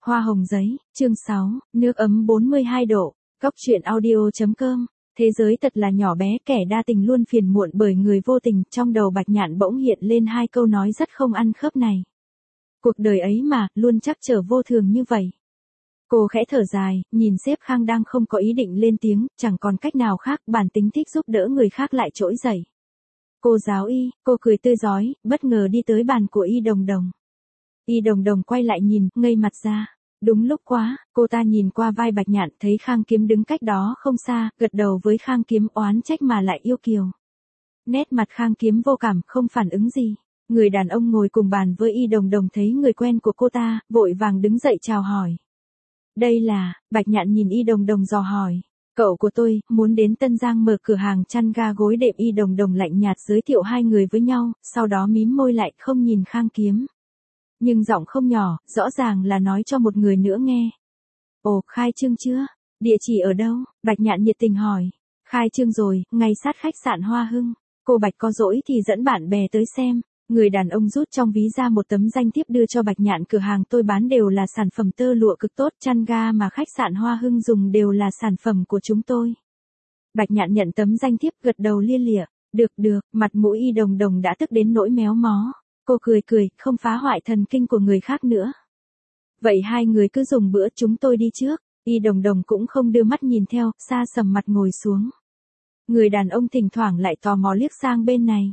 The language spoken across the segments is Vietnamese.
Hoa hồng giấy, chương 6, nước ấm 42 độ, Cóc truyện audio.com. Thế giới thật là nhỏ bé, kẻ đa tình luôn phiền muộn bởi người vô tình, trong đầu Bạch Nhạn bỗng hiện lên hai câu nói rất không ăn khớp này. Cuộc đời ấy mà, luôn trắc trở vô thường như vậy. Cô khẽ thở dài, nhìn sếp Khang đang không có ý định lên tiếng, chẳng còn cách nào khác, bản tính thích giúp đỡ người khác lại trỗi dậy. Cô giáo Y, cô cười tươi rói, bất ngờ đi tới bàn của Y Đồng Đồng. Y Đồng Đồng quay lại nhìn, ngây mặt ra. Đúng lúc quá, cô ta nhìn qua vai Bạch Nhạn, thấy Khang Kiếm đứng cách đó không xa, gật đầu với Khang Kiếm, oán trách mà lại yêu kiều. Nét mặt Khang Kiếm vô cảm, không phản ứng gì. Người đàn ông ngồi cùng bàn với Y Đồng Đồng thấy người quen của cô ta, vội vàng đứng dậy chào hỏi. Đây là, Bạch Nhạn nhìn Y Đồng Đồng dò hỏi. Cậu của tôi, muốn đến Tân Giang mở cửa hàng chăn ga gối đệm. Y Đồng Đồng lạnh nhạt giới thiệu hai người với nhau, sau đó mím môi lại, không nhìn Khang Kiếm. Nhưng giọng không nhỏ, rõ ràng là nói cho một người nữa nghe. Ồ, khai trương chưa? Địa chỉ ở đâu? Bạch Nhạn nhiệt tình hỏi. Khai trương rồi, ngay sát khách sạn Hoa Hưng. Cô Bạch có rỗi thì dẫn bạn bè tới xem. Người đàn ông rút trong ví ra một tấm danh thiếp đưa cho Bạch Nhạn. Cửa hàng tôi bán đều là sản phẩm tơ lụa cực tốt, chăn ga mà khách sạn Hoa Hưng dùng đều là sản phẩm của chúng tôi. Bạch Nhạn nhận tấm danh thiếp, gật đầu lia lịa. Được, mặt mũi Y Đồng Đồng đã tức đến nỗi méo mó. Cô cười, không phá hoại thần kinh của người khác nữa. Vậy hai người cứ dùng bữa, chúng tôi đi trước. Y Đồng Đồng cũng không đưa mắt nhìn theo, xa sầm mặt ngồi xuống. Người đàn ông thỉnh thoảng lại tò mò liếc sang bên này.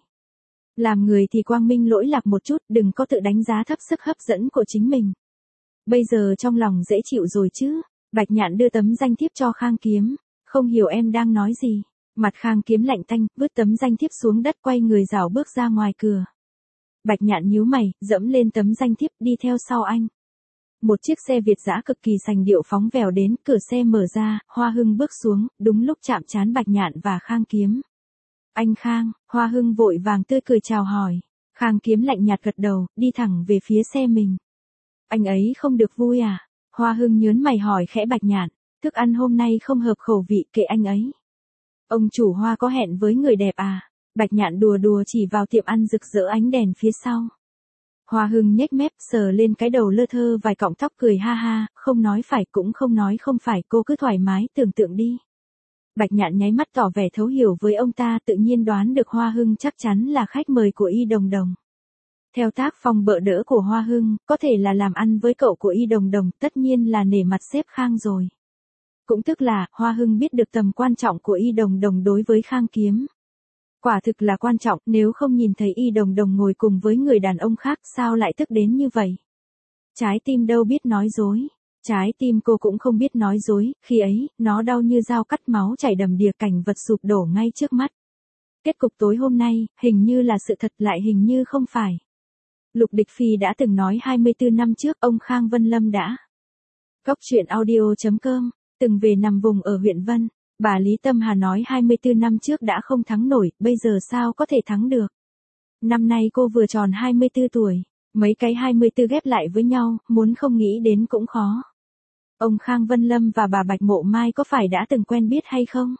Làm người thì quang minh lỗi lạc một chút, đừng có tự đánh giá thấp sức hấp dẫn của chính mình. Bây giờ trong lòng dễ chịu rồi chứ. Bạch Nhạn đưa tấm danh thiếp cho Khang Kiếm. Không hiểu em đang nói gì. Mặt Khang Kiếm lạnh tanh, vứt tấm danh thiếp xuống đất, quay người rảo bước ra ngoài cửa. Bạch Nhạn nhíu mày, dẫm lên tấm danh thiếp, đi theo sau anh. Một chiếc xe Việt dã cực kỳ sành điệu phóng vèo đến, cửa xe mở ra, Hoa Hưng bước xuống, đúng lúc chạm trán Bạch Nhạn và Khang Kiếm. Anh Khang, Hoa Hưng vội vàng tươi cười chào hỏi. Khang Kiếm lạnh nhạt gật đầu, đi thẳng về phía xe mình. Anh ấy không được vui à? Hoa Hưng nhớn mày hỏi khẽ Bạch Nhạn, thức ăn hôm nay không hợp khẩu vị, kệ anh ấy. Ông chủ Hoa có hẹn với người đẹp à? Bạch Nhạn đùa chỉ vào tiệm ăn rực rỡ ánh đèn phía sau. Hoa Hưng nhếch mép, sờ lên cái đầu lơ thơ vài cọng tóc, cười ha ha, không nói phải cũng không nói không phải, cô cứ thoải mái tưởng tượng đi. Bạch Nhạn nháy mắt tỏ vẻ thấu hiểu với ông ta, tự nhiên đoán được Hoa Hưng chắc chắn là khách mời của Y Đồng Đồng. Theo tác phong bợ đỡ của Hoa Hưng, có thể là làm ăn với cậu của Y Đồng Đồng, tất nhiên là nể mặt sếp Khang rồi. Cũng tức là, Hoa Hưng biết được tầm quan trọng của Y Đồng Đồng đối với Khang Kiếm. Quả thực là quan trọng, nếu không nhìn thấy Y Đồng Đồng ngồi cùng với người đàn ông khác, sao lại tức đến như vậy? Trái tim đâu biết nói dối. Trái tim cô cũng không biết nói dối, khi ấy, nó đau như dao cắt, máu chảy đầm đìa, cảnh vật sụp đổ ngay trước mắt. Kết cục tối hôm nay, hình như là sự thật lại hình như không phải. Lục Địch Phi đã từng nói 24 năm trước, ông Khang Vân Lâm đã. Cóc truyện audio.com, từng về nằm vùng ở huyện Vân. Bà Lý Tâm Hà nói 24 năm trước đã không thắng nổi, bây giờ sao có thể thắng được. Năm nay cô vừa tròn 24 tuổi, mấy cái 24 ghép lại với nhau, muốn không nghĩ đến cũng khó. Ông Khang Vân Lâm và bà Bạch Mộ Mai có phải đã từng quen biết hay không?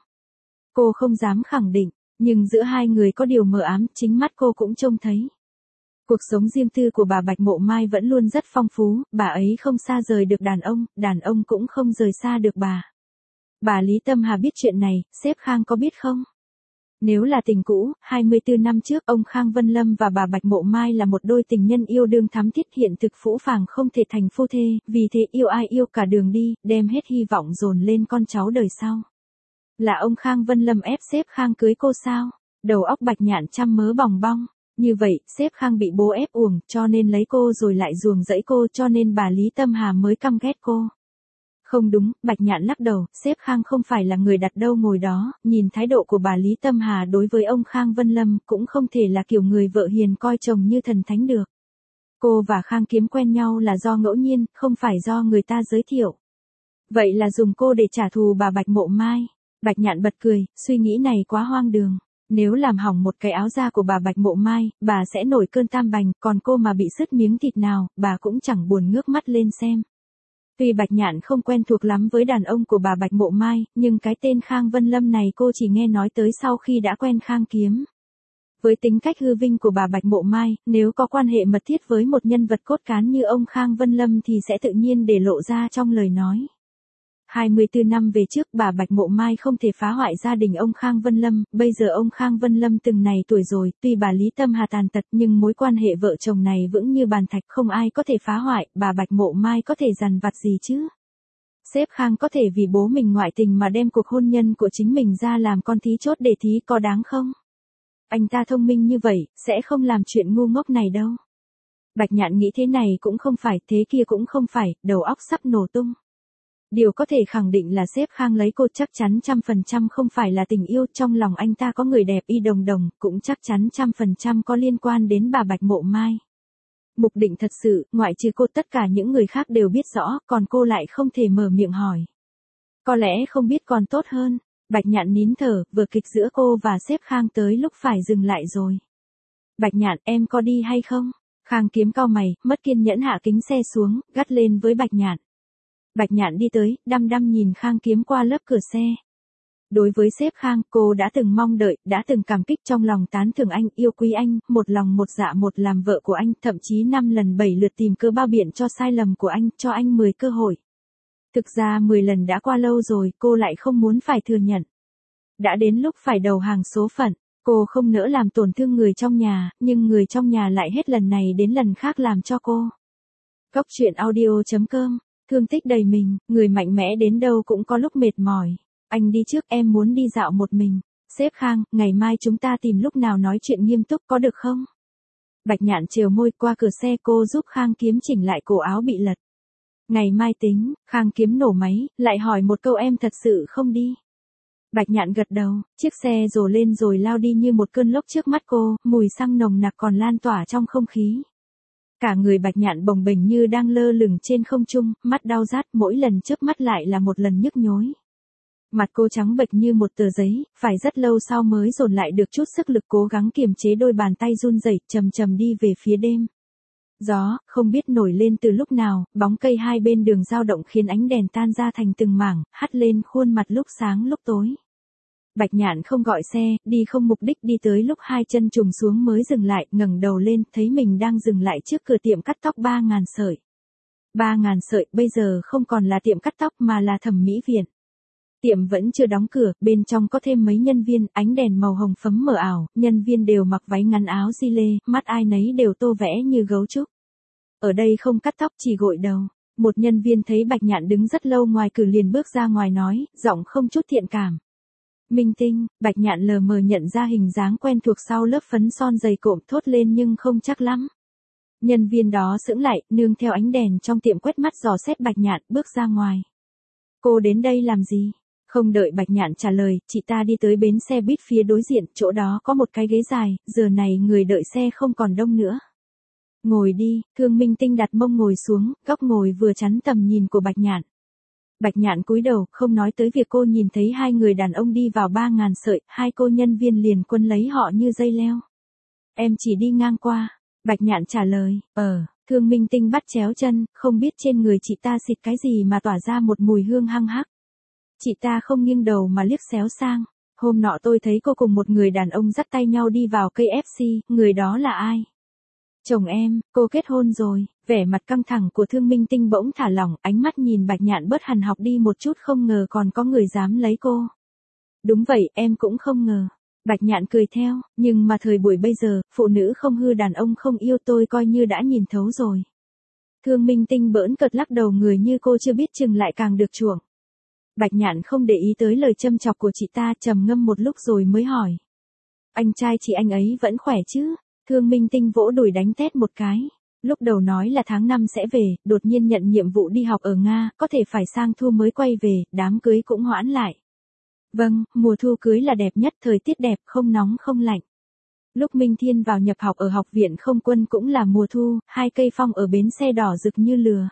Cô không dám khẳng định, nhưng giữa hai người có điều mờ ám, chính mắt cô cũng trông thấy. Cuộc sống riêng tư của bà Bạch Mộ Mai vẫn luôn rất phong phú, bà ấy không xa rời được đàn ông cũng không rời xa được bà. Bà Lý Tâm Hà biết chuyện này, sếp Khang có biết không? Nếu là tình cũ, 24 năm trước ông Khang Vân Lâm và bà Bạch Mộ Mai là một đôi tình nhân yêu đương thắm thiết, hiện thực phũ phàng không thể thành phu thê, vì thế yêu ai yêu cả đường đi, đem hết hy vọng dồn lên con cháu đời sau. Là ông Khang Vân Lâm ép sếp Khang cưới cô sao? Đầu óc Bạch Nhạn trăm mớ bòng bong. Như vậy, sếp Khang bị bố ép uổng, cho nên lấy cô rồi lại ruồng rẫy cô, cho nên bà Lý Tâm Hà mới căm ghét cô. Không đúng, Bạch Nhạn lắc đầu, sếp Khang không phải là người đặt đâu ngồi đó, nhìn thái độ của bà Lý Tâm Hà đối với ông Khang Vân Lâm cũng không thể là kiểu người vợ hiền coi chồng như thần thánh được. Cô và Khang Kiếm quen nhau là do ngẫu nhiên, không phải do người ta giới thiệu. Vậy là dùng cô để trả thù bà Bạch Mộ Mai. Bạch Nhạn bật cười, suy nghĩ này quá hoang đường. Nếu làm hỏng một cái áo da của bà Bạch Mộ Mai, bà sẽ nổi cơn tam bành, còn cô mà bị sứt miếng thịt nào, bà cũng chẳng buồn ngước mắt lên xem. Tuy Bạch Nhạn không quen thuộc lắm với đàn ông của bà Bạch Mộ Mai, nhưng cái tên Khang Vân Lâm này cô chỉ nghe nói tới sau khi đã quen Khang Kiếm. Với tính cách hư vinh của bà Bạch Mộ Mai, nếu có quan hệ mật thiết với một nhân vật cốt cán như ông Khang Vân Lâm thì sẽ tự nhiên để lộ ra trong lời nói. 24 năm về trước bà Bạch Mộ Mai không thể phá hoại gia đình ông Khang Vân Lâm, bây giờ ông Khang Vân Lâm từng này tuổi rồi, tuy bà Lý Tâm Hà tàn tật nhưng mối quan hệ vợ chồng này vững như bàn thạch, không ai có thể phá hoại, bà Bạch Mộ Mai có thể dằn vặt gì chứ? Sếp Khang có thể vì bố mình ngoại tình mà đem cuộc hôn nhân của chính mình ra làm con thí chốt để thí, có đáng không? Anh ta thông minh như vậy, sẽ không làm chuyện ngu ngốc này đâu. Bạch Nhạn nghĩ thế này cũng không phải, thế kia cũng không phải, đầu óc sắp nổ tung. Điều có thể khẳng định là sếp Khang lấy cô chắc chắn 100% không phải là tình yêu, trong lòng anh ta có người đẹp y đồng đồng, cũng chắc chắn 100% có liên quan đến bà Bạch Mộ Mai. Mục định thật sự, ngoại trừ cô tất cả những người khác đều biết rõ, còn cô lại không thể mở miệng hỏi. Có lẽ không biết còn tốt hơn. Bạch Nhạn nín thở, vở kịch giữa cô và sếp Khang tới lúc phải dừng lại rồi. Bạch Nhạn, em có đi hay không? Khang Kiếm cau mày, mất kiên nhẫn hạ kính xe xuống, gắt lên với Bạch Nhạn. Bạch Nhạn đi tới, đăm đăm nhìn Khang Kiếm qua lớp cửa xe. Đối với sếp Khang, cô đã từng mong đợi, đã từng cảm kích trong lòng tán thưởng anh, yêu quý anh, một lòng một dạ một làm vợ của anh, thậm chí 5 lần 7 lượt tìm cơ bao biện cho sai lầm của anh, cho anh 10 cơ hội. Thực ra 10 lần đã qua lâu rồi, cô lại không muốn phải thừa nhận. Đã đến lúc phải đầu hàng số phận, cô không nỡ làm tổn thương người trong nhà, nhưng người trong nhà lại hết lần này đến lần khác làm cho cô. Cốc truyện audio.com, thương tích đầy mình, người mạnh mẽ đến đâu cũng có lúc mệt mỏi. Anh đi trước, em muốn đi dạo một mình. Sếp Khang, ngày mai chúng ta tìm lúc nào nói chuyện nghiêm túc có được không? Bạch Nhạn trều môi, qua cửa xe cô giúp Khang Kiếm chỉnh lại cổ áo bị lật. Ngày mai tính. Khang Kiếm nổ máy, lại hỏi một câu, em thật sự không đi? Bạch Nhạn gật đầu, chiếc xe rồ lên rồi lao đi như một cơn lốc trước mắt cô, mùi xăng nồng nặc còn lan tỏa trong không khí. Cả người Bạch Nhạn bồng bềnh như đang lơ lửng trên không trung, mắt đau rát, mỗi lần chớp mắt lại là một lần nhức nhối. Mặt cô trắng bệch như một tờ giấy, phải rất lâu sau mới dồn lại được chút sức lực, cố gắng kiềm chế đôi bàn tay run rẩy, chậm chậm đi về phía đêm. Gió, không biết nổi lên từ lúc nào, bóng cây hai bên đường dao động khiến ánh đèn tan ra thành từng mảng, hắt lên khuôn mặt lúc sáng lúc tối. Bạch Nhạn không gọi xe, đi không mục đích, đi tới lúc hai chân trùng xuống mới dừng lại, ngẩng đầu lên, thấy mình đang dừng lại trước cửa tiệm cắt tóc 3.000 sợi. 3.000 sợi, bây giờ không còn là tiệm cắt tóc mà là thẩm mỹ viện. Tiệm vẫn chưa đóng cửa, bên trong có thêm mấy nhân viên, ánh đèn màu hồng phấm mờ ảo, nhân viên đều mặc váy ngắn áo gi lê, mắt ai nấy đều tô vẽ như gấu trúc. Ở đây không cắt tóc, chỉ gội đầu. Một nhân viên thấy Bạch Nhạn đứng rất lâu ngoài cửa liền bước ra ngoài nói, giọng không chút thiện cảm. Minh Tinh. Bạch Nhạn lờ mờ nhận ra hình dáng quen thuộc sau lớp phấn son dày cộm, thốt lên nhưng không chắc lắm. Nhân viên đó sững lại, nương theo ánh đèn trong tiệm quét mắt dò xét Bạch Nhạn, bước ra ngoài. Cô đến đây làm gì? Không đợi Bạch Nhạn trả lời, chị ta đi tới bến xe buýt phía đối diện, chỗ đó có một cái ghế dài, giờ này người đợi xe không còn đông nữa. Ngồi đi. Thương Minh Tinh đặt mông ngồi xuống, góc ngồi vừa chắn tầm nhìn của Bạch Nhạn. Bạch Nhạn cúi đầu, không nói tới việc cô nhìn thấy hai người đàn ông đi vào 3.000 sợi, hai cô nhân viên liền quấn lấy họ như dây leo. Em chỉ đi ngang qua. Bạch Nhạn trả lời, Thương Minh Tinh bắt chéo chân, không biết trên người chị ta xịt cái gì mà tỏa ra một mùi hương hăng hắc. Chị ta không nghiêng đầu mà liếc xéo sang. Hôm nọ tôi thấy cô cùng một người đàn ông dắt tay nhau đi vào KFC, người đó là ai? Chồng em, cô kết hôn rồi. Vẻ mặt căng thẳng của Thương Minh Tinh bỗng thả lỏng, ánh mắt nhìn Bạch Nhạn bớt hằn học đi một chút, không ngờ còn có người dám lấy cô. Đúng vậy, em cũng không ngờ. Bạch Nhạn cười theo, nhưng mà thời buổi bây giờ, phụ nữ không hư đàn ông không yêu, tôi coi như đã nhìn thấu rồi. Thương Minh Tinh bỡn cợt lắc đầu, người như cô chưa biết chừng lại càng được chuộng. Bạch Nhạn không để ý tới lời châm chọc của chị ta, trầm ngâm một lúc rồi mới hỏi. Anh trai chị anh ấy vẫn khỏe chứ? Thương Minh Tinh vỗ đùi đánh tét một cái. Lúc đầu nói là tháng 5 sẽ về, đột nhiên nhận nhiệm vụ đi học ở Nga, có thể phải sang thu mới quay về, đám cưới cũng hoãn lại. Vâng, mùa thu cưới là đẹp nhất, thời tiết đẹp, không nóng không lạnh. Lúc Minh Thiên vào nhập học ở học viện không quân cũng là mùa thu, hai cây phong ở bến xe đỏ rực như lửa.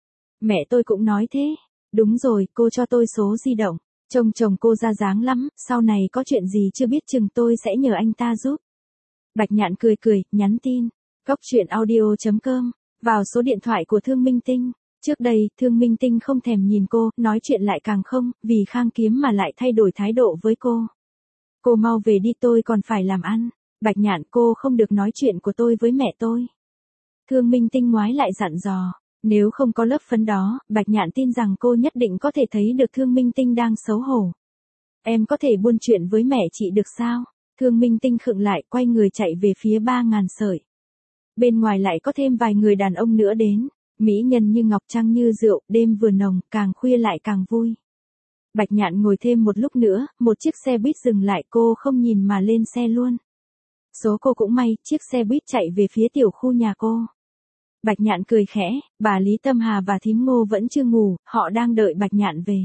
Mẹ tôi cũng nói thế. Đúng rồi, cô cho tôi số di động. Trông chồng cô ra dáng lắm, sau này có chuyện gì chưa biết chừng tôi sẽ nhờ anh ta giúp. Bạch Nhạn cười cười, nhắn tin. Cốc truyện audio.com, vào số điện thoại của Thương Minh Tinh. Trước đây, Thương Minh Tinh không thèm nhìn cô, nói chuyện lại càng không, vì Khang Kiếm mà lại thay đổi thái độ với cô. Cô mau về đi, tôi còn phải làm ăn. Bạch Nhạn, cô không được nói chuyện của tôi với mẹ tôi. Thương Minh Tinh ngoái lại dặn dò. Nếu không có lớp phấn đó, Bạch Nhạn tin rằng cô nhất định có thể thấy được Thương Minh Tinh đang xấu hổ. Em có thể buôn chuyện với mẹ chị được sao? Thương Minh Tinh khựng lại, quay người chạy về phía 3.000 sợi. Bên ngoài lại có thêm vài người đàn ông nữa đến. Mỹ nhân như ngọc, trăng như rượu, đêm vừa nồng, càng khuya lại càng vui. Bạch Nhạn ngồi thêm một lúc nữa, một chiếc xe buýt dừng lại, cô không nhìn mà lên xe luôn. Số cô cũng may, chiếc xe buýt chạy về phía tiểu khu nhà cô. Bạch Nhạn cười khẽ, bà Lý Tâm Hà và thím Ngô vẫn chưa ngủ, họ đang đợi Bạch Nhạn về.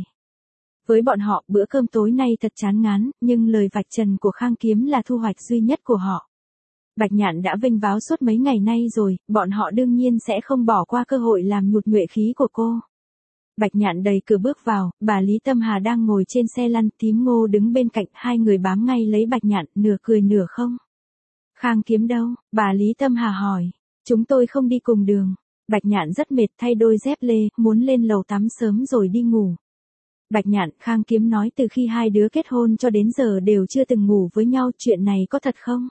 Với bọn họ, bữa cơm tối nay thật chán ngán, nhưng lời vạch trần của Khang Kiếm là thu hoạch duy nhất của họ. Bạch Nhạn đã vênh váo suốt mấy ngày nay rồi, bọn họ đương nhiên sẽ không bỏ qua cơ hội làm nhụt nhuệ khí của cô. Bạch Nhạn đẩy cửa bước vào, bà Lý Tâm Hà đang ngồi trên xe lăn, thím Ngô đứng bên cạnh, hai người bám ngay lấy Bạch Nhạn, nửa cười nửa không. Khang Kiếm đâu? Bà Lý Tâm Hà hỏi. Chúng tôi không đi cùng đường. Bạch Nhạn rất mệt, thay đôi dép lê, muốn lên lầu tắm sớm rồi đi ngủ. Bạch Nhạn, Khang Kiếm nói từ khi hai đứa kết hôn cho đến giờ đều chưa từng ngủ với nhau, chuyện này có thật không?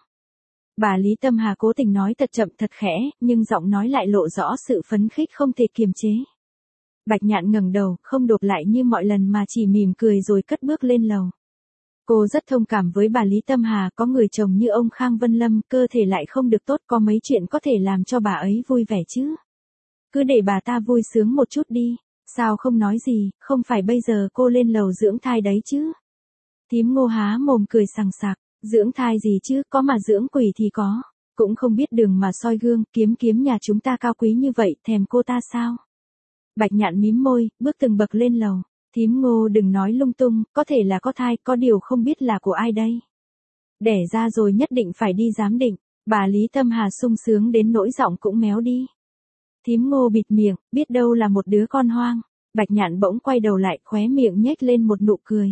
Bà Lý Tâm Hà cố tình nói thật chậm thật khẽ, nhưng giọng nói lại lộ rõ sự phấn khích không thể kiềm chế. Bạch Nhạn ngẩng đầu, không đột lại như mọi lần mà chỉ mỉm cười rồi cất bước lên lầu. Cô rất thông cảm với bà Lý Tâm Hà, có người chồng như ông Khang Vân Lâm, cơ thể lại không được tốt, có mấy chuyện có thể làm cho bà ấy vui vẻ chứ. Cứ để bà ta vui sướng một chút đi, sao không nói gì, không phải bây giờ cô lên lầu dưỡng thai đấy chứ. Thím Ngô há mồm cười sằng sặc, dưỡng thai gì chứ, có mà dưỡng quỷ thì có, cũng không biết đường mà soi gương, Kiếm nhà chúng ta cao quý như vậy, thèm cô ta sao. Bạch Nhạn mím môi, bước từng bậc lên lầu. Thím Ngô đừng nói lung tung, có thể là có thai, có điều không biết là của ai đây. Đẻ ra rồi nhất định phải đi giám định. Bà Lý Tâm Hà sung sướng đến nỗi giọng cũng méo đi. Thím Ngô bịt miệng, biết đâu là một đứa con hoang. Bạch Nhạn bỗng quay đầu lại, khóe miệng nhếch lên một nụ cười.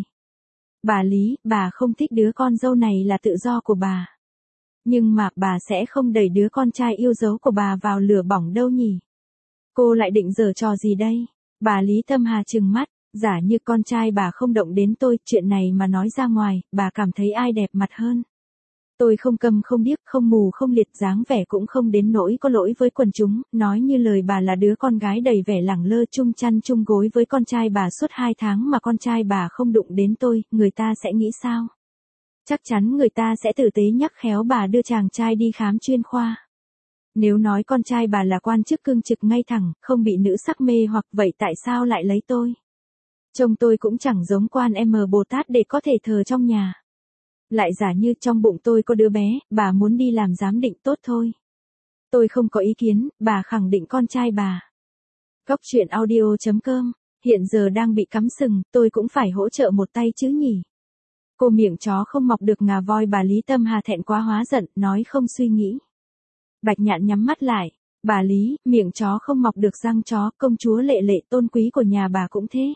Bà Lý, bà không thích đứa con dâu này là tự do của bà. Nhưng mà bà sẽ không đẩy đứa con trai yêu dấu của bà vào lửa bỏng đâu nhỉ. Cô lại định giở trò gì đây? Bà Lý Tâm Hà trừng mắt. Giả như con trai bà không động đến tôi, chuyện này mà nói ra ngoài, bà cảm thấy ai đẹp mặt hơn. Tôi không câm không điếc, không mù không liệt, dáng vẻ cũng không đến nỗi có lỗi với quần chúng, nói như lời bà là đứa con gái đầy vẻ lẳng lơ chung chăn chung gối với con trai bà suốt 2 tháng mà con trai bà không đụng đến tôi, người ta sẽ nghĩ sao? Chắc chắn người ta sẽ tử tế nhắc khéo bà đưa chàng trai đi khám chuyên khoa. Nếu nói con trai bà là quan chức cương trực ngay thẳng, không bị nữ sắc mê hoặc, vậy tại sao lại lấy tôi? Trông tôi cũng chẳng giống quan Bồ Tát để có thể thờ trong nhà. Lại giả như trong bụng tôi có đứa bé, bà muốn đi làm giám định tốt thôi. Tôi không có ý kiến, bà khẳng định con trai bà. Góc truyện audio.com, hiện giờ đang bị cắm sừng, tôi cũng phải hỗ trợ một tay chứ nhỉ. Cô miệng chó không mọc được ngà voi, bà Lý Tâm Hà thẹn quá hóa giận, nói không suy nghĩ. Bạch Nhạn nhắm mắt lại. Bà Lý, miệng chó không mọc được răng chó, công chúa lệ lệ tôn quý của nhà bà cũng thế.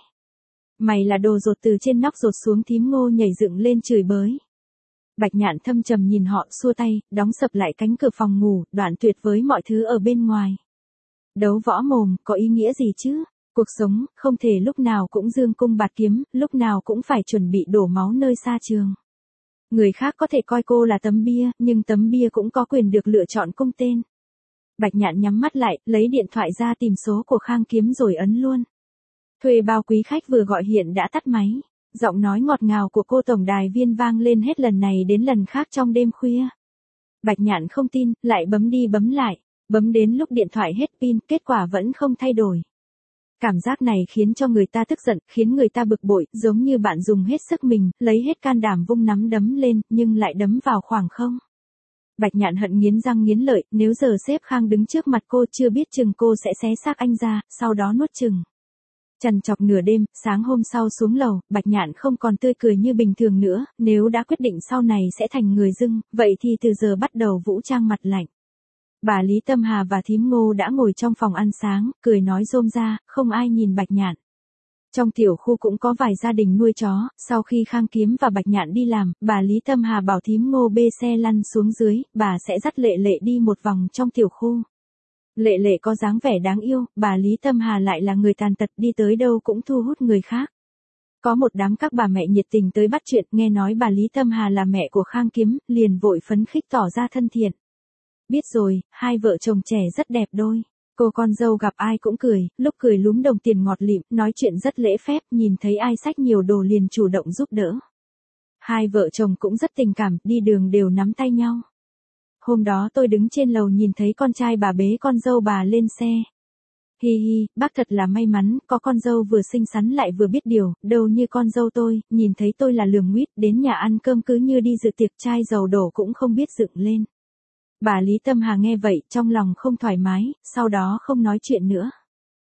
Mày là đồ dột, từ trên nóc dột xuống, thím Ngô nhảy dựng lên chửi bới. Bạch Nhạn thâm trầm nhìn họ, xua tay, đóng sập lại cánh cửa phòng ngủ, đoạn tuyệt với mọi thứ ở bên ngoài. Đấu võ mồm, có ý nghĩa gì chứ? Cuộc sống, không thể lúc nào cũng dương cung bạt kiếm, lúc nào cũng phải chuẩn bị đổ máu nơi xa trường. Người khác có thể coi cô là tấm bia, nhưng tấm bia cũng có quyền được lựa chọn cung tên. Bạch Nhạn nhắm mắt lại, lấy điện thoại ra tìm số của Khang Kiếm rồi ấn luôn. Thuê bao quý khách vừa gọi hiện đã tắt máy. Giọng nói ngọt ngào của cô tổng đài viên vang lên hết lần này đến lần khác trong đêm khuya. Bạch Nhạn không tin, lại bấm đi bấm lại. Bấm đến lúc điện thoại hết pin, kết quả vẫn không thay đổi. Cảm giác này khiến cho người ta tức giận, khiến người ta bực bội, giống như bạn dùng hết sức mình, lấy hết can đảm vung nắm đấm lên, nhưng lại đấm vào khoảng không. Bạch Nhạn hận nghiến răng nghiến lợi, nếu giờ sếp Khang đứng trước mặt cô chưa biết chừng cô sẽ xé xác anh ra, sau đó nuốt chừng. Trằn trọc nửa đêm, sáng hôm sau xuống lầu, Bạch Nhạn không còn tươi cười như bình thường nữa, nếu đã quyết định sau này sẽ thành người dưng, vậy thì từ giờ bắt đầu vũ trang mặt lạnh. Bà Lý Tâm Hà và thím Ngô đã ngồi trong phòng ăn sáng, cười nói rôm ra, không ai nhìn Bạch Nhạn. Trong tiểu khu cũng có vài gia đình nuôi chó, sau khi Khang Kiếm và Bạch Nhạn đi làm, bà Lý Tâm Hà bảo thím Ngô bê xe lăn xuống dưới, bà sẽ dắt Lệ Lệ đi một vòng trong tiểu khu. Lệ Lệ có dáng vẻ đáng yêu, bà Lý Tâm Hà lại là người tàn tật, đi tới đâu cũng thu hút người khác. Có một đám các bà mẹ nhiệt tình tới bắt chuyện, nghe nói bà Lý Tâm Hà là mẹ của Khang Kiếm, liền vội phấn khích tỏ ra thân thiện. Biết rồi, hai vợ chồng trẻ rất đẹp đôi. Cô con dâu gặp ai cũng cười, lúc cười lúm đồng tiền ngọt lịm, nói chuyện rất lễ phép, nhìn thấy ai xách nhiều đồ liền chủ động giúp đỡ. Hai vợ chồng cũng rất tình cảm, đi đường đều nắm tay nhau. Hôm đó tôi đứng trên lầu nhìn thấy con trai bà bế con dâu bà lên xe. Hi hi, bác thật là may mắn, có con dâu vừa xinh xắn lại vừa biết điều, đâu như con dâu tôi, nhìn thấy tôi là lườm nguýt, đến nhà ăn cơm cứ như đi dự tiệc chai dầu đổ cũng không biết dựng lên. Bà Lý Tâm Hà nghe vậy, trong lòng không thoải mái, sau đó không nói chuyện nữa.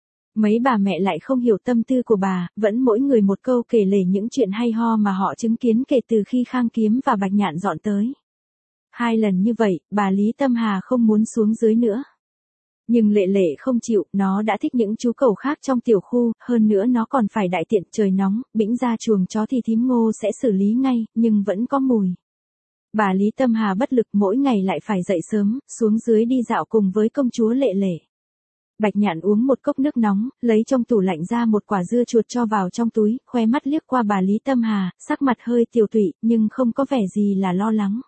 Mấy bà mẹ lại không hiểu tâm tư của bà, vẫn mỗi người một câu kể lể những chuyện hay ho mà họ chứng kiến kể từ khi Khang Kiếm và Bạch Nhạn dọn tới. 2 lần như vậy, bà Lý Tâm Hà không muốn xuống dưới nữa. Nhưng Lệ Lệ không chịu, nó đã thích những chú cẩu khác trong tiểu khu, hơn nữa nó còn phải đại tiện, trời nóng, bĩnh ra chuồng chó thì thím Ngô sẽ xử lý ngay, nhưng vẫn có mùi. Bà Lý Tâm Hà bất lực, mỗi ngày lại phải dậy sớm, xuống dưới đi dạo cùng với công chúa Lệ Lệ. Bạch Nhạn uống một cốc nước nóng, lấy trong tủ lạnh ra một quả dưa chuột cho vào trong túi, khoe mắt liếc qua bà Lý Tâm Hà, sắc mặt hơi tiều tụy, nhưng không có vẻ gì là lo lắng.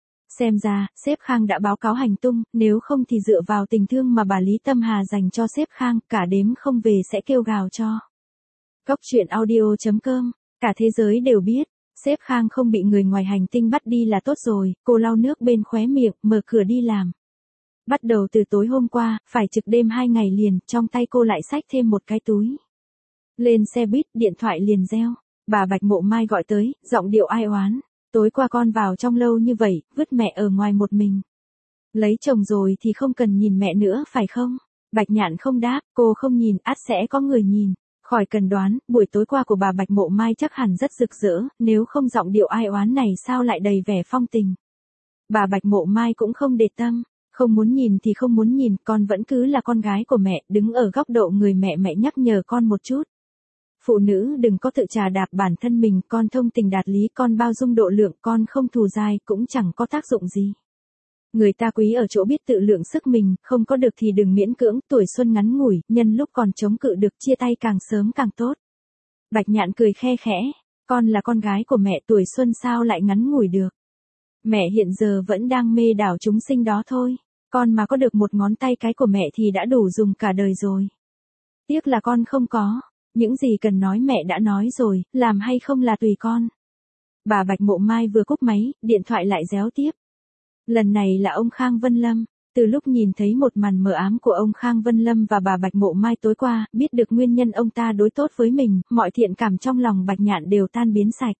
Xem ra, sếp Khang đã báo cáo hành tung, nếu không thì dựa vào tình thương mà bà Lý Tâm Hà dành cho sếp Khang, cả đêm không về sẽ kêu gào cho. Cốc truyện audio.com, cả thế giới đều biết, sếp Khang không bị người ngoài hành tinh bắt đi là tốt rồi, cô lau nước bên khóe miệng, mở cửa đi làm. Bắt đầu từ tối hôm qua, phải trực đêm 2 ngày liền, trong tay cô lại xách thêm một cái túi. Lên xe buýt, điện thoại liền reo, bà Bạch Mộ Mai gọi tới, giọng điệu ai oán. Tối qua con vào trong lâu như vậy, vứt mẹ ở ngoài một mình. Lấy chồng rồi thì không cần nhìn mẹ nữa phải không? Bạch Nhạn không đáp, cô không nhìn, ắt sẽ có người nhìn. Khỏi cần đoán, buổi tối qua của bà Bạch Mộ Mai chắc hẳn rất rực rỡ, nếu không giọng điệu ai oán này sao lại đầy vẻ phong tình. Bà Bạch Mộ Mai cũng không để tâm, không muốn nhìn thì không muốn nhìn, con vẫn cứ là con gái của mẹ, đứng ở góc độ người mẹ, mẹ nhắc nhở con một chút. Phụ nữ đừng có tự trà đạp bản thân mình, con thông tình đạt lý, con bao dung độ lượng, con không thù dai, cũng chẳng có tác dụng gì. Người ta quý ở chỗ biết tự lượng sức mình, không có được thì đừng miễn cưỡng, tuổi xuân ngắn ngủi, nhân lúc còn chống cự được chia tay càng sớm càng tốt. Bạch Nhạn cười khe khẽ, con là con gái của mẹ, tuổi xuân sao lại ngắn ngủi được. Mẹ hiện giờ vẫn đang mê đảo chúng sinh đó thôi, con mà có được một ngón tay cái của mẹ thì đã đủ dùng cả đời rồi. Tiếc là con không có. Những gì cần nói mẹ đã nói rồi, làm hay không là tùy con. Bà Bạch Mộ Mai vừa cúp máy, điện thoại lại réo tiếp. Lần này là ông Khang Vân Lâm. Từ lúc nhìn thấy một màn mờ ám của ông Khang Vân Lâm và bà Bạch Mộ Mai tối qua, biết được nguyên nhân ông ta đối tốt với mình, mọi thiện cảm trong lòng Bạch Nhạn đều tan biến sạch.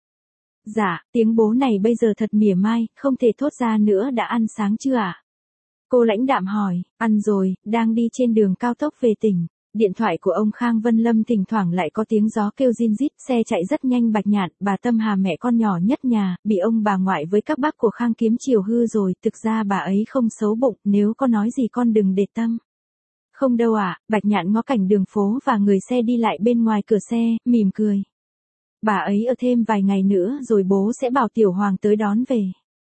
Dạ, tiếng bố này bây giờ thật mỉa mai, không thể thốt ra nữa. Đã ăn sáng chưa ạ? Cô lãnh đạm hỏi, ăn rồi, đang đi trên đường cao tốc về tỉnh. Điện thoại của ông Khang Vân Lâm thỉnh thoảng lại có tiếng gió kêu rin rít, xe chạy rất nhanh. Bạch Nhạn, bà Tâm Hà mẹ con nhỏ nhất nhà, bị ông bà ngoại với các bác của Khang Kiếm chiều hư rồi, thực ra bà ấy không xấu bụng, nếu có nói gì con đừng để tâm. Không đâu ạ, Bạch Nhạn ngó cảnh đường phố và người xe đi lại bên ngoài cửa xe, mỉm cười. Bà ấy ở thêm vài ngày nữa rồi bố sẽ bảo Tiểu Hoàng tới đón về.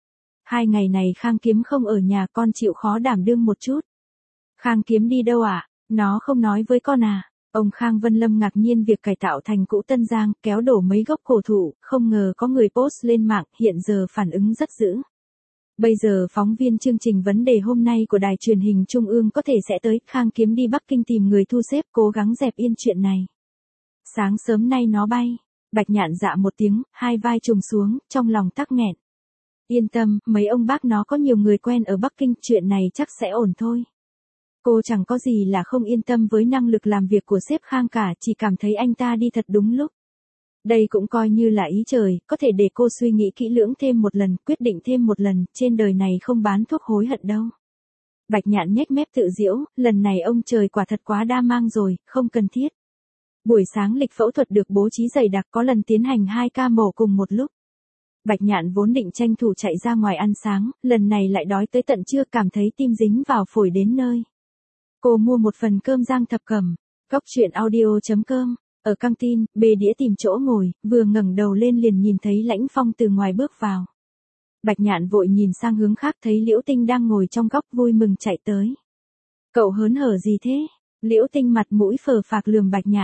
2 ngày này Khang Kiếm không ở nhà, con chịu khó đảm đương một chút. Khang Kiếm đi đâu ạ? Nó không nói với con à? Ông Khang Vân Lâm ngạc nhiên việc cải tạo thành cũ Tân Giang, kéo đổ mấy gốc cổ thụ, không ngờ có người post lên mạng, hiện giờ phản ứng rất dữ. Bây giờ phóng viên chương trình vấn đề hôm nay của đài truyền hình Trung ương có thể sẽ tới, Khang Kiếm đi Bắc Kinh tìm người thu xếp, cố gắng dẹp yên chuyện này. Sáng sớm nay nó bay, Bạch Nhạn dạ một tiếng, hai vai trùng xuống, trong lòng tắc nghẹn. Yên tâm, mấy ông bác nó có nhiều người quen ở Bắc Kinh, chuyện này chắc sẽ ổn thôi. Cô chẳng có gì là không yên tâm với năng lực làm việc của sếp Khang cả, chỉ cảm thấy anh ta đi thật đúng lúc. Đây cũng coi như là ý trời, có thể để cô suy nghĩ kỹ lưỡng thêm một lần, quyết định thêm một lần, trên đời này không bán thuốc hối hận đâu. Bạch Nhạn nhếch mép tự giễu, lần này ông trời quả thật quá đa mang rồi, không cần thiết. Buổi sáng lịch phẫu thuật được bố trí dày đặc, có lần tiến hành 2 ca mổ cùng một lúc. Bạch Nhạn vốn định tranh thủ chạy ra ngoài ăn sáng, lần này lại đói tới tận trưa, cảm thấy tim dính vào phổi đến nơi. Cô mua một phần cơm rang thập cẩm. Cốc truyện audio.com, ở căng tin, bê đĩa tìm chỗ ngồi, vừa ngẩng đầu lên liền nhìn thấy Lãnh Phong từ ngoài bước vào. Bạch Nhạn vội nhìn sang hướng khác, thấy Liễu Tinh đang ngồi trong góc vui mừng chạy tới. Cậu hớn hở gì thế? Liễu Tinh mặt mũi phờ phạc lườm Bạch Nhạn.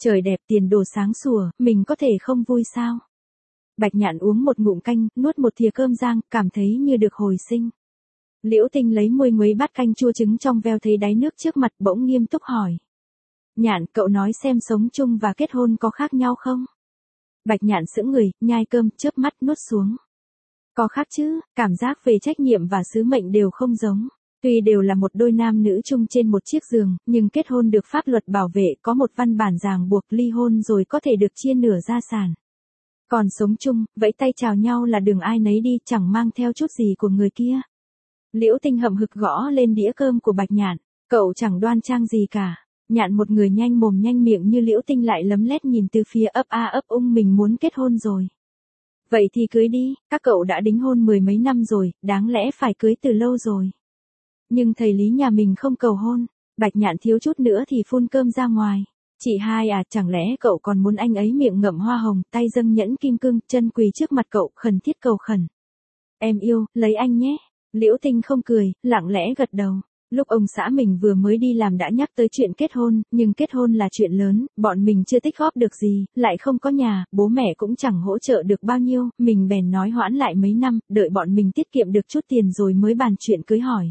Trời đẹp tiền đồ sáng sủa, mình có thể không vui sao? Bạch Nhạn uống một ngụm canh, nuốt một thìa cơm rang, cảm thấy như được hồi sinh. Liễu Tinh lấy môi nguấy bát canh chua trứng trong veo thấy đáy nước trước mặt bỗng nghiêm túc hỏi. Nhạn, cậu nói xem sống chung và kết hôn có khác nhau không? Bạch Nhạn sững người, nhai cơm, chớp mắt nuốt xuống. Có khác chứ, cảm giác về trách nhiệm và sứ mệnh đều không giống. Tuy đều là một đôi nam nữ chung trên một chiếc giường, nhưng kết hôn được pháp luật bảo vệ, có một văn bản ràng buộc, ly hôn rồi có thể được chia nửa gia sản. Còn sống chung, vẫy tay chào nhau là đường ai nấy đi, chẳng mang theo chút gì của người kia. Liễu Tinh hậm hực gõ lên đĩa cơm của Bạch Nhạn, cậu chẳng đoan trang gì cả. Nhạn một người nhanh mồm nhanh miệng như Liễu Tinh lại lấm lét nhìn từ phía ấp a ấp ung mình muốn kết hôn rồi. Vậy thì cưới đi, các cậu đã đính hôn 10 mấy năm rồi, đáng lẽ phải cưới từ lâu rồi. Nhưng thầy Lý nhà mình không cầu hôn, Bạch Nhạn thiếu chút nữa thì phun cơm ra ngoài. Chị hai à, chẳng lẽ cậu còn muốn anh ấy miệng ngậm hoa hồng, tay dâng nhẫn kim cương, chân quỳ trước mặt cậu, khẩn thiết cầu khẩn. Em yêu, lấy anh nhé. Liễu Tinh không cười, lặng lẽ gật đầu. Lúc ông xã mình vừa mới đi làm đã nhắc tới chuyện kết hôn, nhưng kết hôn là chuyện lớn, bọn mình chưa tích góp được gì, lại không có nhà, bố mẹ cũng chẳng hỗ trợ được bao nhiêu, mình bèn nói hoãn lại mấy năm, đợi bọn mình tiết kiệm được chút tiền rồi mới bàn chuyện cưới hỏi.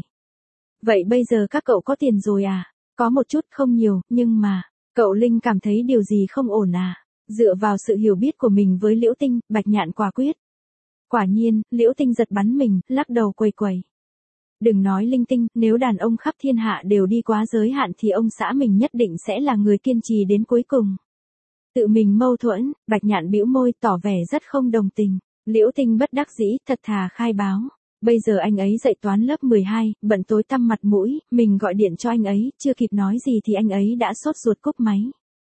Vậy bây giờ các cậu có tiền rồi à? Có một chút không nhiều, nhưng mà, cậu Linh cảm thấy điều gì không ổn à? Dựa vào sự hiểu biết của mình với Liễu Tinh, Bạch Nhạn quả quyết. Quả nhiên, Liễu Tinh giật bắn mình, lắc đầu quầy quầy. Đừng nói linh tinh, nếu đàn ông khắp thiên hạ đều đi quá giới hạn thì ông xã mình nhất định sẽ là người kiên trì đến cuối cùng. Tự mình mâu thuẫn, Bạch Nhạn bĩu môi tỏ vẻ rất không đồng tình. Liễu Tinh bất đắc dĩ, thật thà khai báo. Bây giờ anh ấy dạy toán lớp 12, bận tối tăm mặt mũi, mình gọi điện cho anh ấy, chưa kịp nói gì thì anh ấy đã sốt ruột cúp máy.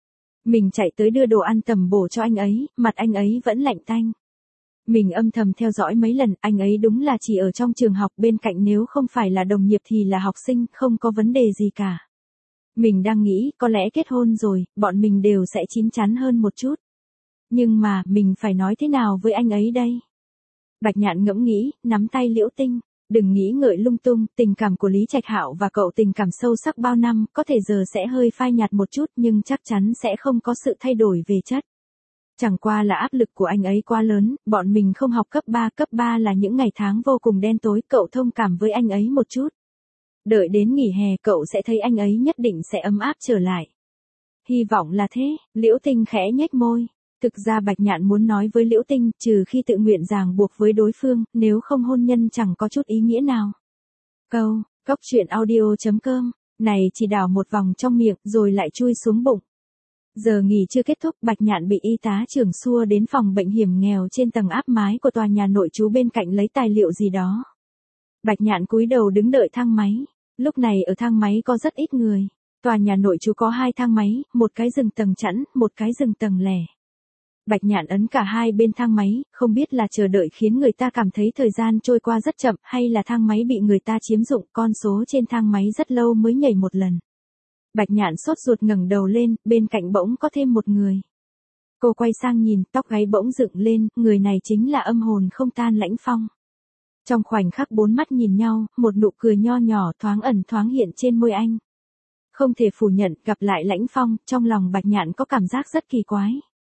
Mình chạy tới đưa đồ ăn tầm bổ cho anh ấy, mặt anh ấy vẫn lạnh tanh. Mình âm thầm theo dõi mấy lần, anh ấy đúng là chỉ ở trong trường học bên cạnh, nếu không phải là đồng nghiệp thì là học sinh, không có vấn đề gì cả. Mình đang nghĩ, có lẽ kết hôn rồi, bọn mình đều sẽ chín chắn hơn một chút. Nhưng mà, mình phải nói thế nào với anh ấy đây? Bạch Nhạn ngẫm nghĩ, nắm tay Liễu Tinh. Đừng nghĩ ngợi lung tung, tình cảm của Lý Trạch Hạo và cậu tình cảm sâu sắc bao năm, có thể giờ sẽ hơi phai nhạt một chút nhưng chắc chắn sẽ không có sự thay đổi về chất. Chẳng qua là áp lực của anh ấy quá lớn, bọn mình không học cấp 3 là những ngày tháng vô cùng đen tối, cậu thông cảm với anh ấy một chút. Đợi đến nghỉ hè cậu sẽ thấy anh ấy nhất định sẽ ấm áp trở lại. Hy vọng là thế, Liễu Tinh khẽ nhếch môi. Thực ra Bạch Nhạn muốn nói với Liễu Tinh, trừ khi tự nguyện ràng buộc với đối phương, nếu không hôn nhân chẳng có chút ý nghĩa nào. Cốc truyện audio.com, này chỉ đảo một vòng trong miệng rồi lại chui xuống bụng. Giờ nghỉ chưa kết thúc, Bạch Nhạn bị y tá trưởng xua đến phòng bệnh hiểm nghèo trên tầng áp mái của tòa nhà nội trú bên cạnh lấy tài liệu gì đó. Bạch Nhạn cúi đầu đứng đợi thang máy. Lúc này ở thang máy có rất ít người. Tòa nhà nội trú có 2 thang máy, một cái giường tầng chẵn, một cái giường tầng lẻ. Bạch Nhạn ấn cả hai bên thang máy, không biết là chờ đợi khiến người ta cảm thấy thời gian trôi qua rất chậm hay là thang máy bị người ta chiếm dụng, con số trên thang máy rất lâu mới nhảy một lần. Bạch Nhạn sốt ruột ngẩng đầu lên, bên cạnh bỗng có thêm một người. Cô quay sang nhìn, tóc gáy bỗng dựng lên, người này chính là âm hồn không tan Lãnh Phong. Trong khoảnh khắc 4 mắt nhìn nhau, một nụ cười nho nhỏ thoáng ẩn thoáng hiện trên môi anh. Không thể phủ nhận, gặp lại Lãnh Phong, trong lòng Bạch Nhạn có cảm giác rất kỳ quái.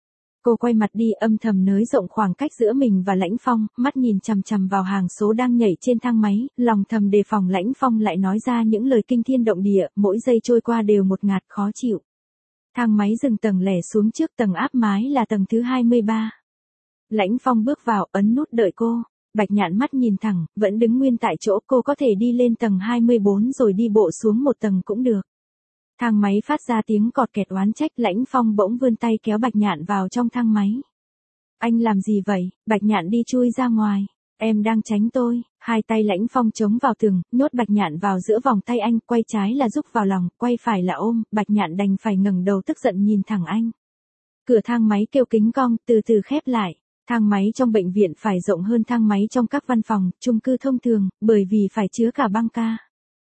Cô quay mặt đi, âm thầm nới rộng khoảng cách giữa mình và Lãnh Phong, mắt nhìn chằm chằm vào hàng số đang nhảy trên thang máy, lòng thầm đề phòng Lãnh Phong lại nói ra những lời kinh thiên động địa, mỗi giây trôi qua đều một ngạt khó chịu. Thang máy dừng tầng lẻ xuống trước, tầng áp mái là tầng thứ 23. Lãnh Phong bước vào, ấn nút đợi cô. Bạch Nhạn mắt nhìn thẳng, vẫn đứng nguyên tại chỗ, cô có thể đi lên tầng 24 rồi đi bộ xuống một tầng cũng được. Thang máy phát ra tiếng cọt kẹt oán trách, Lãnh Phong bỗng vươn tay kéo Bạch Nhạn vào trong thang máy. Anh làm gì vậy? Bạch Nhạn đi chui ra ngoài. Em đang tránh tôi. Hai tay Lãnh Phong chống vào tường, nhốt Bạch Nhạn vào giữa vòng tay anh, quay trái là rúc vào lòng, quay phải là ôm, Bạch Nhạn đành phải ngẩng đầu tức giận nhìn thẳng anh. Cửa thang máy kêu kính cong, từ từ khép lại. Thang máy trong bệnh viện phải rộng hơn thang máy trong các văn phòng, chung cư thông thường, bởi vì phải chứa cả băng ca.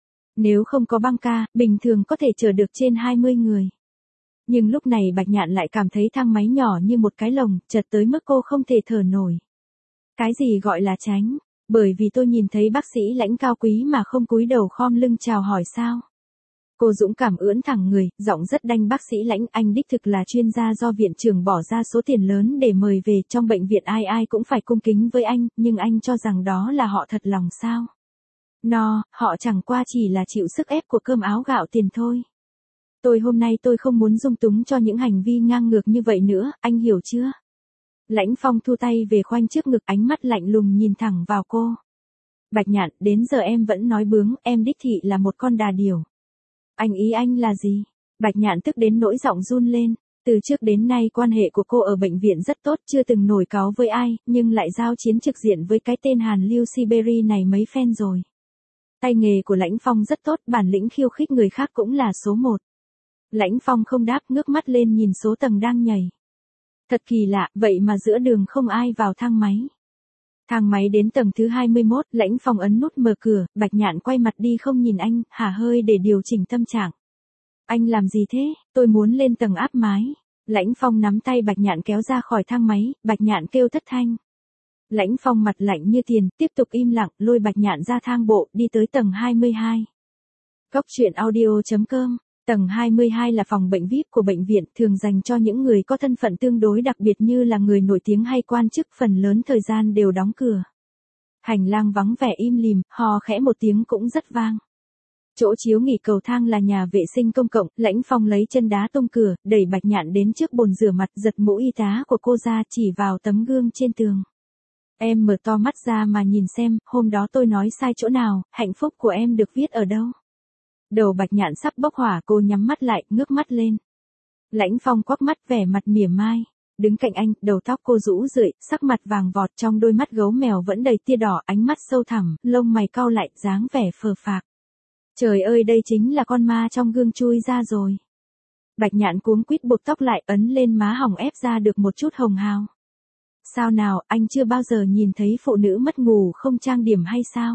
Nếu không có băng ca, bình thường có thể chở được trên 20 người. Nhưng lúc này Bạch Nhạn lại cảm thấy thang máy nhỏ như một cái lồng, chật tới mức cô không thể thở nổi. Cái gì gọi là tránh? Bởi vì tôi nhìn thấy bác sĩ Lãnh cao quý mà không cúi đầu khom lưng chào hỏi sao? Cô dũng cảm ưỡn thẳng người, giọng rất đanh, bác sĩ Lãnh, anh đích thực là chuyên gia do viện trưởng bỏ ra số tiền lớn để mời về, trong bệnh viện ai ai cũng phải cung kính với anh, nhưng anh cho rằng đó là họ thật lòng sao? No, họ chẳng qua chỉ là chịu sức ép của cơm áo gạo tiền thôi. Hôm nay tôi không muốn dung túng cho những hành vi ngang ngược như vậy nữa, anh hiểu chưa? Lãnh Phong thu tay về khoanh trước ngực, ánh mắt lạnh lùng nhìn thẳng vào cô. Bạch Nhạn, đến giờ em vẫn nói bướng, em đích thị là một con đà điểu. Ý anh là gì? Bạch Nhạn tức đến nỗi giọng run lên. Từ trước đến nay quan hệ của cô ở bệnh viện rất tốt, chưa từng nổi cáu với ai, nhưng lại giao chiến trực diện với cái tên Hàn Lưu Siberia này mấy phen rồi. Tay nghề của Lãnh Phong rất tốt, bản lĩnh khiêu khích người khác cũng là số 1. Lãnh Phong không đáp, ngước mắt lên nhìn số tầng đang nhảy. Thật kỳ lạ, vậy mà giữa đường không ai vào thang máy. Thang máy đến tầng thứ 21, Lãnh Phong ấn nút mở cửa, Bạch Nhạn quay mặt đi không nhìn anh, hả hơi để điều chỉnh tâm trạng. Anh làm gì thế? Tôi muốn lên tầng áp mái. Lãnh Phong nắm tay Bạch Nhạn kéo ra khỏi thang máy, Bạch Nhạn kêu thất thanh. Lãnh Phong mặt lạnh như tiền, tiếp tục im lặng, lôi Bạch Nhạn ra thang bộ, đi tới tầng 22. Cốc truyện audio.com. Tầng 22 là phòng bệnh VIP của bệnh viện, thường dành cho những người có thân phận tương đối đặc biệt như là người nổi tiếng hay quan chức, phần lớn thời gian đều đóng cửa. Hành lang vắng vẻ im lìm, hò khẽ một tiếng cũng rất vang. Chỗ chiếu nghỉ cầu thang là nhà vệ sinh công cộng, Lãnh Phong lấy chân đá tung cửa, đẩy Bạch Nhạn đến trước bồn rửa mặt, giật mũ y tá của cô ra, chỉ vào tấm gương trên tường. Em mở to mắt ra mà nhìn xem, hôm đó tôi nói sai chỗ nào, hạnh phúc của em được viết ở đâu? Đầu Bạch Nhạn sắp bốc hỏa, cô nhắm mắt lại, ngước mắt lên. Lãnh Phong quắc mắt, vẻ mặt mỉa mai. Đứng cạnh anh, đầu tóc cô rũ rượi, sắc mặt vàng vọt, trong đôi mắt gấu mèo vẫn đầy tia đỏ, ánh mắt sâu thẳm, lông mày cau lại, dáng vẻ phờ phạc. Trời ơi, đây chính là con ma trong gương chui ra rồi. Bạch Nhạn cuống quýt buộc tóc lại, ấn lên má hồng ép ra được một chút hồng hào. Sao nào, anh chưa bao giờ nhìn thấy phụ nữ mất ngủ không trang điểm hay sao?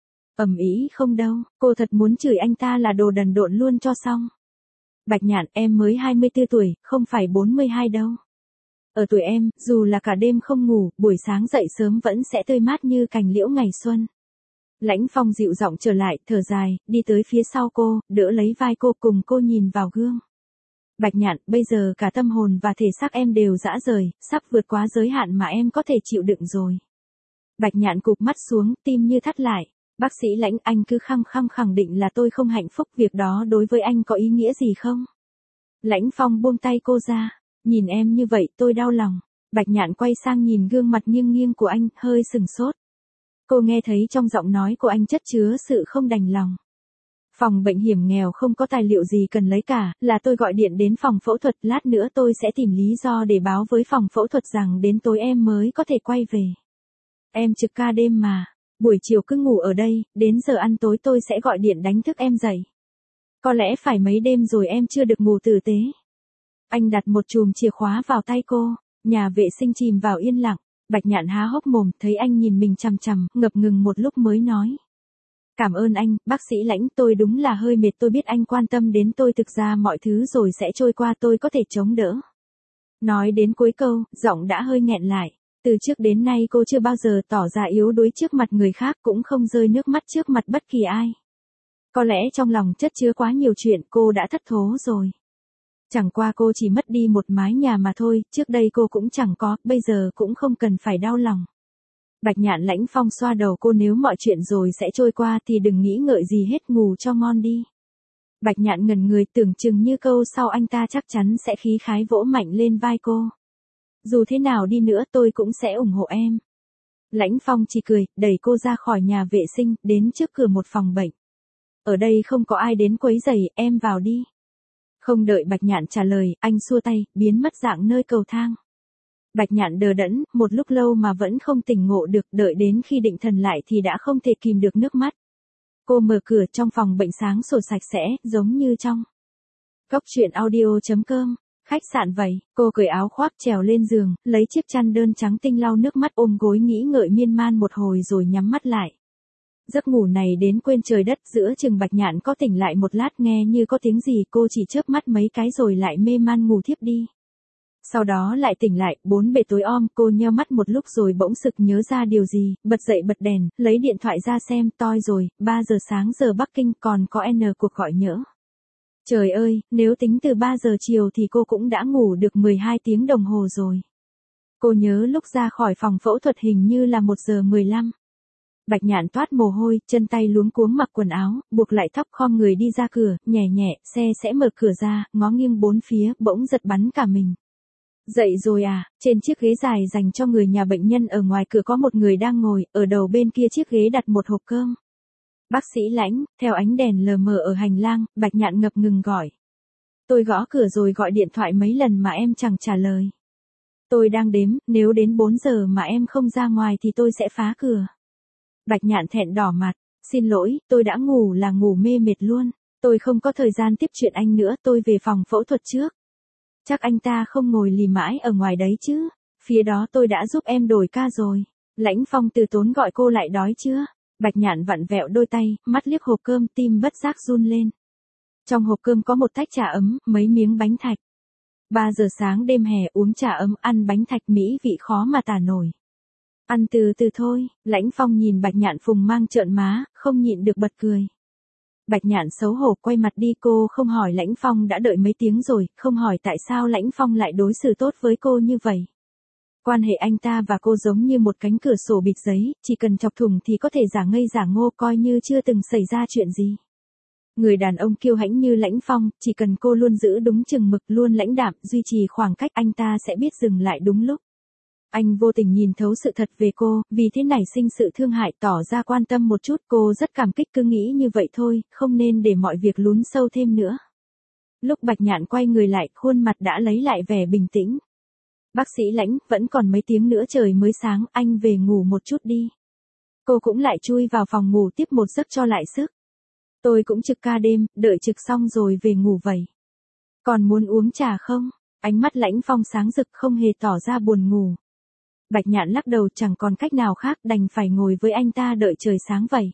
Ầm ĩ không đâu, cô thật muốn chửi anh ta là đồ đần độn luôn cho xong. Bạch Nhạn, em mới 24 tuổi, không phải 42 đâu. Ở tuổi em, dù là cả đêm không ngủ, buổi sáng dậy sớm vẫn sẽ tươi mát như cành liễu ngày xuân. Lãnh Phong dịu giọng trở lại, thở dài, đi tới phía sau cô, đỡ lấy vai cô, cùng cô nhìn vào gương. Bạch Nhạn, bây giờ cả tâm hồn và thể xác em đều rã rời, sắp vượt quá giới hạn mà em có thể chịu đựng rồi. Bạch Nhạn cụp mắt xuống, tim như thắt lại. Bác sĩ Lãnh, anh cứ khăng khăng khẳng định là tôi không hạnh phúc, việc đó đối với anh có ý nghĩa gì không? Lãnh Phong buông tay cô ra, nhìn em như vậy tôi đau lòng. Bạch Nhạn quay sang nhìn gương mặt nghiêng nghiêng của anh, hơi sừng sốt. Cô nghe thấy trong giọng nói của anh chất chứa sự không đành lòng. Phòng bệnh hiểm nghèo không có tài liệu gì cần lấy cả, là tôi gọi điện đến phòng phẫu thuật, lát nữa tôi sẽ tìm lý do để báo với phòng phẫu thuật rằng đến tối em mới có thể quay về. Em trực ca đêm mà. Buổi chiều cứ ngủ ở đây, đến giờ ăn tối tôi sẽ gọi điện đánh thức em dậy. Có lẽ phải mấy đêm rồi em chưa được ngủ tử tế. Anh đặt một chùm chìa khóa vào tay cô, nhà vệ sinh chìm vào yên lặng, Bạch Nhạn há hốc mồm, thấy anh nhìn mình chằm chằm, ngập ngừng một lúc mới nói. Cảm ơn anh, bác sĩ Lãnh, tôi đúng là hơi mệt, tôi biết anh quan tâm đến tôi, thực ra mọi thứ rồi sẽ trôi qua, tôi có thể chống đỡ. Nói đến cuối câu, giọng đã hơi nghẹn lại. Từ trước đến nay cô chưa bao giờ tỏ ra yếu đuối trước mặt người khác, cũng không rơi nước mắt trước mặt bất kỳ ai. Có lẽ trong lòng chất chứa quá nhiều chuyện, cô đã thất thố rồi. Chẳng qua cô chỉ mất đi một mái nhà mà thôi, trước đây cô cũng chẳng có, bây giờ cũng không cần phải đau lòng. Bạch Nhạn. Lãnh Phong xoa đầu cô, nếu mọi chuyện rồi sẽ trôi qua thì đừng nghĩ ngợi gì hết, ngủ cho ngon đi. Bạch Nhạn ngẩn người, tưởng chừng như câu sau anh ta chắc chắn sẽ khí khái vỗ mạnh lên vai cô. Dù thế nào đi nữa tôi cũng sẽ ủng hộ em. Lãnh Phong chỉ cười, đẩy cô ra khỏi nhà vệ sinh, đến trước cửa một phòng bệnh. Ở đây không có ai đến quấy rầy, em vào đi. Không đợi Bạch Nhạn trả lời, anh xua tay, biến mất dạng nơi cầu thang. Bạch Nhạn đờ đẫn, một lúc lâu mà vẫn không tỉnh ngộ được, đợi đến khi định thần lại thì đã không thể kìm được nước mắt. Cô mở cửa, trong phòng bệnh sáng sủa sạch sẽ, giống như trong Cốc truyện audio.com. Khách sạn vậy, cô cởi áo khoác trèo lên giường, lấy chiếc chăn đơn trắng tinh lau nước mắt, ôm gối nghĩ ngợi miên man một hồi rồi nhắm mắt lại. Giấc ngủ này đến quên trời đất, giữa chừng Bạch Nhạn có tỉnh lại một lát, nghe như có tiếng gì, cô chỉ chớp mắt mấy cái rồi lại mê man ngủ thiếp đi. Sau đó lại tỉnh lại, bốn bề tối om, cô nheo mắt một lúc rồi bỗng sực nhớ ra điều gì, bật dậy bật đèn, lấy điện thoại ra xem, toi rồi, 3 giờ sáng giờ Bắc Kinh, còn có N cuộc gọi nhỡ. Trời ơi, nếu tính từ 3 giờ chiều thì cô cũng đã ngủ được 12 tiếng đồng hồ rồi. Cô nhớ lúc ra khỏi phòng phẫu thuật hình như là 1 giờ 15. Bạch Nhạn toát mồ hôi, chân tay luống cuống mặc quần áo, buộc lại tóc khom người đi ra cửa, nhẹ nhẹ, xe sẽ mở cửa ra, ngó nghiêng bốn phía, bỗng giật bắn cả mình. Dậy rồi à, trên chiếc ghế dài dành cho người nhà bệnh nhân ở ngoài cửa có một người đang ngồi, ở đầu bên kia chiếc ghế đặt một hộp cơm. Bác sĩ Lãnh, theo ánh đèn lờ mờ ở hành lang, Bạch Nhạn ngập ngừng gọi. Tôi gõ cửa rồi gọi điện thoại mấy lần mà em chẳng trả lời. Tôi đang đếm, nếu đến 4 giờ mà em không ra ngoài thì tôi sẽ phá cửa. Bạch Nhạn thẹn đỏ mặt, xin lỗi, tôi đã ngủ là ngủ mê mệt luôn. Tôi không có thời gian tiếp chuyện anh nữa, tôi về phòng phẫu thuật trước. Chắc anh ta không ngồi lì mãi ở ngoài đấy chứ. Phía đó tôi đã giúp em đổi ca rồi. Lãnh Phong từ tốn gọi cô lại đói chưa? Bạch Nhạn vặn vẹo đôi tay, mắt liếc hộp cơm, tim bất giác run lên. Trong hộp cơm có một tách trà ấm, mấy miếng bánh thạch. 3 giờ sáng đêm hè uống trà ấm, ăn bánh thạch mỹ vị khó mà tả nổi. Ăn từ từ thôi, Lãnh Phong nhìn Bạch Nhạn phùng mang trợn má, không nhịn được bật cười. Bạch Nhạn xấu hổ quay mặt đi, cô không hỏi Lãnh Phong đã đợi mấy tiếng rồi, không hỏi tại sao Lãnh Phong lại đối xử tốt với cô như vậy. Quan hệ anh ta và cô giống như một cánh cửa sổ bịt giấy, chỉ cần chọc thủng thì có thể giả ngây giả ngô coi như chưa từng xảy ra chuyện gì. Người đàn ông kiêu hãnh như Lãnh Phong, chỉ cần cô luôn giữ đúng chừng mực, luôn lãnh đạm, duy trì khoảng cách, anh ta sẽ biết dừng lại đúng lúc. Anh vô tình nhìn thấu sự thật về cô, vì thế nảy sinh sự thương hại, tỏ ra quan tâm một chút, cô rất cảm kích, cứ nghĩ như vậy thôi, không nên để mọi việc lún sâu thêm nữa. Lúc Bạch Nhạn quay người lại, khuôn mặt đã lấy lại vẻ bình tĩnh. Bác sĩ Lãnh, vẫn còn mấy tiếng nữa trời mới sáng, anh về ngủ một chút đi. Cô cũng lại chui vào phòng ngủ tiếp một giấc cho lại sức. Tôi cũng trực ca đêm, đợi trực xong rồi về ngủ vậy. Còn muốn uống trà không? Ánh mắt Lãnh Phong sáng rực, không hề tỏ ra buồn ngủ. Bạch Nhạn lắc đầu, chẳng còn cách nào khác, đành phải ngồi với anh ta đợi trời sáng vậy.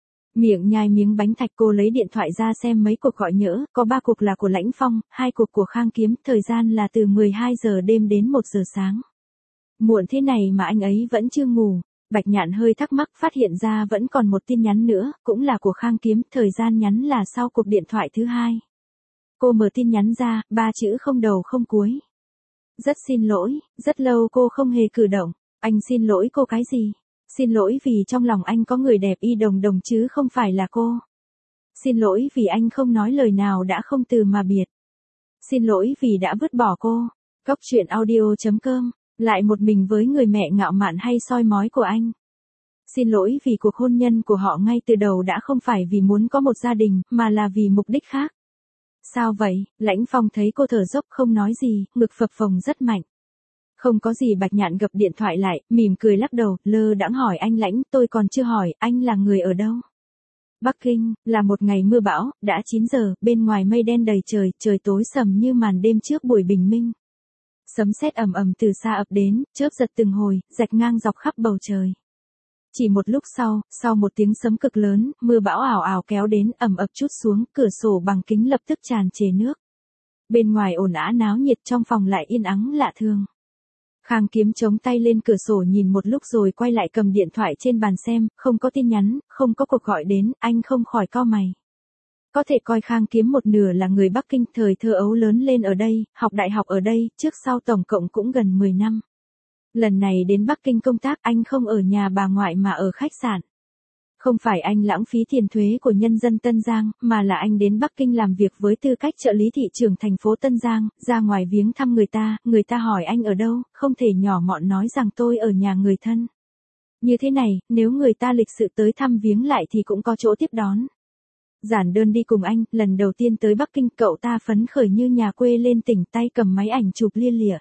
Miệng nhai miếng bánh thạch, cô lấy điện thoại ra xem mấy cuộc gọi nhỡ, có 3 cuộc là của Lãnh Phong, 2 cuộc của Khang Kiếm, thời gian là từ 12 giờ đêm đến 1 giờ sáng. Muộn thế này mà anh ấy vẫn chưa ngủ. Bạch Nhạn hơi thắc mắc, phát hiện ra vẫn còn một tin nhắn nữa, cũng là của Khang Kiếm, thời gian nhắn là sau cuộc điện thoại thứ 2. Cô mở tin nhắn ra, 3 chữ không đầu không cuối. Rất xin lỗi, rất lâu cô không hề cử động. Anh xin lỗi cô cái gì? Xin lỗi vì trong lòng anh có người đẹp Y Đồng Đồng chứ không phải là cô. Xin lỗi vì anh không nói lời nào đã không từ mà biệt. Xin lỗi vì đã vứt bỏ cô. Cốc truyện audio.com. Lại một mình với người mẹ ngạo mạn hay soi mói của anh. Xin lỗi vì cuộc hôn nhân của họ ngay từ đầu đã không phải vì muốn có một gia đình, mà là vì mục đích khác. Sao vậy? Lãnh Phong thấy cô thở dốc không nói gì, ngực phập phồng rất mạnh. Không có gì. Bạch Nhạn gập điện thoại lại, mỉm cười lắc đầu, lơ đãng hỏi anh Lãnh, tôi còn chưa hỏi, anh là người ở đâu? Bắc Kinh, là một ngày mưa bão, đã 9 giờ, bên ngoài mây đen đầy trời, trời tối sầm như màn đêm trước buổi bình minh. Sấm sét ầm ầm từ xa ập đến, chớp giật từng hồi, rạch ngang dọc khắp bầu trời. Chỉ một lúc sau một tiếng sấm cực lớn, mưa bão ảo ảo kéo đến, ầm ập trút xuống, cửa sổ bằng kính lập tức tràn trề nước. Bên ngoài ồn ào náo nhiệt, trong phòng lại yên ắng lạ thường. Khang Kiếm chống tay lên cửa sổ nhìn một lúc rồi quay lại cầm điện thoại trên bàn xem, không có tin nhắn, không có cuộc gọi đến, anh không khỏi cau mày. Có thể coi Khang Kiếm một nửa là người Bắc Kinh, thời thơ ấu lớn lên ở đây, học đại học ở đây, trước sau tổng cộng cũng gần 10 năm. Lần này đến Bắc Kinh công tác, anh không ở nhà bà ngoại mà ở khách sạn. Không phải anh lãng phí tiền thuế của nhân dân Tân Giang, mà là anh đến Bắc Kinh làm việc với tư cách trợ lý thị trưởng thành phố Tân Giang, ra ngoài viếng thăm người ta hỏi anh ở đâu, không thể nhỏ mọn nói rằng tôi ở nhà người thân. Như thế này, nếu người ta lịch sự tới thăm viếng lại thì cũng có chỗ tiếp đón. Giản Đơn đi cùng anh, lần đầu tiên tới Bắc Kinh, cậu ta phấn khởi như nhà quê lên tỉnh, tay cầm máy ảnh chụp lia lịa.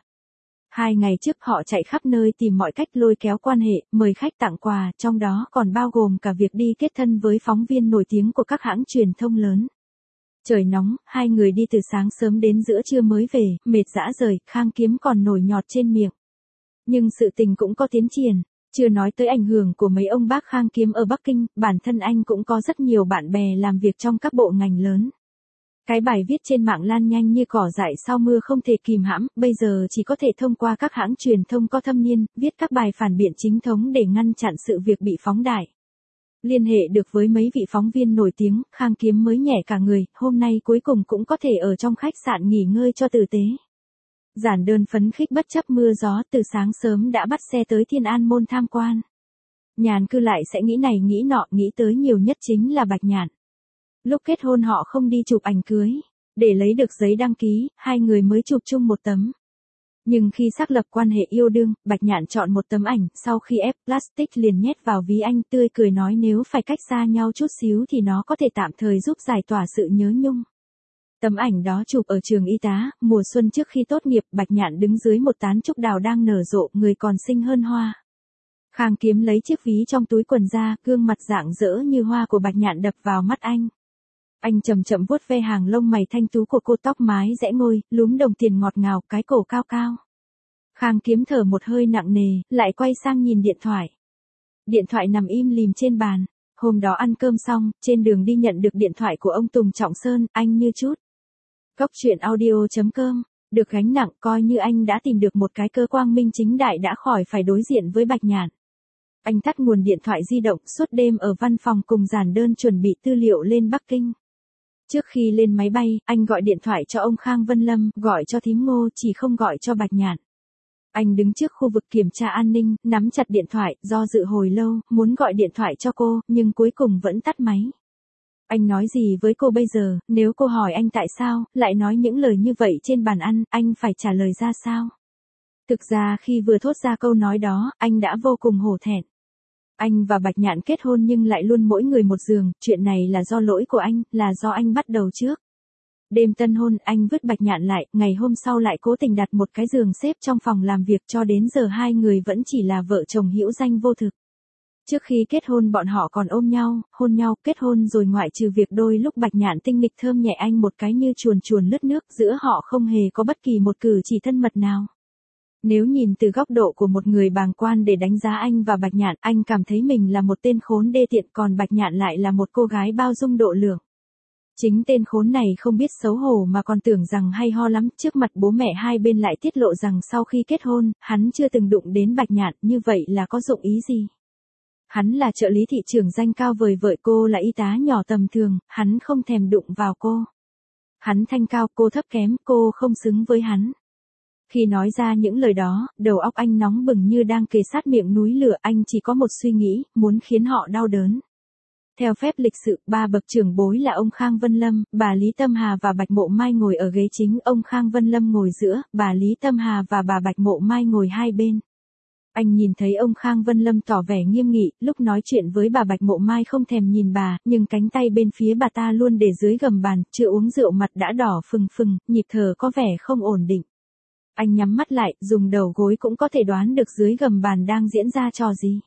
2 ngày trước họ chạy khắp nơi tìm mọi cách lôi kéo quan hệ, mời khách tặng quà, trong đó còn bao gồm cả việc đi kết thân với phóng viên nổi tiếng của các hãng truyền thông lớn. Trời nóng, 2 người đi từ sáng sớm đến giữa trưa mới về, mệt rã rời, Khang Kiếm còn nổi nhọt trên miệng. Nhưng sự tình cũng có tiến triển, chưa nói tới ảnh hưởng của mấy ông bác Khang Kiếm ở Bắc Kinh, bản thân anh cũng có rất nhiều bạn bè làm việc trong các bộ ngành lớn. Cái bài viết trên mạng lan nhanh như cỏ dại sau mưa không thể kìm hãm, bây giờ chỉ có thể thông qua các hãng truyền thông có thâm niên, viết các bài phản biện chính thống để ngăn chặn sự việc bị phóng đại. Liên hệ được với mấy vị phóng viên nổi tiếng, Khang Kiếm mới nhẹ cả người, hôm nay cuối cùng cũng có thể ở trong khách sạn nghỉ ngơi cho tử tế. Giản Đơn phấn khích bất chấp mưa gió, từ sáng sớm đã bắt xe tới Thiên An Môn tham quan. Nhàn cư lại sẽ nghĩ này nghĩ nọ, nghĩ tới nhiều nhất chính là Bạch Nhạn. Lúc kết hôn họ không đi chụp ảnh cưới, để lấy được giấy đăng ký, hai người mới chụp chung một tấm. Nhưng khi xác lập quan hệ yêu đương, Bạch Nhạn chọn một tấm ảnh, sau khi ép plastic liền nhét vào ví anh, tươi cười nói nếu phải cách xa nhau chút xíu thì nó có thể tạm thời giúp giải tỏa sự nhớ nhung. Tấm ảnh đó chụp ở trường y tá, mùa xuân trước khi tốt nghiệp, Bạch Nhạn đứng dưới một tán trúc đào đang nở rộ, người còn xinh hơn hoa. Khang Kiếm lấy chiếc ví trong túi quần ra, gương mặt rạng rỡ như hoa của Bạch Nhạn đập vào mắt anh. Anh chậm chậm vuốt ve hàng lông mày thanh tú của cô, tóc mái rẽ ngôi, lúm đồng tiền ngọt ngào, cái cổ cao cao. Khang Kiếm thở một hơi nặng nề, lại quay sang nhìn điện thoại. Điện thoại nằm im lìm trên bàn. Hôm đó ăn cơm xong, trên đường đi nhận được điện thoại của ông Tùng Trọng Sơn, anh như chút. Góc chuyện audio.com, được gánh nặng, coi như anh đã tìm được một cái cơ quang minh chính đại đã khỏi phải đối diện với Bạch Nhạn. Anh tắt nguồn điện thoại di động, suốt đêm ở văn phòng cùng Giản Đơn chuẩn bị tư liệu lên Bắc Kinh. Trước khi lên máy bay, anh gọi điện thoại cho ông Khang Vân Lâm, gọi cho thím Ngô, chỉ không gọi cho Bạch Nhạn. Anh đứng trước khu vực kiểm tra an ninh, nắm chặt điện thoại, do dự hồi lâu, muốn gọi điện thoại cho cô, nhưng cuối cùng vẫn tắt máy. Anh nói gì với cô bây giờ, nếu cô hỏi anh tại sao, lại nói những lời như vậy trên bàn ăn, anh phải trả lời ra sao? Thực ra khi vừa thốt ra câu nói đó, anh đã vô cùng hổ thẹn. Anh và Bạch Nhạn kết hôn nhưng lại luôn mỗi người một giường, chuyện này là do lỗi của anh, là do anh bắt đầu trước. Đêm tân hôn, anh vứt Bạch Nhạn lại, ngày hôm sau lại cố tình đặt một cái giường xếp trong phòng làm việc, cho đến giờ hai người vẫn chỉ là vợ chồng hữu danh vô thực. Trước khi kết hôn bọn họ còn ôm nhau, hôn nhau, kết hôn rồi ngoại trừ việc đôi lúc Bạch Nhạn tinh nghịch thơm nhẹ anh một cái như chuồn chuồn lướt nước, giữa họ không hề có bất kỳ một cử chỉ thân mật nào. Nếu nhìn từ góc độ của một người bàng quan để đánh giá anh và Bạch Nhạn, anh cảm thấy mình là một tên khốn đê tiện, còn Bạch Nhạn lại là một cô gái bao dung độ lượng. Chính tên khốn này không biết xấu hổ mà còn tưởng rằng hay ho lắm, trước mặt bố mẹ hai bên lại tiết lộ rằng sau khi kết hôn, hắn chưa từng đụng đến Bạch Nhạn, như vậy là có dụng ý gì? Hắn là trợ lý thị trưởng danh cao vời vợi, cô là y tá nhỏ tầm thường, hắn không thèm đụng vào cô. Hắn thanh cao, cô thấp kém, cô không xứng với hắn. Khi nói ra những lời đó, đầu óc anh nóng bừng như đang kề sát miệng núi lửa, anh chỉ có một suy nghĩ, muốn khiến họ đau đớn. Theo phép lịch sự, ba bậc trưởng bối là ông Khang Vân Lâm, bà Lý Tâm Hà và Bạch Mộ Mai ngồi ở ghế chính, ông Khang Vân Lâm ngồi giữa, bà Lý Tâm Hà và bà Bạch Mộ Mai ngồi hai bên. Anh nhìn thấy ông Khang Vân Lâm tỏ vẻ nghiêm nghị, lúc nói chuyện với bà Bạch Mộ Mai không thèm nhìn bà, nhưng cánh tay bên phía bà ta luôn để dưới gầm bàn, chưa uống rượu mặt đã đỏ phừng phừng, nhịp thở có vẻ không ổn định. Anh nhắm mắt lại, dùng đầu gối cũng có thể đoán được dưới gầm bàn đang diễn ra trò gì.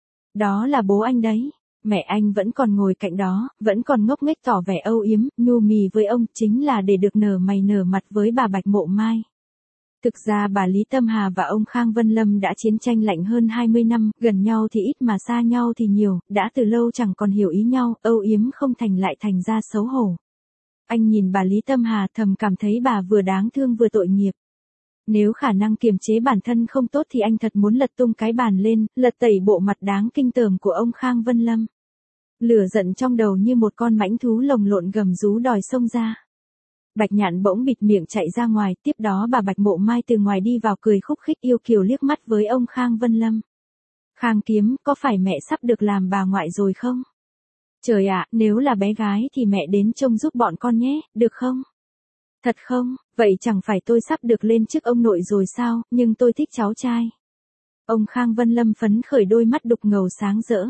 Đó là bố anh đấy. Mẹ anh vẫn còn ngồi cạnh đó, vẫn còn ngốc nghếch tỏ vẻ âu yếm, nhu mì với ông, chính là để được nở mày nở mặt với bà Bạch Mộ Mai. Thực ra bà Lý Tâm Hà và ông Khang Vân Lâm đã chiến tranh lạnh hơn 20 năm, gần nhau thì ít mà xa nhau thì nhiều, đã từ lâu chẳng còn hiểu ý nhau, âu yếm không thành lại thành ra xấu hổ. Anh nhìn bà Lý Tâm Hà thầm cảm thấy bà vừa đáng thương vừa tội nghiệp. Nếu khả năng kiềm chế bản thân không tốt thì anh thật muốn lật tung cái bàn lên, lật tẩy bộ mặt đáng kinh tởm của ông Khang Vân Lâm. Lửa giận trong đầu như một con mãnh thú lồng lộn gầm rú đòi xông ra. Bạch Nhạn bỗng bịt miệng chạy ra ngoài, tiếp đó bà Bạch Mộ Mai từ ngoài đi vào cười khúc khích yêu kiều liếc mắt với ông Khang Vân Lâm. Khang Kiếm, có phải mẹ sắp được làm bà ngoại rồi không? Trời ạ, nếu là bé gái thì mẹ đến trông giúp bọn con nhé, được không? Thật không, vậy chẳng phải tôi sắp được lên chức ông nội rồi sao, nhưng tôi thích cháu trai. Ông Khang Vân Lâm phấn khởi, đôi mắt đục ngầu sáng rỡ.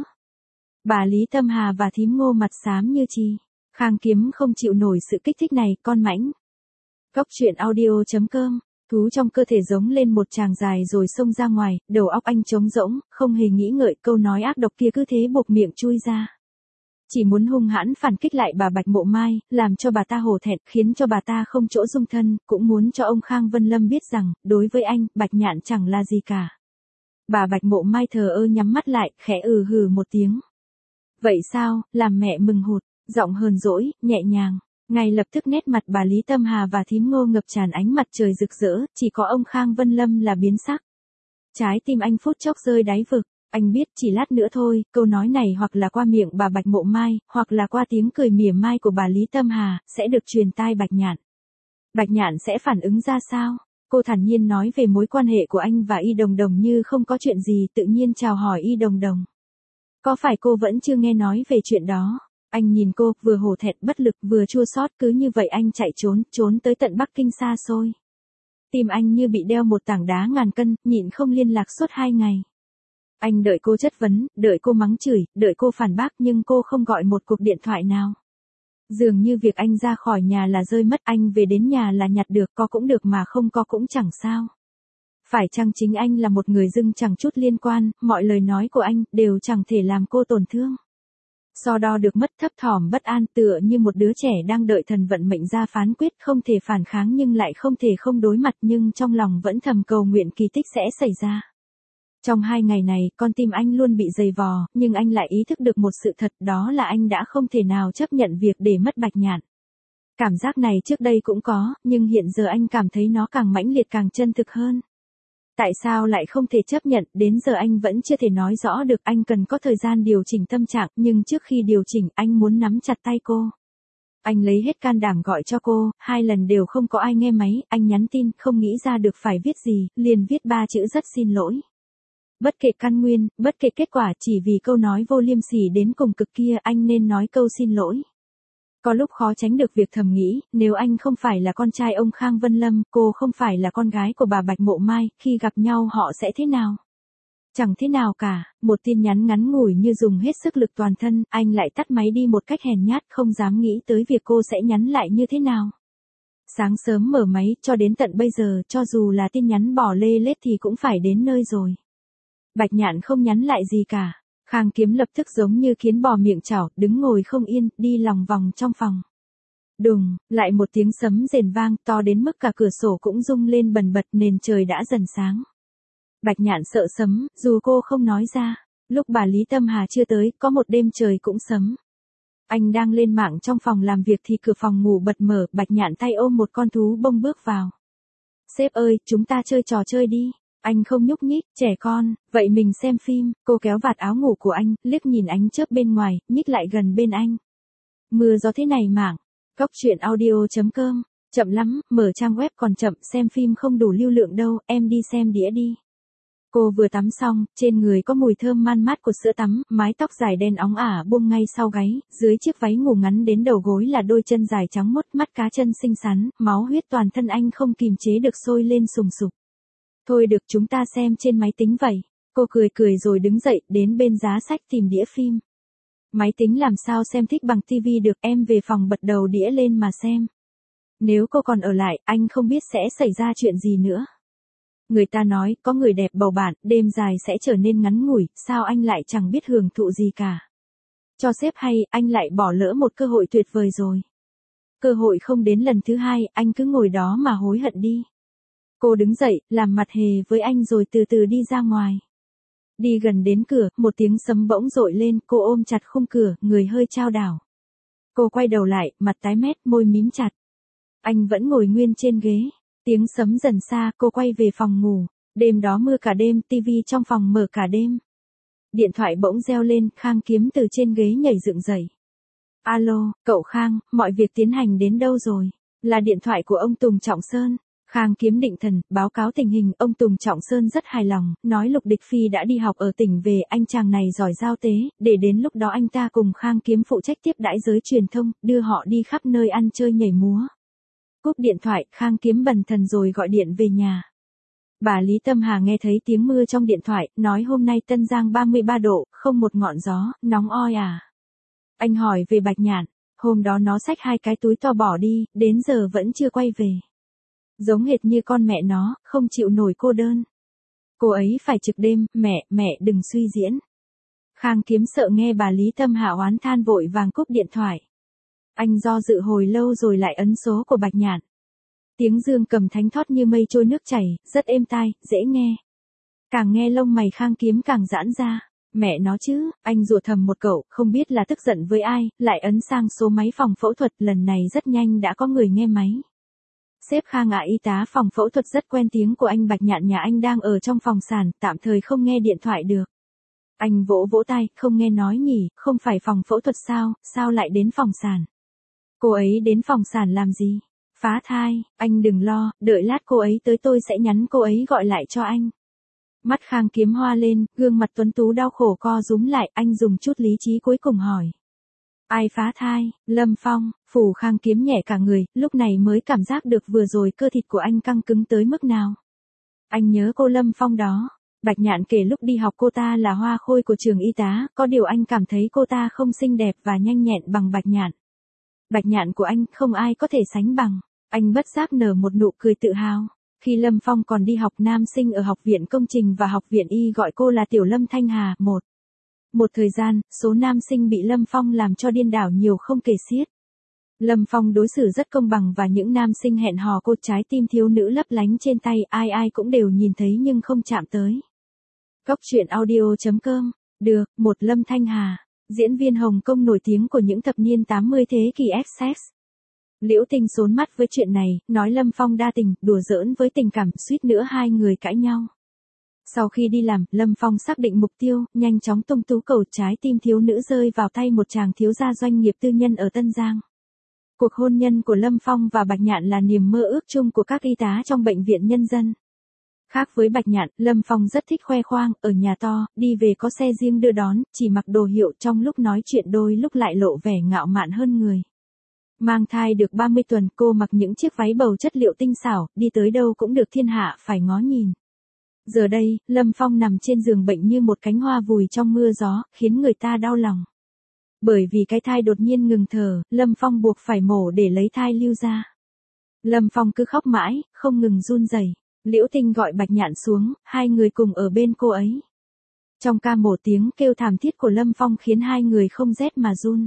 Bà Lý Tâm Hà và thím Ngô mặt xám như chi. Khang Kiếm không chịu nổi sự kích thích này, con mãnh. Góc chuyện audio.com, thú trong cơ thể giống lên một tràng dài rồi xông ra ngoài, đầu óc anh trống rỗng, không hề nghĩ ngợi, câu nói ác độc kia cứ thế buộc miệng chui ra. Chỉ muốn hung hãn phản kích lại bà Bạch Mộ Mai, làm cho bà ta hổ thẹn, khiến cho bà ta không chỗ dung thân, cũng muốn cho ông Khang Vân Lâm biết rằng, đối với anh, Bạch Nhạn chẳng là gì cả. Bà Bạch Mộ Mai thờ ơ nhắm mắt lại, khẽ hừ một tiếng. Vậy sao, làm mẹ mừng hụt, giọng hờn dỗi, nhẹ nhàng. Ngay lập tức nét mặt bà Lý Tâm Hà và thím Ngô ngập tràn ánh mặt trời rực rỡ, chỉ có ông Khang Vân Lâm là biến sắc. Trái tim anh phút chốc rơi đáy vực. Anh biết chỉ lát nữa thôi, câu nói này hoặc là qua miệng bà Bạch Mộ Mai, hoặc là qua tiếng cười mỉa mai của bà Lý Tâm Hà, sẽ được truyền tai Bạch Nhạn. Bạch Nhạn sẽ phản ứng ra sao? Cô thản nhiên nói về mối quan hệ của anh và Y Đồng Đồng như không có chuyện gì, tự nhiên chào hỏi Y Đồng Đồng. Có phải cô vẫn chưa nghe nói về chuyện đó? Anh nhìn cô, vừa hổ thẹn bất lực vừa chua xót, cứ như vậy anh chạy trốn tới tận Bắc Kinh xa xôi. Tim anh như bị đeo một tảng đá ngàn cân, nhịn không liên lạc suốt 2 ngày. Anh đợi cô chất vấn, đợi cô mắng chửi, đợi cô phản bác nhưng cô không gọi một cuộc điện thoại nào. Dường như việc anh ra khỏi nhà là rơi mất, anh về đến nhà là nhặt được, có cũng được mà không có cũng chẳng sao. Phải chăng chính anh là một người dưng chẳng chút liên quan, mọi lời nói của anh đều chẳng thể làm cô tổn thương. So đo được mất, thấp thỏm bất an, tựa như một đứa trẻ đang đợi thần vận mệnh ra phán quyết, không thể phản kháng nhưng lại không thể không đối mặt, nhưng trong lòng vẫn thầm cầu nguyện kỳ tích sẽ xảy ra. Trong 2 ngày này, con tim anh luôn bị dày vò, nhưng anh lại ý thức được một sự thật, đó là anh đã không thể nào chấp nhận việc để mất Bạch Nhạn. Cảm giác này trước đây cũng có, nhưng hiện giờ anh cảm thấy nó càng mãnh liệt càng chân thực hơn. Tại sao lại không thể chấp nhận, đến giờ anh vẫn chưa thể nói rõ được, anh cần có thời gian điều chỉnh tâm trạng, nhưng trước khi điều chỉnh, anh muốn nắm chặt tay cô. Anh lấy hết can đảm gọi cho cô, 2 lần đều không có ai nghe máy, anh nhắn tin, không nghĩ ra được phải viết gì, liền viết 3 chữ rất xin lỗi. Bất kể căn nguyên, bất kể kết quả, chỉ vì câu nói vô liêm sỉ đến cùng cực kia, anh nên nói câu xin lỗi. Có lúc khó tránh được việc thầm nghĩ, nếu anh không phải là con trai ông Khang Vân Lâm, cô không phải là con gái của bà Bạch Mộ Mai, khi gặp nhau họ sẽ thế nào? Chẳng thế nào cả, một tin nhắn ngắn ngủi như dùng hết sức lực toàn thân, anh lại tắt máy đi một cách hèn nhát, không dám nghĩ tới việc cô sẽ nhắn lại như thế nào. Sáng sớm mở máy, cho đến tận bây giờ, cho dù là tin nhắn bỏ lê lết thì cũng phải đến nơi rồi. Bạch Nhạn không nhắn lại gì cả. Khang Kiếm lập tức giống như kiến bò miệng chảo, đứng ngồi không yên, đi lòng vòng trong phòng. Đùng, lại một tiếng sấm rền vang, to đến mức cả cửa sổ cũng rung lên bần bật, nền trời đã dần sáng. Bạch Nhạn sợ sấm, dù cô không nói ra. Lúc bà Lý Tâm Hà chưa tới, có một đêm trời cũng sấm. Anh đang lên mạng trong phòng làm việc thì cửa phòng ngủ bật mở, Bạch Nhạn tay ôm một con thú bông bước vào. Sếp ơi, chúng ta chơi trò chơi đi. Anh không nhúc nhích, trẻ con, vậy mình xem phim, cô kéo vạt áo ngủ của anh, liếc nhìn ánh chớp bên ngoài, nhích lại gần bên anh. Mưa gió thế này mảng, cóc truyện audio.com, chậm lắm, mở trang web còn chậm, xem phim không đủ lưu lượng đâu, em đi xem đĩa đi. Cô vừa tắm xong, trên người có mùi thơm man mát của sữa tắm, mái tóc dài đen óng ả buông ngay sau gáy, dưới chiếc váy ngủ ngắn đến đầu gối là đôi chân dài trắng muốt, mắt cá chân xinh xắn, máu huyết toàn thân anh không kìm chế được sôi lên sùng sục. Thôi được, chúng ta xem trên máy tính vậy. Cô cười rồi đứng dậy, đến bên giá sách tìm đĩa phim. Máy tính làm sao xem thích bằng tivi được, em về phòng bật đầu đĩa lên mà xem. Nếu cô còn ở lại, anh không biết sẽ xảy ra chuyện gì nữa. Người ta nói, có người đẹp bầu bạn, đêm dài sẽ trở nên ngắn ngủi, sao anh lại chẳng biết hưởng thụ gì cả. Cho sếp hay, anh lại bỏ lỡ một cơ hội tuyệt vời rồi. Cơ hội không đến lần thứ 2, anh cứ ngồi đó mà hối hận đi. Cô đứng dậy, làm mặt hề với anh rồi từ từ đi ra ngoài. Đi gần đến cửa, một tiếng sấm bỗng dội lên, cô ôm chặt khung cửa, người hơi chao đảo. Cô quay đầu lại, mặt tái mét, môi mím chặt. Anh vẫn ngồi nguyên trên ghế. Tiếng sấm dần xa, cô quay về phòng ngủ. Đêm đó mưa cả đêm, tivi trong phòng mở cả đêm. Điện thoại bỗng reo lên, Khang Kiếm từ trên ghế nhảy dựng dậy. Alo, cậu Khang, mọi việc tiến hành đến đâu rồi? Là điện thoại của ông Tùng Trọng Sơn. Khang Kiếm định thần, báo cáo tình hình, ông Tùng Trọng Sơn rất hài lòng, nói Lục Địch Phi đã đi học ở tỉnh về, anh chàng này giỏi giao tế, để đến lúc đó anh ta cùng Khang Kiếm phụ trách tiếp đãi giới truyền thông, đưa họ đi khắp nơi ăn chơi nhảy múa. Cúp điện thoại, Khang Kiếm bần thần rồi gọi điện về nhà. Bà Lý Tâm Hà nghe thấy tiếng mưa trong điện thoại, nói hôm nay Tân Giang 33 độ, không một ngọn gió, nóng oi à. Anh hỏi về Bạch Nhạn, hôm đó nó xách 2 cái túi to bỏ đi, đến giờ vẫn chưa quay về. Giống hệt như con mẹ nó, không chịu nổi cô đơn. Cô ấy phải trực đêm, mẹ đừng suy diễn. Khang Kiếm sợ nghe bà Lý Tâm Hà oán than vội vàng cúp điện thoại. Anh do dự hồi lâu rồi lại ấn số của Bạch Nhạn. Tiếng dương cầm thánh thót như mây trôi nước chảy, rất êm tai, dễ nghe. Càng nghe lông mày Khang Kiếm càng giãn ra. Mẹ nó chứ, anh rủa thầm một cậu, không biết là tức giận với ai, lại ấn sang số máy phòng phẫu thuật, lần này rất nhanh đã có người nghe máy. Sếp Khang ạ, y tá phòng phẫu thuật rất quen tiếng của anh Bạch Nhạn nhà anh đang ở trong phòng sản, tạm thời không nghe điện thoại được. Anh vỗ vỗ tay, không nghe nói nhỉ, không phải phòng phẫu thuật sao, sao lại đến phòng sản? Cô ấy đến phòng sản làm gì? Phá thai, anh đừng lo, đợi lát cô ấy tới tôi sẽ nhắn cô ấy gọi lại cho anh. Mắt Khang Kiếm hoa lên, gương mặt tuấn tú đau khổ co rúm lại, anh dùng chút lý trí cuối cùng hỏi. Ai phá thai? Lâm Phong. Phủ Khang Kiếm nhẹ cả người, lúc này mới cảm giác được vừa rồi cơ thịt của anh căng cứng tới mức nào. Anh nhớ cô Lâm Phong đó. Bạch Nhạn kể lúc đi học cô ta là hoa khôi của trường y tá, có điều anh cảm thấy cô ta không xinh đẹp và nhanh nhẹn bằng Bạch Nhạn. Bạch Nhạn của anh không ai có thể sánh bằng. Anh bất giác nở một nụ cười tự hào. Khi Lâm Phong còn đi học nam sinh ở học viện công trình và học viện y gọi cô là Tiểu Lâm Thanh Hà. Một thời gian, số nam sinh bị Lâm Phong làm cho điên đảo nhiều không kể xiết. Lâm Phong đối xử rất công bằng và những nam sinh hẹn hò cô, trái tim thiếu nữ lấp lánh trên tay, ai ai cũng đều nhìn thấy nhưng không chạm tới. Cốc truyện audio.com. Được, một Lâm Thanh Hà, diễn viên Hồng Kông nổi tiếng của những thập niên 80 thế kỷ XX. Liễu Tinh xốn mắt với chuyện này, nói Lâm Phong đa tình, đùa giỡn với tình cảm, suýt nữa hai người cãi nhau. Sau khi đi làm, Lâm Phong xác định mục tiêu, nhanh chóng tung tú cầu, trái tim thiếu nữ rơi vào tay một chàng thiếu gia doanh nghiệp tư nhân ở Tân Giang. Cuộc hôn nhân của Lâm Phong và Bạch Nhạn là niềm mơ ước chung của các y tá trong bệnh viện nhân dân. Khác với Bạch Nhạn, Lâm Phong rất thích khoe khoang, ở nhà to, đi về có xe riêng đưa đón, chỉ mặc đồ hiệu, trong lúc nói chuyện đôi lúc lại lộ vẻ ngạo mạn hơn người. Mang thai được 30 tuần, cô mặc những chiếc váy bầu chất liệu tinh xảo, đi tới đâu cũng được thiên hạ phải ngó nhìn. Giờ đây, Lâm Phong nằm trên giường bệnh như một cánh hoa vùi trong mưa gió, khiến người ta đau lòng. Bởi vì cái thai đột nhiên ngừng thở, Lâm Phong buộc phải mổ để lấy thai lưu ra. Lâm Phong cứ khóc mãi, không ngừng run rẩy. Liễu Tinh gọi Bạch Nhạn xuống, hai người cùng ở bên cô ấy. Trong ca mổ, tiếng kêu thảm thiết của Lâm Phong khiến hai người không rét mà run.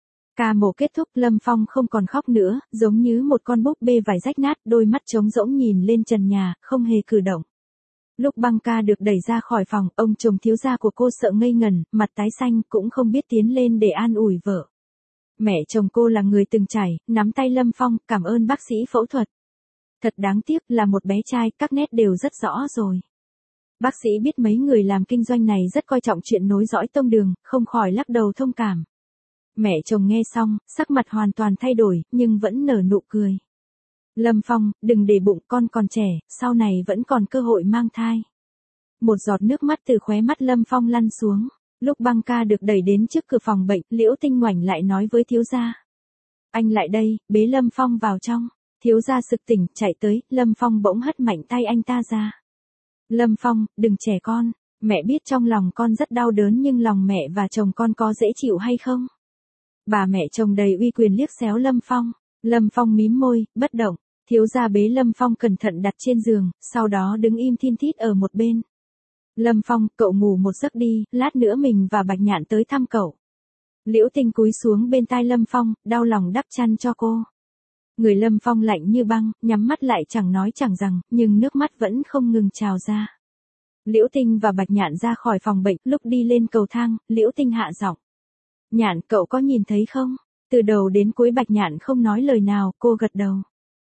Ca mổ kết thúc, Lâm Phong không còn khóc nữa, giống như một con búp bê vải rách nát, đôi mắt trống rỗng nhìn lên trần nhà, không hề cử động. Lúc băng ca được đẩy ra khỏi phòng, ông chồng thiếu gia của cô sợ ngây ngẩn, mặt tái xanh, cũng không biết tiến lên để an ủi vợ. Mẹ chồng cô là người từng trải, nắm tay Lâm Phong, cảm ơn bác sĩ phẫu thuật. Thật đáng tiếc, là một bé trai, các nét đều rất rõ rồi. Bác sĩ biết mấy người làm kinh doanh này rất coi trọng chuyện nối dõi tông đường, không khỏi lắc đầu thông cảm. Mẹ chồng nghe xong, sắc mặt hoàn toàn thay đổi, nhưng vẫn nở nụ cười. Lâm Phong, đừng để bụng, con còn trẻ, sau này vẫn còn cơ hội mang thai. Một giọt nước mắt từ khóe mắt Lâm Phong lăn xuống. Lúc băng ca được đẩy đến trước cửa phòng bệnh, Liễu Tinh ngoảnh lại nói với thiếu gia. Anh lại đây, bế Lâm Phong vào trong. Thiếu gia sực tỉnh, chạy tới, Lâm Phong bỗng hất mạnh tay anh ta ra. Lâm Phong, đừng trẻ con, mẹ biết trong lòng con rất đau đớn nhưng lòng mẹ và chồng con có dễ chịu hay không? Bà mẹ chồng đầy uy quyền liếc xéo Lâm Phong. Lâm Phong mím môi, bất động. Thiếu gia bế Lâm Phong cẩn thận đặt trên giường, sau đó đứng im thin thít ở một bên. Lâm Phong, cậu ngủ một giấc đi, lát nữa mình và Bạch Nhạn tới thăm cậu. Liễu Tinh cúi xuống bên tai Lâm Phong, đau lòng đắp chăn cho cô. Người Lâm Phong lạnh như băng, nhắm mắt lại chẳng nói chẳng rằng, nhưng nước mắt vẫn không ngừng trào ra. Liễu Tinh và Bạch Nhạn ra khỏi phòng bệnh, lúc đi lên cầu thang, Liễu Tinh hạ giọng. Nhạn, cậu có nhìn thấy không? Từ đầu đến cuối Bạch Nhạn không nói lời nào, cô gật đầu.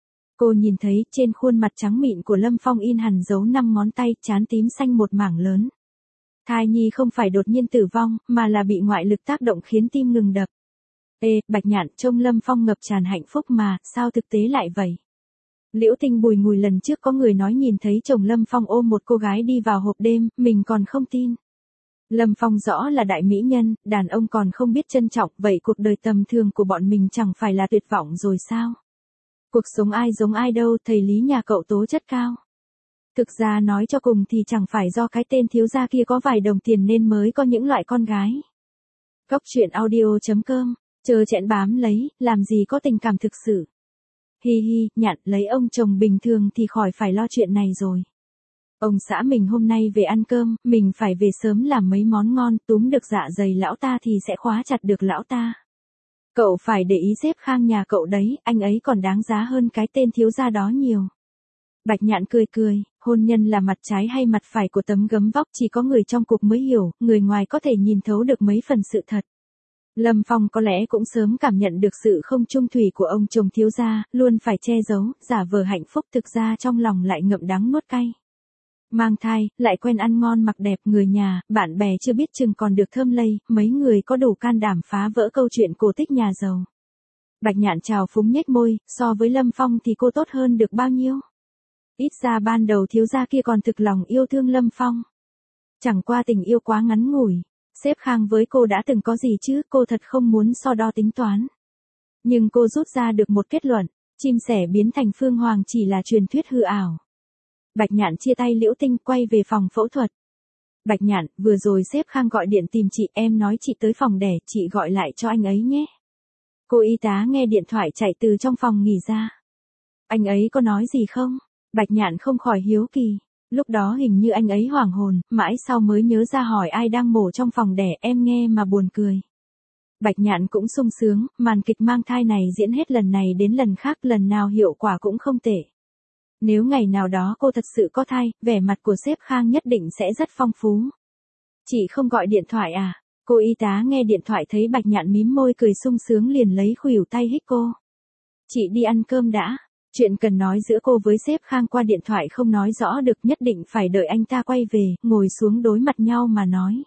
Cô nhìn thấy, trên khuôn mặt trắng mịn của Lâm Phong in hằn dấu 5 ngón tay, trán tím xanh một mảng lớn. Thai nhi không phải đột nhiên tử vong, mà là bị ngoại lực tác động khiến tim ngừng đập. Ê, Bạch Nhạn, trông Lâm Phong ngập tràn hạnh phúc mà, sao thực tế lại vậy? Liễu Tinh bùi ngùi, lần trước có người nói nhìn thấy chồng Lâm Phong ôm một cô gái đi vào hộp đêm, mình còn không tin. Lâm Phong rõ là đại mỹ nhân, đàn ông còn không biết trân trọng, vậy cuộc đời tầm thường của bọn mình chẳng phải là tuyệt vọng rồi sao? Cuộc sống ai giống ai đâu, thầy Lý nhà cậu tố chất cao. Thực ra nói cho cùng thì chẳng phải do cái tên thiếu gia kia có vài đồng tiền nên mới có những loại con gái. Cốc truyện audio.com, chờ chẽn bám lấy, làm gì có tình cảm thực sự. Hi hi, Nhạn, lấy ông chồng bình thường thì khỏi phải lo chuyện này rồi. Ông xã mình hôm nay về ăn cơm, mình phải về sớm làm mấy món ngon, túm được dạ dày lão ta thì sẽ khóa chặt được lão ta. Cậu phải để ý xếp Khang nhà cậu đấy, anh ấy còn đáng giá hơn cái tên thiếu gia đó nhiều. Bạch Nhạn cười cười, hôn nhân là mặt trái hay mặt phải của tấm gấm vóc chỉ có người trong cuộc mới hiểu, người ngoài có thể nhìn thấu được mấy phần sự thật. Lâm Phong có lẽ cũng sớm cảm nhận được sự không chung thủy của ông chồng thiếu gia, luôn phải che giấu, giả vờ hạnh phúc thực ra trong lòng lại ngậm đắng nuốt cay. Mang thai, lại quen ăn ngon mặc đẹp, người nhà, bạn bè chưa biết chừng còn được thơm lây, mấy người có đủ can đảm phá vỡ câu chuyện cổ tích nhà giàu. Bạch Nhạn trào phúng nhếch môi, so với Lâm Phong thì cô tốt hơn được bao nhiêu? Ít ra ban đầu thiếu gia kia còn thực lòng yêu thương Lâm Phong. Chẳng qua tình yêu quá ngắn ngủi. Sếp Khang với cô đã từng có gì chứ, cô thật không muốn so đo tính toán. Nhưng cô rút ra được một kết luận, chim sẻ biến thành Phương Hoàng chỉ là truyền thuyết hư ảo. Bạch Nhạn chia tay Liễu Tinh quay về phòng phẫu thuật. Bạch Nhạn, vừa rồi sếp Khang gọi điện tìm chị, em nói chị tới phòng đẻ, chị gọi lại cho anh ấy nhé. Cô y tá nghe điện thoại chạy từ trong phòng nghỉ ra. Anh ấy có nói gì không? Bạch Nhạn không khỏi hiếu kỳ. Lúc đó hình như anh ấy hoảng hồn, mãi sau mới nhớ ra hỏi ai đang mổ trong phòng đẻ, em nghe mà buồn cười. Bạch Nhạn cũng sung sướng, màn kịch mang thai này diễn hết lần này đến lần khác, lần nào hiệu quả cũng không tệ. Nếu ngày nào đó cô thật sự có thai, vẻ mặt của sếp Khang nhất định sẽ rất phong phú. Chị không gọi điện thoại à? Cô y tá nghe điện thoại thấy Bạch Nhạn mím môi cười sung sướng liền lấy khuỷu tay hít cô. Chị đi ăn cơm đã. Chuyện cần nói giữa cô với sếp Khang qua điện thoại không nói rõ được, nhất định phải đợi anh ta quay về, ngồi xuống đối mặt nhau mà nói.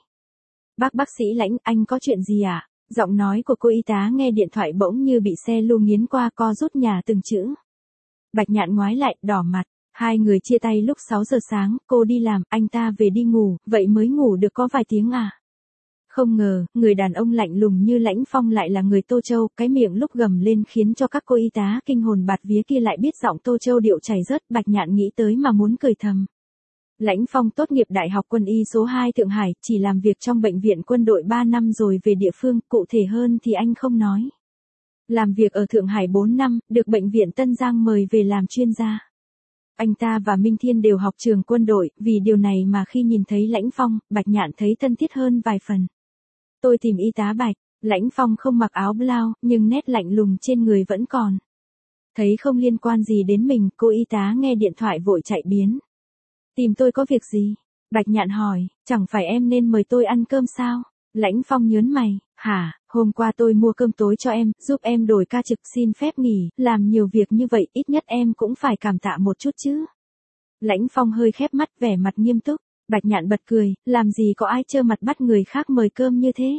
Bác sĩ Lãnh, anh có chuyện gì à? Giọng nói của cô y tá nghe điện thoại bỗng như bị xe lu nghiến qua, co rút nhà từng chữ. Bạch Nhạn ngoái lại, đỏ mặt. Hai người chia tay lúc 6 giờ sáng, cô đi làm, anh ta về đi ngủ, vậy mới ngủ được có vài tiếng à? Không ngờ, người đàn ông lạnh lùng như Lãnh Phong lại là người Tô Châu, cái miệng lúc gầm lên khiến cho các cô y tá kinh hồn bạt vía kia lại biết giọng Tô Châu điệu chảy rớt, Bạch Nhạn nghĩ tới mà muốn cười thầm. Lãnh Phong tốt nghiệp Đại học Quân y số 2 Thượng Hải, chỉ làm việc trong bệnh viện quân đội 3 năm rồi về địa phương, cụ thể hơn thì anh không nói. Làm việc ở Thượng Hải 4 năm, được bệnh viện Tân Giang mời về làm chuyên gia. Anh ta và Minh Thiên đều học trường quân đội, vì điều này mà khi nhìn thấy Lãnh Phong, Bạch Nhạn thấy thân thiết hơn vài phần. Tôi tìm y tá Bạch, Lãnh Phong không mặc áo blau, nhưng nét lạnh lùng trên người vẫn còn. Thấy không liên quan gì đến mình, cô y tá nghe điện thoại vội chạy biến. Tìm tôi có việc gì? Bạch Nhạn hỏi, chẳng phải em nên mời tôi ăn cơm sao? Lãnh Phong nhớn mày, hả, hôm qua tôi mua cơm tối cho em, giúp em đổi ca trực xin phép nghỉ, làm nhiều việc như vậy ít nhất em cũng phải cảm tạ một chút chứ. Lãnh Phong hơi khép mắt vẻ mặt nghiêm túc, Bạch Nhạn bật cười, làm gì có ai trơ mặt bắt người khác mời cơm như thế.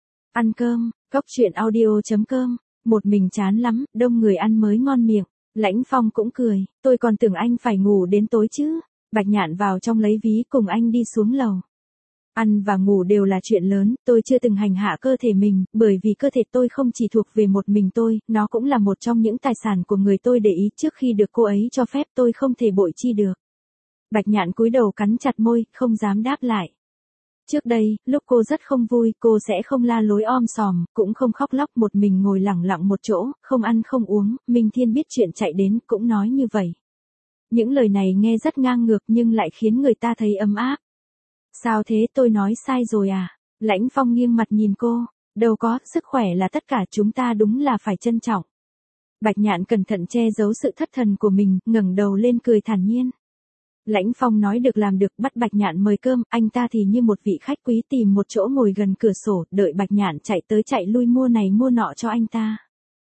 Ăn cơm, cốc truyện audio.com, một mình chán lắm, đông người ăn mới ngon miệng. Lãnh Phong cũng cười, tôi còn tưởng anh phải ngủ đến tối chứ. Bạch Nhạn vào trong lấy ví cùng anh đi xuống lầu. Ăn và ngủ đều là chuyện lớn, tôi chưa từng hành hạ cơ thể mình, bởi vì cơ thể tôi không chỉ thuộc về một mình tôi, nó cũng là một trong những tài sản của người tôi để ý, trước khi được cô ấy cho phép tôi không thể bội chi được. Bạch Nhạn cúi đầu cắn chặt môi, không dám đáp lại. Trước đây, lúc cô rất không vui, cô sẽ không la lối om sòm, cũng không khóc lóc, một mình ngồi lẳng lặng một chỗ, không ăn không uống. Minh Thiên biết chuyện chạy đến, cũng nói như vậy. Những lời này nghe rất ngang ngược nhưng lại khiến người ta thấy ấm áp. Sao thế, tôi nói sai rồi à? Lãnh Phong nghiêng mặt nhìn cô, đâu có, sức khỏe là tất cả, chúng ta đúng là phải trân trọng. Bạch Nhạn cẩn thận che giấu sự thất thần của mình, ngẩng đầu lên cười thản nhiên. Lãnh Phong nói được làm được, bắt Bạch Nhạn mời cơm, anh ta thì như một vị khách quý tìm một chỗ ngồi gần cửa sổ, đợi Bạch Nhạn chạy tới chạy lui mua này mua nọ cho anh ta.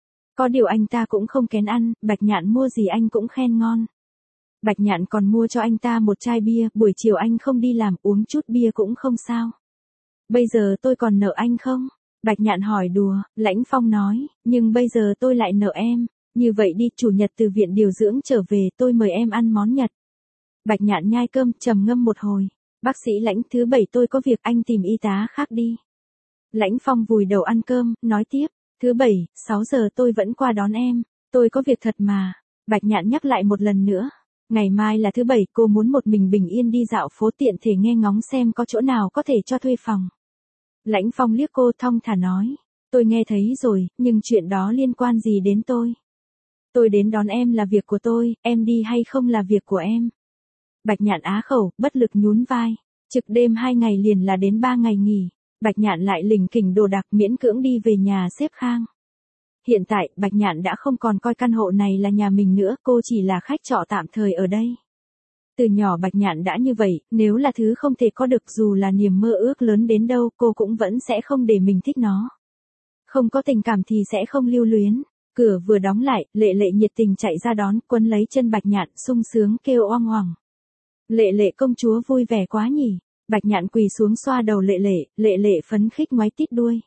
Có điều anh ta cũng không kén ăn, Bạch Nhạn mua gì anh cũng khen ngon. Bạch Nhạn còn mua cho anh ta một chai bia, buổi chiều anh không đi làm, uống chút bia cũng không sao. Bây giờ tôi còn nợ anh không? Bạch Nhạn hỏi đùa, Lãnh Phong nói, nhưng bây giờ tôi lại nợ em, như vậy đi, chủ nhật từ viện điều dưỡng trở về tôi mời em ăn món Nhật. Bạch Nhạn nhai cơm, trầm ngâm một hồi, bác sĩ Lãnh, thứ 7 tôi có việc, anh tìm y tá khác đi. Lãnh Phong vùi đầu ăn cơm, nói tiếp, thứ 7, 6 giờ tôi vẫn qua đón em, tôi có việc thật mà. Bạch Nhạn nhắc lại một lần nữa. Ngày mai là thứ 7, cô muốn một mình bình yên đi dạo phố tiện thể nghe ngóng xem có chỗ nào có thể cho thuê phòng. Lãnh Phong liếc cô thong thả nói, tôi nghe thấy rồi, nhưng chuyện đó liên quan gì đến tôi? Tôi đến đón em là việc của tôi, em đi hay không là việc của em. Bạch Nhạn á khẩu, bất lực nhún vai, trực đêm 2 ngày liền là đến 3 ngày nghỉ, Bạch Nhạn lại lỉnh kỉnh đồ đạc miễn cưỡng đi về nhà sếp Khang. Hiện tại, Bạch Nhạn đã không còn coi căn hộ này là nhà mình nữa, cô chỉ là khách trọ tạm thời ở đây. Từ nhỏ Bạch Nhạn đã như vậy, nếu là thứ không thể có được dù là niềm mơ ước lớn đến đâu, cô cũng vẫn sẽ không để mình thích nó. Không có tình cảm thì sẽ không lưu luyến. Cửa vừa đóng lại, Lệ Lệ nhiệt tình chạy ra đón, quấn lấy chân Bạch Nhạn, sung sướng kêu oang oằng. Lệ Lệ công chúa vui vẻ quá nhỉ. Bạch Nhạn quỳ xuống xoa đầu Lệ Lệ phấn khích ngoáy tít đuôi.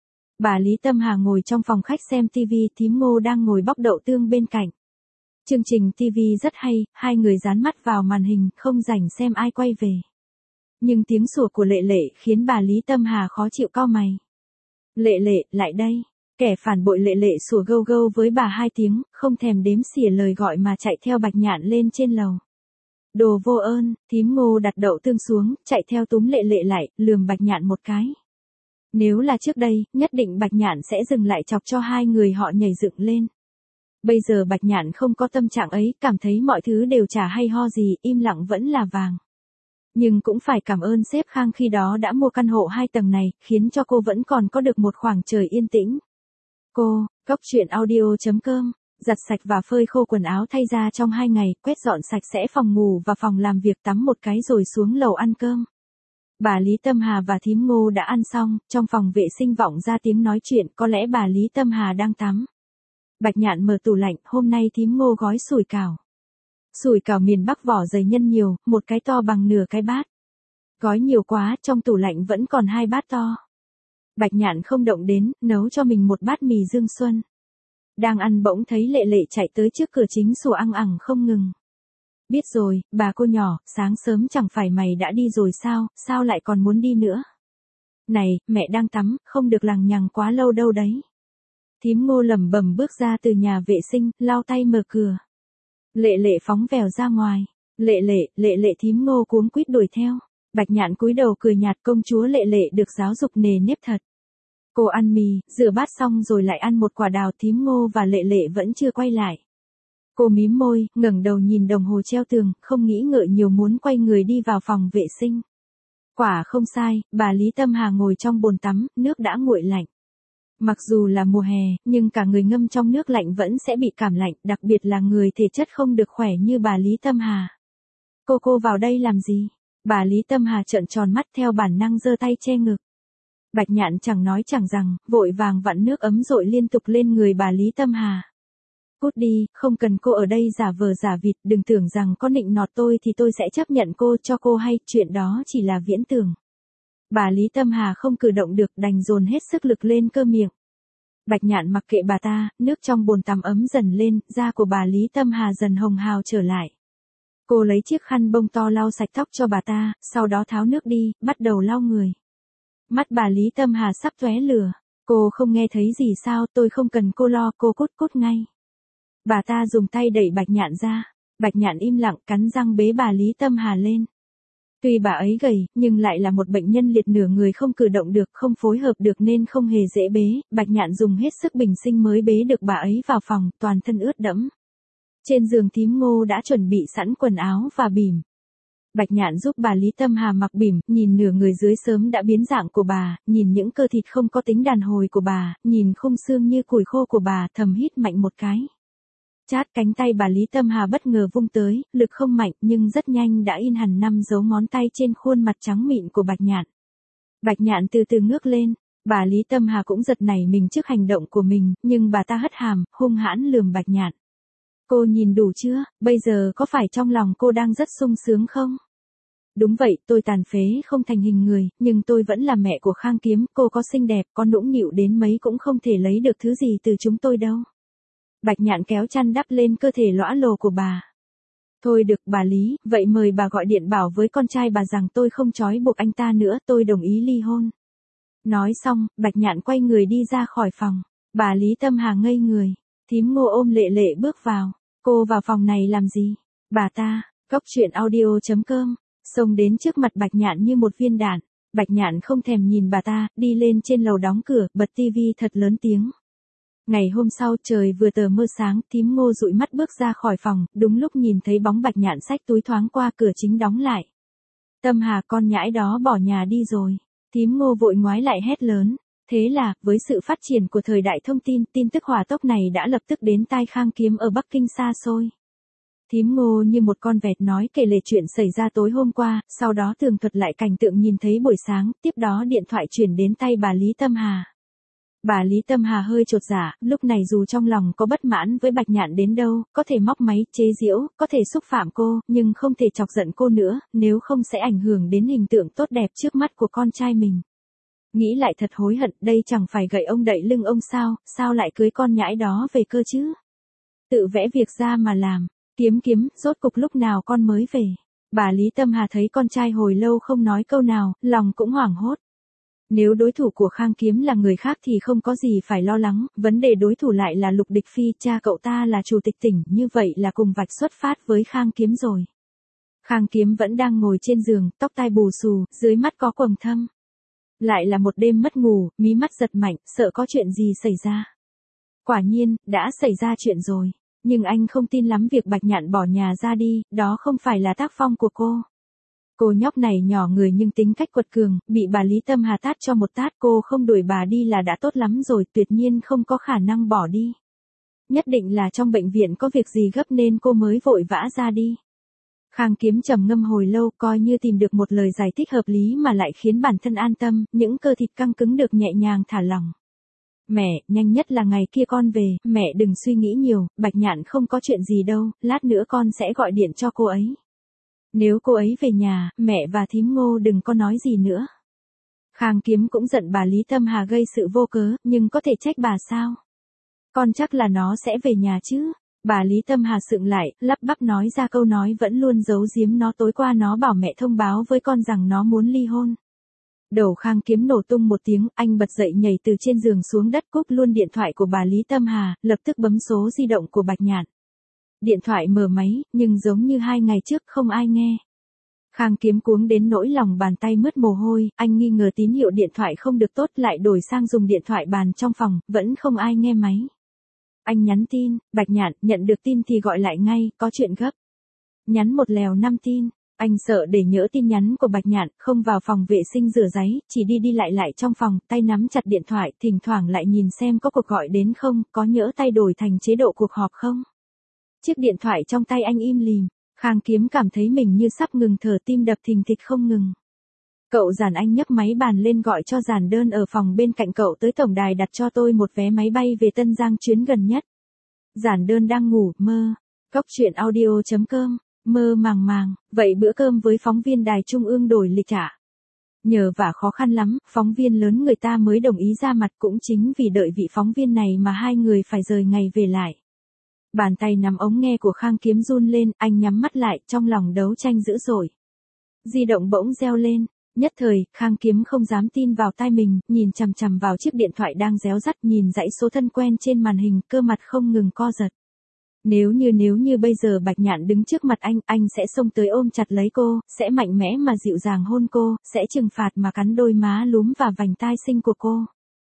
Bà Lý Tâm Hà ngồi trong phòng khách xem tivi, thím Ngô đang ngồi bóc đậu tương bên cạnh. Chương trình tivi rất hay, hai người dán mắt vào màn hình, không rảnh xem ai quay về. Nhưng tiếng sủa của Lệ Lệ khiến bà Lý Tâm Hà khó chịu cau mày. Lệ Lệ, lại đây. Kẻ phản bội Lệ Lệ sủa gâu gâu với bà 2 tiếng, không thèm đếm xỉa lời gọi mà chạy theo Bạch Nhạn lên trên lầu. Đồ vô ơn, thím Ngô đặt đậu tương xuống, chạy theo túm Lệ Lệ lại, lườm Bạch Nhạn một cái. Nếu là trước đây, nhất định Bạch Nhạn sẽ dừng lại chọc cho hai người họ nhảy dựng lên. Bây giờ Bạch Nhạn không có tâm trạng ấy, cảm thấy mọi thứ đều chả hay ho gì, im lặng vẫn là vàng. Nhưng cũng phải cảm ơn sếp Khang khi đó đã mua căn hộ 2 tầng này, khiến cho cô vẫn còn có được một khoảng trời yên tĩnh. Cô, Cóc Truyện Audio.com, giặt sạch và phơi khô quần áo thay ra trong 2 ngày, quét dọn sạch sẽ phòng ngủ và phòng làm việc, tắm một cái rồi xuống lầu ăn cơm. Bà Lý Tâm Hà và thím Ngô đã ăn xong, trong phòng vệ sinh vọng ra tiếng nói chuyện, có lẽ bà Lý Tâm Hà đang tắm. Bạch Nhạn mở tủ lạnh, hôm nay thím Ngô gói sủi cảo. Sủi cảo miền Bắc vỏ dày nhân nhiều, một cái to bằng nửa cái bát. Gói nhiều quá, trong tủ lạnh vẫn còn 2 bát to. Bạch Nhạn không động đến, nấu cho mình một bát mì Dương Xuân. Đang ăn bỗng thấy Lệ Lệ chạy tới trước cửa chính sủa ăng ẳng không ngừng. Biết rồi, bà cô nhỏ, sáng sớm chẳng phải mày đã đi rồi sao lại còn muốn đi nữa? Này, mẹ đang tắm, không được lằng nhằng quá lâu đâu đấy. Thím Ngô lẩm bẩm bước ra từ nhà vệ sinh, lau tay mở cửa. Lệ Lệ phóng vèo ra ngoài. Lệ Lệ thím Ngô cuống quýt đuổi theo. Bạch Nhạn cúi đầu cười nhạt, công chúa Lệ Lệ được giáo dục nề nếp thật. Cô ăn mì, rửa bát xong rồi lại ăn một quả đào, thím Ngô và Lệ Lệ vẫn chưa quay lại. Cô mím môi, ngẩng đầu nhìn đồng hồ treo tường, không nghĩ ngợi nhiều muốn quay người đi vào phòng vệ sinh. Quả không sai, bà Lý Tâm Hà ngồi trong bồn tắm, nước đã nguội lạnh. Mặc dù là mùa hè, nhưng cả người ngâm trong nước lạnh vẫn sẽ bị cảm lạnh, đặc biệt là người thể chất không được khỏe như bà Lý Tâm Hà. Cô vào đây làm gì? Bà Lý Tâm Hà trợn tròn mắt theo bản năng giơ tay che ngực. Bạch Nhạn chẳng nói chẳng rằng, vội vàng vặn nước ấm dội liên tục lên người bà Lý Tâm Hà. Cút đi, không cần cô ở đây giả vờ giả vịt, đừng tưởng rằng có nịnh nọt tôi thì tôi sẽ chấp nhận cô, cho cô hay, chuyện đó chỉ là viễn tưởng. Bà Lý Tâm Hà không cử động được, đành dồn hết sức lực lên cơ miệng. Bạch Nhạn mặc kệ bà ta, nước trong bồn tắm ấm dần lên, da của bà Lý Tâm Hà dần hồng hào trở lại. Cô lấy chiếc khăn bông to lau sạch tóc cho bà ta, sau đó tháo nước đi, bắt đầu lau người. Mắt bà Lý Tâm Hà sắp tóe lửa. Cô không nghe thấy gì sao, tôi không cần cô lo, cô cút ngay. Bà ta dùng tay đẩy Bạch Nhạn ra. Bạch Nhạn im lặng, cắn răng bế bà Lý Tâm Hà lên. Tuy bà ấy gầy, nhưng lại là một bệnh nhân liệt nửa người, không cử động được, không phối hợp được nên không hề dễ bế. Bạch Nhạn dùng hết sức bình sinh mới bế được bà ấy vào phòng, toàn thân ướt đẫm. Trên giường thím Ngô đã chuẩn bị sẵn quần áo và bỉm. Bạch Nhạn giúp bà Lý Tâm Hà mặc bỉm, nhìn nửa người dưới sớm đã biến dạng của bà, nhìn những cơ thịt không có tính đàn hồi của bà, nhìn khung xương như củi khô của bà, thầm hít mạnh một cái. Chát, cánh tay bà Lý Tâm Hà bất ngờ vung tới, lực không mạnh nhưng rất nhanh đã in hẳn 5 dấu ngón tay trên khuôn mặt trắng mịn của Bạch Nhạn. Bạch Nhạn từ từ ngước lên, bà Lý Tâm Hà cũng giật nảy mình trước hành động của mình, nhưng bà ta hất hàm, hung hãn lườm Bạch Nhạn. Cô nhìn đủ chưa, bây giờ có phải trong lòng cô đang rất sung sướng không? Đúng vậy, tôi tàn phế không thành hình người, nhưng tôi vẫn là mẹ của Khang Kiếm, cô có xinh đẹp, có nũng nịu đến mấy cũng không thể lấy được thứ gì từ chúng tôi đâu. Bạch Nhạn kéo chăn đắp lên cơ thể lõa lồ của bà. Thôi được bà Lý, vậy mời bà gọi điện bảo với con trai bà rằng tôi không trói buộc anh ta nữa, tôi đồng ý ly hôn. Nói xong, Bạch Nhạn quay người đi ra khỏi phòng. Bà Lý Tâm Hà ngây người. Thím Ngô ôm Lệ Lệ bước vào. Cô vào phòng này làm gì? Bà ta, Cóc Truyện Audio.com, xông đến trước mặt Bạch Nhạn như một viên đạn. Bạch Nhạn không thèm nhìn bà ta, đi lên trên lầu đóng cửa, bật tivi thật lớn tiếng. Ngày hôm sau trời vừa tờ mưa sáng, thím Ngô dụi mắt bước ra khỏi phòng, đúng lúc nhìn thấy bóng Bạch Nhạn xách túi thoáng qua cửa chính đóng lại. Tâm Hà, con nhãi đó bỏ nhà đi rồi. Thím Ngô vội ngoái lại hét lớn. Thế là, với sự phát triển của thời đại thông tin, tin tức hỏa tốc này đã lập tức đến tai Khang Kiếm ở Bắc Kinh xa xôi. Thím Ngô như một con vẹt nói kể lể chuyện xảy ra tối hôm qua, sau đó tường thuật lại cảnh tượng nhìn thấy buổi sáng, tiếp đó điện thoại chuyển đến tay bà Lý Tâm Hà. Bà Lý Tâm Hà hơi chột dạ, lúc này dù trong lòng có bất mãn với Bạch Nhạn đến đâu, có thể móc máy, chế giễu, có thể xúc phạm cô, nhưng không thể chọc giận cô nữa, nếu không sẽ ảnh hưởng đến hình tượng tốt đẹp trước mắt của con trai mình. Nghĩ lại thật hối hận, đây chẳng phải gậy ông đậy lưng ông sao lại cưới con nhãi đó về cơ chứ? Tự vẽ việc ra mà làm, Kiếm, rốt cục lúc nào con mới về? Bà Lý Tâm Hà thấy con trai hồi lâu không nói câu nào, lòng cũng hoảng hốt. Nếu đối thủ của Khang Kiếm là người khác thì không có gì phải lo lắng, vấn đề đối thủ lại là Lục Địch Phi, cha cậu ta là chủ tịch tỉnh, như vậy là cùng vạch xuất phát với Khang Kiếm rồi. Khang Kiếm vẫn đang ngồi trên giường, tóc tai bù xù, dưới mắt có quầng thâm. Lại là một đêm mất ngủ, mí mắt giật mạnh, sợ có chuyện gì xảy ra. Quả nhiên, đã xảy ra chuyện rồi. Nhưng anh không tin lắm việc Bạch Nhạn bỏ nhà ra đi, đó không phải là tác phong của cô. Cô nhóc này nhỏ người nhưng tính cách quật cường, bị bà Lý Tâm Hà tát cho một tát, cô không đuổi bà đi là đã tốt lắm rồi, tuyệt nhiên không có khả năng bỏ đi. Nhất định là trong bệnh viện có việc gì gấp nên cô mới vội vã ra đi. Khang Kiếm trầm ngâm hồi lâu, coi như tìm được một lời giải thích hợp lý mà lại khiến bản thân an tâm, những cơ thịt căng cứng được nhẹ nhàng thả lỏng. Mẹ, nhanh nhất là ngày kia con về, mẹ đừng suy nghĩ nhiều, Bạch Nhạn không có chuyện gì đâu, lát nữa con sẽ gọi điện cho cô ấy. Nếu cô ấy về nhà, mẹ và thím Ngô đừng có nói gì nữa. Khang Kiếm cũng giận bà Lý Tâm Hà gây sự vô cớ, nhưng có thể trách bà sao? Con chắc là nó sẽ về nhà chứ. Bà Lý Tâm Hà sượng lại, lắp bắp nói ra câu nói vẫn luôn giấu giếm nó, tối qua nó bảo mẹ thông báo với con rằng nó muốn ly hôn. Đầu Khang Kiếm nổ tung một tiếng, anh bật dậy nhảy từ trên giường xuống đất, cúp luôn điện thoại của bà Lý Tâm Hà, lập tức bấm số di động của Bạch Nhạn. Điện thoại mở máy, nhưng giống như 2 ngày trước không ai nghe. Khang Kiếm cuống đến nỗi lòng bàn tay mướt mồ hôi, anh nghi ngờ tín hiệu điện thoại không được tốt, lại đổi sang dùng điện thoại bàn trong phòng, vẫn không ai nghe máy. Anh nhắn tin, Bạch Nhạn, nhận được tin thì gọi lại ngay, có chuyện gấp. Nhắn 1 lèo 5 tin, anh sợ để nhỡ tin nhắn của Bạch Nhạn, không vào phòng vệ sinh rửa ráy, chỉ đi lại trong phòng, tay nắm chặt điện thoại, thỉnh thoảng lại nhìn xem có cuộc gọi đến không, có nhỡ tay đổi thành chế độ cuộc họp không. Chiếc điện thoại trong tay anh im lìm, Khang Kiếm cảm thấy mình như sắp ngừng thở, tim đập thình thịch không ngừng. Cậu Giản, anh nhấc máy bàn lên gọi cho Giản Đơn ở phòng bên cạnh cậu tới tổng đài đặt cho tôi một vé máy bay về Tân Giang chuyến gần nhất. Giản Đơn đang ngủ, mơ. Cóc truyện audio.com, mơ màng, vậy bữa cơm với phóng viên đài trung ương đổi lịch trả. Nhờ vả khó khăn lắm, phóng viên lớn người ta mới đồng ý ra mặt, cũng chính vì đợi vị phóng viên này mà hai người phải rời ngày về lại. Bàn tay nắm ống nghe của Khang Kiếm run lên, anh nhắm mắt lại, trong lòng đấu tranh dữ dội. Di động bỗng reo lên, nhất thời, Khang Kiếm không dám tin vào tai mình, nhìn chằm chằm vào chiếc điện thoại đang réo rắt, nhìn dãy số thân quen trên màn hình, cơ mặt không ngừng co giật. Nếu như bây giờ Bạch Nhạn đứng trước mặt anh sẽ xông tới ôm chặt lấy cô, sẽ mạnh mẽ mà dịu dàng hôn cô, sẽ trừng phạt mà cắn đôi má lúm và vành tai xinh của cô.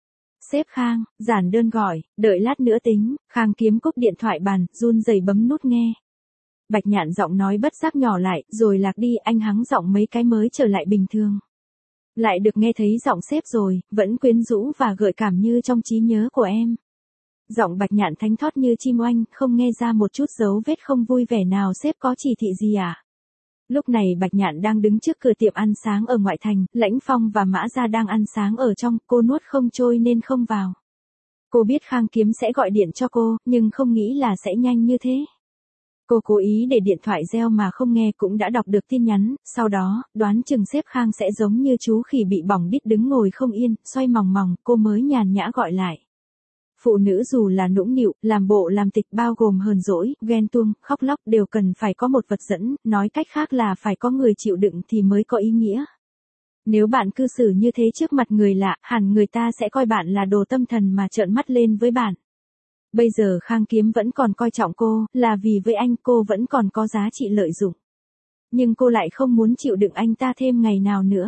Sếp Khang, Giản Đơn gọi, đợi lát nữa tính. Khang Kiếm cúp điện thoại bàn, run rẩy bấm nút nghe. Bạch Nhạn giọng nói bất giác nhỏ lại, rồi lạc đi, anh hắng giọng mấy cái mới trở lại bình thường. Lại được nghe thấy giọng sếp rồi, vẫn quyến rũ và gợi cảm như trong trí nhớ của em. Giọng Bạch Nhạn thánh thót như chim oanh, không nghe ra một chút dấu vết không vui vẻ nào. Sếp có chỉ thị gì à? Lúc này Bạch Nhạn đang đứng trước cửa tiệm ăn sáng ở ngoại thành, Lãnh Phong và Mã Gia đang ăn sáng ở trong, cô nuốt không trôi nên không vào. Cô biết Khang Kiếm sẽ gọi điện cho cô, nhưng không nghĩ là sẽ nhanh như thế. Cô cố ý để điện thoại reo mà không nghe, cũng đã đọc được tin nhắn, sau đó, đoán chừng sếp Khang sẽ giống như chú khỉ bị bỏng đít đứng ngồi không yên, xoay mòng, cô mới nhàn nhã gọi lại. Phụ nữ dù là nũng nịu, làm bộ làm tịch, bao gồm hờn dỗi, ghen tuông, khóc lóc đều cần phải có một vật dẫn, nói cách khác là phải có người chịu đựng thì mới có ý nghĩa. Nếu bạn cư xử như thế trước mặt người lạ, hẳn người ta sẽ coi bạn là đồ tâm thần mà trợn mắt lên với bạn. Bây giờ Khang Kiếm vẫn còn coi trọng cô, là vì với anh cô vẫn còn có giá trị lợi dụng. Nhưng cô lại không muốn chịu đựng anh ta thêm ngày nào nữa.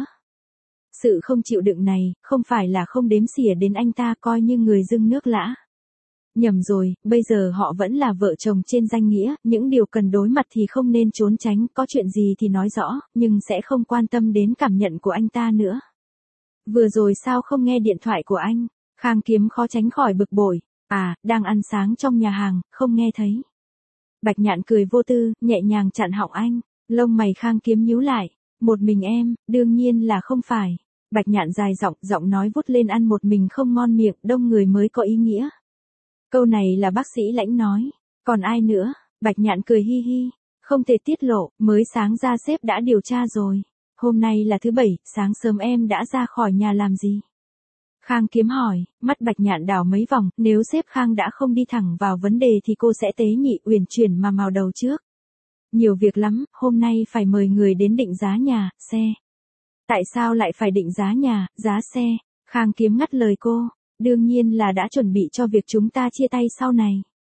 Sự không chịu đựng này, không phải là không đếm xỉa đến anh ta, coi như người dưng nước lã. Nhầm rồi, bây giờ họ vẫn là vợ chồng trên danh nghĩa, những điều cần đối mặt thì không nên trốn tránh, có chuyện gì thì nói rõ, nhưng sẽ không quan tâm đến cảm nhận của anh ta nữa. Vừa rồi sao không nghe điện thoại của anh? Khang Kiếm khó tránh khỏi bực bội. À, đang ăn sáng trong nhà hàng, không nghe thấy. Bạch Nhạn cười vô tư, nhẹ nhàng chặn họng anh, lông mày Khang Kiếm nhíu lại. Một mình em, đương nhiên là không phải. Bạch Nhạn dài giọng nói vút lên ăn một mình không ngon miệng, đông người mới có ý nghĩa. Câu này là bác sĩ Lãnh nói. Còn ai nữa? Bạch Nhạn cười hi hi. Không thể tiết lộ, mới sáng ra sếp đã điều tra rồi. Hôm nay là thứ Bảy, sáng sớm em đã ra khỏi nhà làm gì? Khang Kiếm hỏi, mắt Bạch Nhạn đảo mấy vòng, nếu sếp Khang đã không đi thẳng vào vấn đề thì cô sẽ tế nhị uyển chuyển mà mào đầu trước. Nhiều việc lắm, hôm nay phải mời người đến định giá nhà, xe. Tại sao lại phải định giá nhà, giá xe? Khang Kiếm ngắt lời cô, đương nhiên là đã chuẩn bị cho việc chúng ta chia tay sau này.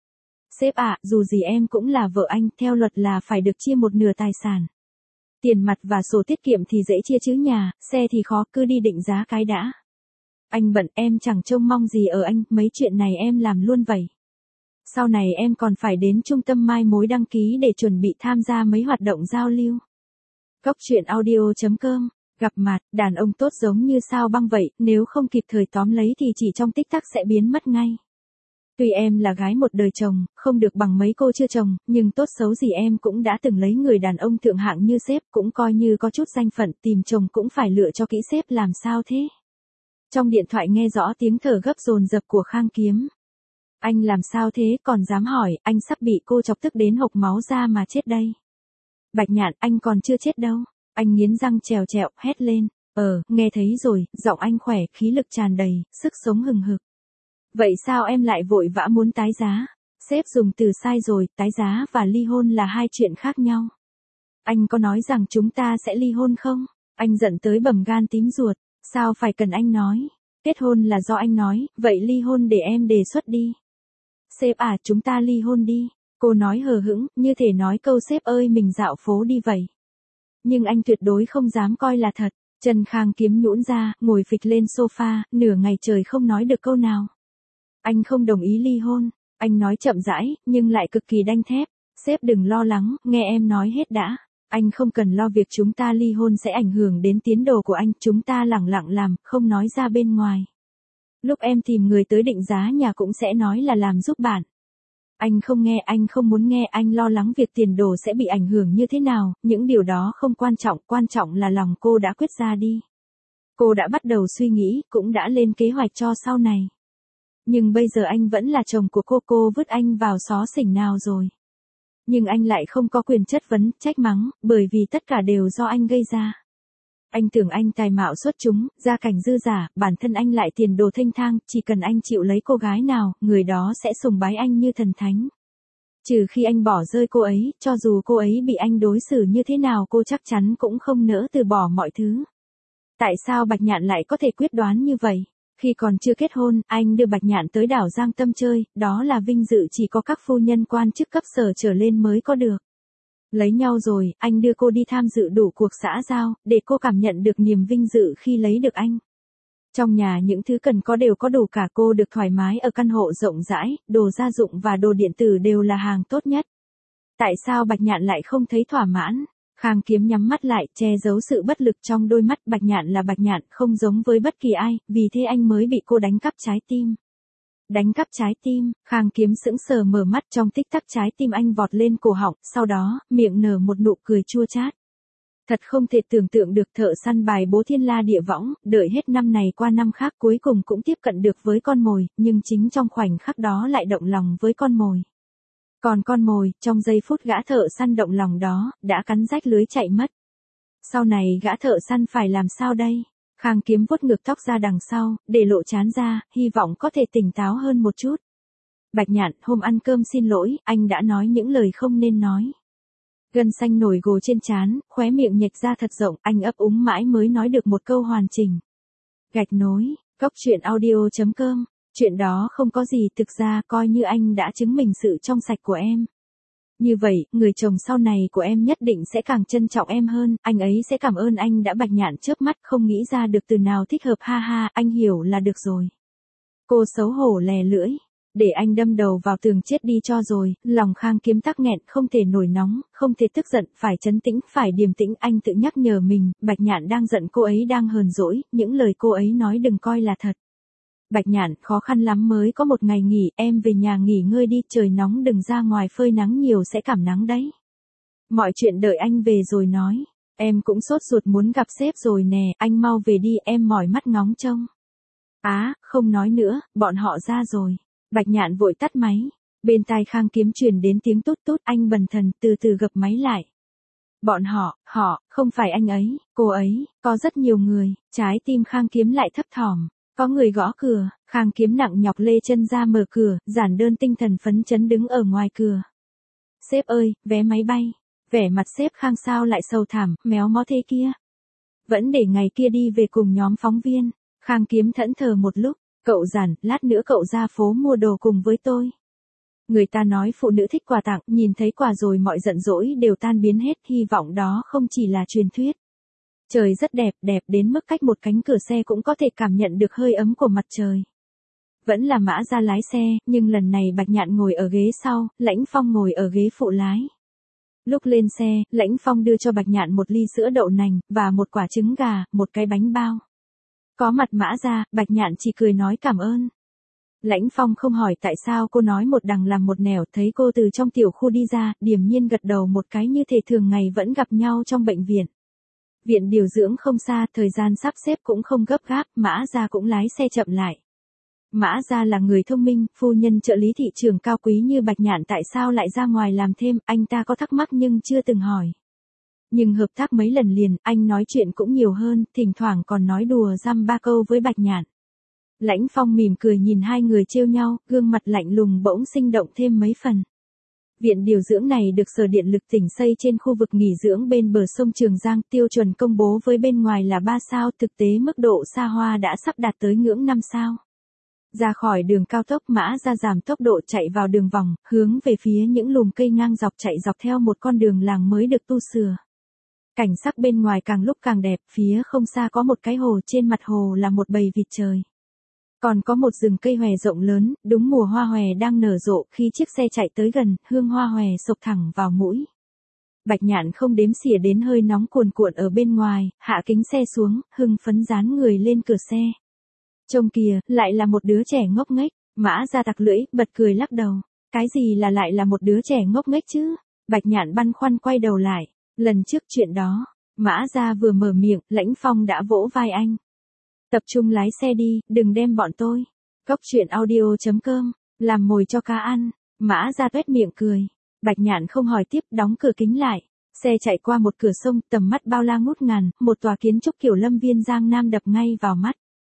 Sếp ạ, dù gì em cũng là vợ anh, theo luật là phải được chia một nửa tài sản. Tiền mặt và sổ tiết kiệm thì dễ chia chứ nhà, xe thì khó, cứ đi định giá cái đã. Anh bận, em chẳng trông mong gì ở anh, mấy chuyện này em làm luôn vậy. Sau này em còn phải đến trung tâm mai mối đăng ký để chuẩn bị tham gia mấy hoạt động giao lưu. Cốc truyện audio.com. Gặp mặt, đàn ông tốt giống như sao băng vậy, nếu không kịp thời tóm lấy thì chỉ trong tích tắc sẽ biến mất ngay. Tuy em là gái một đời chồng, không được bằng mấy cô chưa chồng, nhưng tốt xấu gì em cũng đã từng lấy người đàn ông thượng hạng như sếp, cũng coi như có chút danh phận, tìm chồng cũng phải lựa cho kỹ sếp làm sao thế. Trong điện thoại nghe rõ tiếng thở gấp dồn dập của Khang Kiếm. Anh làm sao thế, còn dám hỏi, anh sắp bị cô chọc tức đến hộc máu ra mà chết đây. Bạch Nhạn, anh còn chưa chết đâu. Anh nghiến răng trèo trẹo, hét lên. Nghe thấy rồi, giọng anh khỏe, khí lực tràn đầy, sức sống hừng hực. Vậy sao em lại vội vã muốn tái giá? Sếp dùng từ sai rồi, tái giá và ly hôn là hai chuyện khác nhau. Anh có nói rằng chúng ta sẽ ly hôn không? Anh giận tới bầm gan tím ruột, sao phải cần anh nói? Kết hôn là do anh nói, vậy ly hôn để em đề xuất đi. Sếp à, chúng ta ly hôn đi. Cô nói hờ hững, như thể nói câu sếp ơi mình dạo phố đi vậy. Nhưng anh tuyệt đối không dám coi là thật. Chân Khang Kiếm nhũn ra, ngồi phịch lên sofa, nửa ngày trời không nói được câu nào. Anh không đồng ý ly hôn. Anh nói chậm rãi, nhưng lại cực kỳ đanh thép. Sếp đừng lo lắng, nghe em nói hết đã. Anh không cần lo việc chúng ta ly hôn sẽ ảnh hưởng đến tiến độ của anh. Chúng ta lẳng lặng làm, không nói ra bên ngoài. Lúc em tìm người tới định giá nhà cũng sẽ nói là làm giúp bạn. Anh không nghe, anh không muốn nghe, anh lo lắng việc tiền đồ sẽ bị ảnh hưởng như thế nào, những điều đó không quan trọng là lòng cô đã quyết ra đi. Cô đã bắt đầu suy nghĩ, cũng đã lên kế hoạch cho sau này. Nhưng bây giờ anh vẫn là chồng của cô vứt anh vào xó xỉnh nào rồi. Nhưng anh lại không có quyền chất vấn, trách mắng, bởi vì tất cả đều do anh gây ra. Anh tưởng anh tài mạo xuất chúng, gia cảnh dư giả, bản thân anh lại tiền đồ thênh thang, chỉ cần anh chịu lấy cô gái nào, người đó sẽ sùng bái anh như thần thánh. Trừ khi anh bỏ rơi cô ấy, cho dù cô ấy bị anh đối xử như thế nào cô chắc chắn cũng không nỡ từ bỏ mọi thứ. Tại sao Bạch Nhạn lại có thể quyết đoán như vậy? Khi còn chưa kết hôn, anh đưa Bạch Nhạn tới đảo Giang Tâm chơi, đó là vinh dự chỉ có các phu nhân quan chức cấp sở trở lên mới có được. Lấy nhau rồi, anh đưa cô đi tham dự đủ cuộc xã giao, để cô cảm nhận được niềm vinh dự khi lấy được anh. Trong nhà những thứ cần có đều có đủ cả, cô được thoải mái ở căn hộ rộng rãi, đồ gia dụng và đồ điện tử đều là hàng tốt nhất. Tại sao Bạch Nhạn lại không thấy thỏa mãn? Khang Kiếm nhắm mắt lại, che giấu sự bất lực trong đôi mắt. Bạch Nhạn là Bạch Nhạn, không giống với bất kỳ ai, vì thế anh mới bị cô đánh cắp trái tim. Đánh cắp trái tim, Khang Kiếm sững sờ mở mắt, trong tích tắc trái tim anh vọt lên cổ họng, sau đó, miệng nở một nụ cười chua chát. Thật không thể tưởng tượng được, thợ săn bài bố thiên la địa võng, đợi hết năm này qua năm khác cuối cùng cũng tiếp cận được với con mồi, nhưng chính trong khoảnh khắc đó lại động lòng với con mồi. Còn con mồi, trong giây phút gã thợ săn động lòng đó, đã cắn rách lưới chạy mất. Sau này gã thợ săn phải làm sao đây? Khang Kiếm vuốt ngược tóc ra đằng sau, để lộ trán ra, hy vọng có thể tỉnh táo hơn một chút. Bạch Nhạn, hôm ăn cơm xin lỗi, anh đã nói những lời không nên nói. Gân xanh nổi gồ trên trán, khóe miệng nhếch ra thật rộng, anh ấp úng mãi mới nói được một câu hoàn chỉnh. Gạch nối, cốc truyện audio.com, chuyện đó không có gì, thực ra coi như anh đã chứng minh sự trong sạch của em. Như vậy, người chồng sau này của em nhất định sẽ càng trân trọng em hơn, anh ấy sẽ cảm ơn anh đã. Bạch Nhạn chớp mắt không nghĩ ra được từ nào thích hợp, ha ha, anh hiểu là được rồi. Cô xấu hổ lè lưỡi, để anh đâm đầu vào tường chết đi cho rồi. Lòng Khang Kiếm tắc nghẹn, không thể nổi nóng, không thể tức giận, phải trấn tĩnh, phải điềm tĩnh. Anh tự nhắc nhở mình, Bạch Nhạn đang giận, cô ấy đang hờn dỗi, những lời cô ấy nói đừng coi là thật. Bạch Nhạn, khó khăn lắm mới có một ngày nghỉ, em về nhà nghỉ ngơi đi, trời nóng đừng ra ngoài phơi nắng nhiều sẽ cảm nắng đấy. Mọi chuyện đợi anh về rồi nói. Em cũng sốt ruột muốn gặp sếp rồi nè, anh mau về đi, em mỏi mắt ngóng trông. Không nói nữa, bọn họ ra rồi. Bạch Nhạn vội tắt máy. Bên tai Khang Kiếm truyền đến tiếng tút tút, anh bần thần từ từ gập máy lại. Bọn họ, không phải anh ấy, cô ấy, có rất nhiều người, trái tim Khang Kiếm lại thấp thỏm. Có người gõ cửa, Khang Kiếm nặng nhọc lê chân ra mở cửa, giản đơn tinh thần phấn chấn đứng ở ngoài cửa. Sếp ơi, vé máy bay. Vẻ mặt sếp Khang sao lại sầu thảm, méo mó thế kia. Vẫn để ngày kia đi về cùng nhóm phóng viên. Khang Kiếm thẫn thờ một lúc, cậu Giản, lát nữa cậu ra phố mua đồ cùng với tôi. Người ta nói phụ nữ thích quà tặng, nhìn thấy quà rồi mọi giận dỗi đều tan biến hết, hy vọng đó không chỉ là truyền thuyết. Trời rất đẹp, đẹp đến mức cách một cánh cửa xe cũng có thể cảm nhận được hơi ấm của mặt trời. Vẫn là Mã Gia lái xe, nhưng lần này Bạch Nhạn ngồi ở ghế sau, Lãnh Phong ngồi ở ghế phụ lái. Lúc lên xe, Lãnh Phong đưa cho Bạch Nhạn một ly sữa đậu nành, và một quả trứng gà, một cái bánh bao. Có mặt Mã Gia, Bạch Nhạn chỉ cười nói cảm ơn. Lãnh Phong không hỏi tại sao cô nói một đằng làm một nẻo, thấy cô từ trong tiểu khu đi ra, điềm nhiên gật đầu một cái như thể thường ngày vẫn gặp nhau trong bệnh viện. Viện điều dưỡng không xa, thời gian sắp xếp cũng không gấp gáp, Mã Gia cũng lái xe chậm lại. Mã Gia là người thông minh, phu nhân trợ lý thị trường cao quý như Bạch Nhạn tại sao lại ra ngoài làm thêm, anh ta có thắc mắc nhưng chưa từng hỏi. Nhưng hợp tác mấy lần liền, anh nói chuyện cũng nhiều hơn, thỉnh thoảng còn nói đùa dăm ba câu với Bạch Nhạn. Lãnh Phong mỉm cười nhìn hai người trêu nhau, gương mặt lạnh lùng bỗng sinh động thêm mấy phần. Viện điều dưỡng này được Sở Điện lực tỉnh xây trên khu vực nghỉ dưỡng bên bờ sông Trường Giang, tiêu chuẩn công bố với bên ngoài là 3 sao, thực tế mức độ xa hoa đã sắp đạt tới ngưỡng 5 sao. Ra khỏi đường cao tốc, Mã Gia giảm tốc độ chạy vào đường vòng, hướng về phía những lùm cây ngang dọc chạy dọc theo một con đường làng mới được tu sửa. Cảnh sắc bên ngoài càng lúc càng đẹp, phía không xa có một cái hồ, trên mặt hồ là một bầy vịt trời. Còn có một rừng cây hòe rộng lớn, đúng mùa hoa hòe đang nở rộ, khi chiếc xe chạy tới gần, hương hoa hòe xộc thẳng vào mũi. Bạch Nhạn không đếm xỉa đến hơi nóng cuồn cuộn ở bên ngoài, hạ kính xe xuống, hưng phấn dán người lên cửa xe. Trông kìa, lại là một đứa trẻ ngốc nghếch, Mã Gia tặc lưỡi, bật cười lắc đầu. Cái gì là lại là một đứa trẻ ngốc nghếch chứ? Bạch Nhạn băn khoăn quay đầu lại. Lần trước chuyện đó, Mã Gia vừa mở miệng, Lãnh Phong đã vỗ vai anh. Tập trung lái xe đi, đừng đem bọn tôi. Cốc truyện audio.com, làm mồi cho cá ăn. Mã Gia tuét miệng cười. Bạch Nhạn không hỏi tiếp, đóng cửa kính lại. Xe chạy qua một cửa sông, tầm mắt bao la ngút ngàn, một tòa kiến trúc kiểu Lâm Viên Giang Nam đập ngay vào mắt.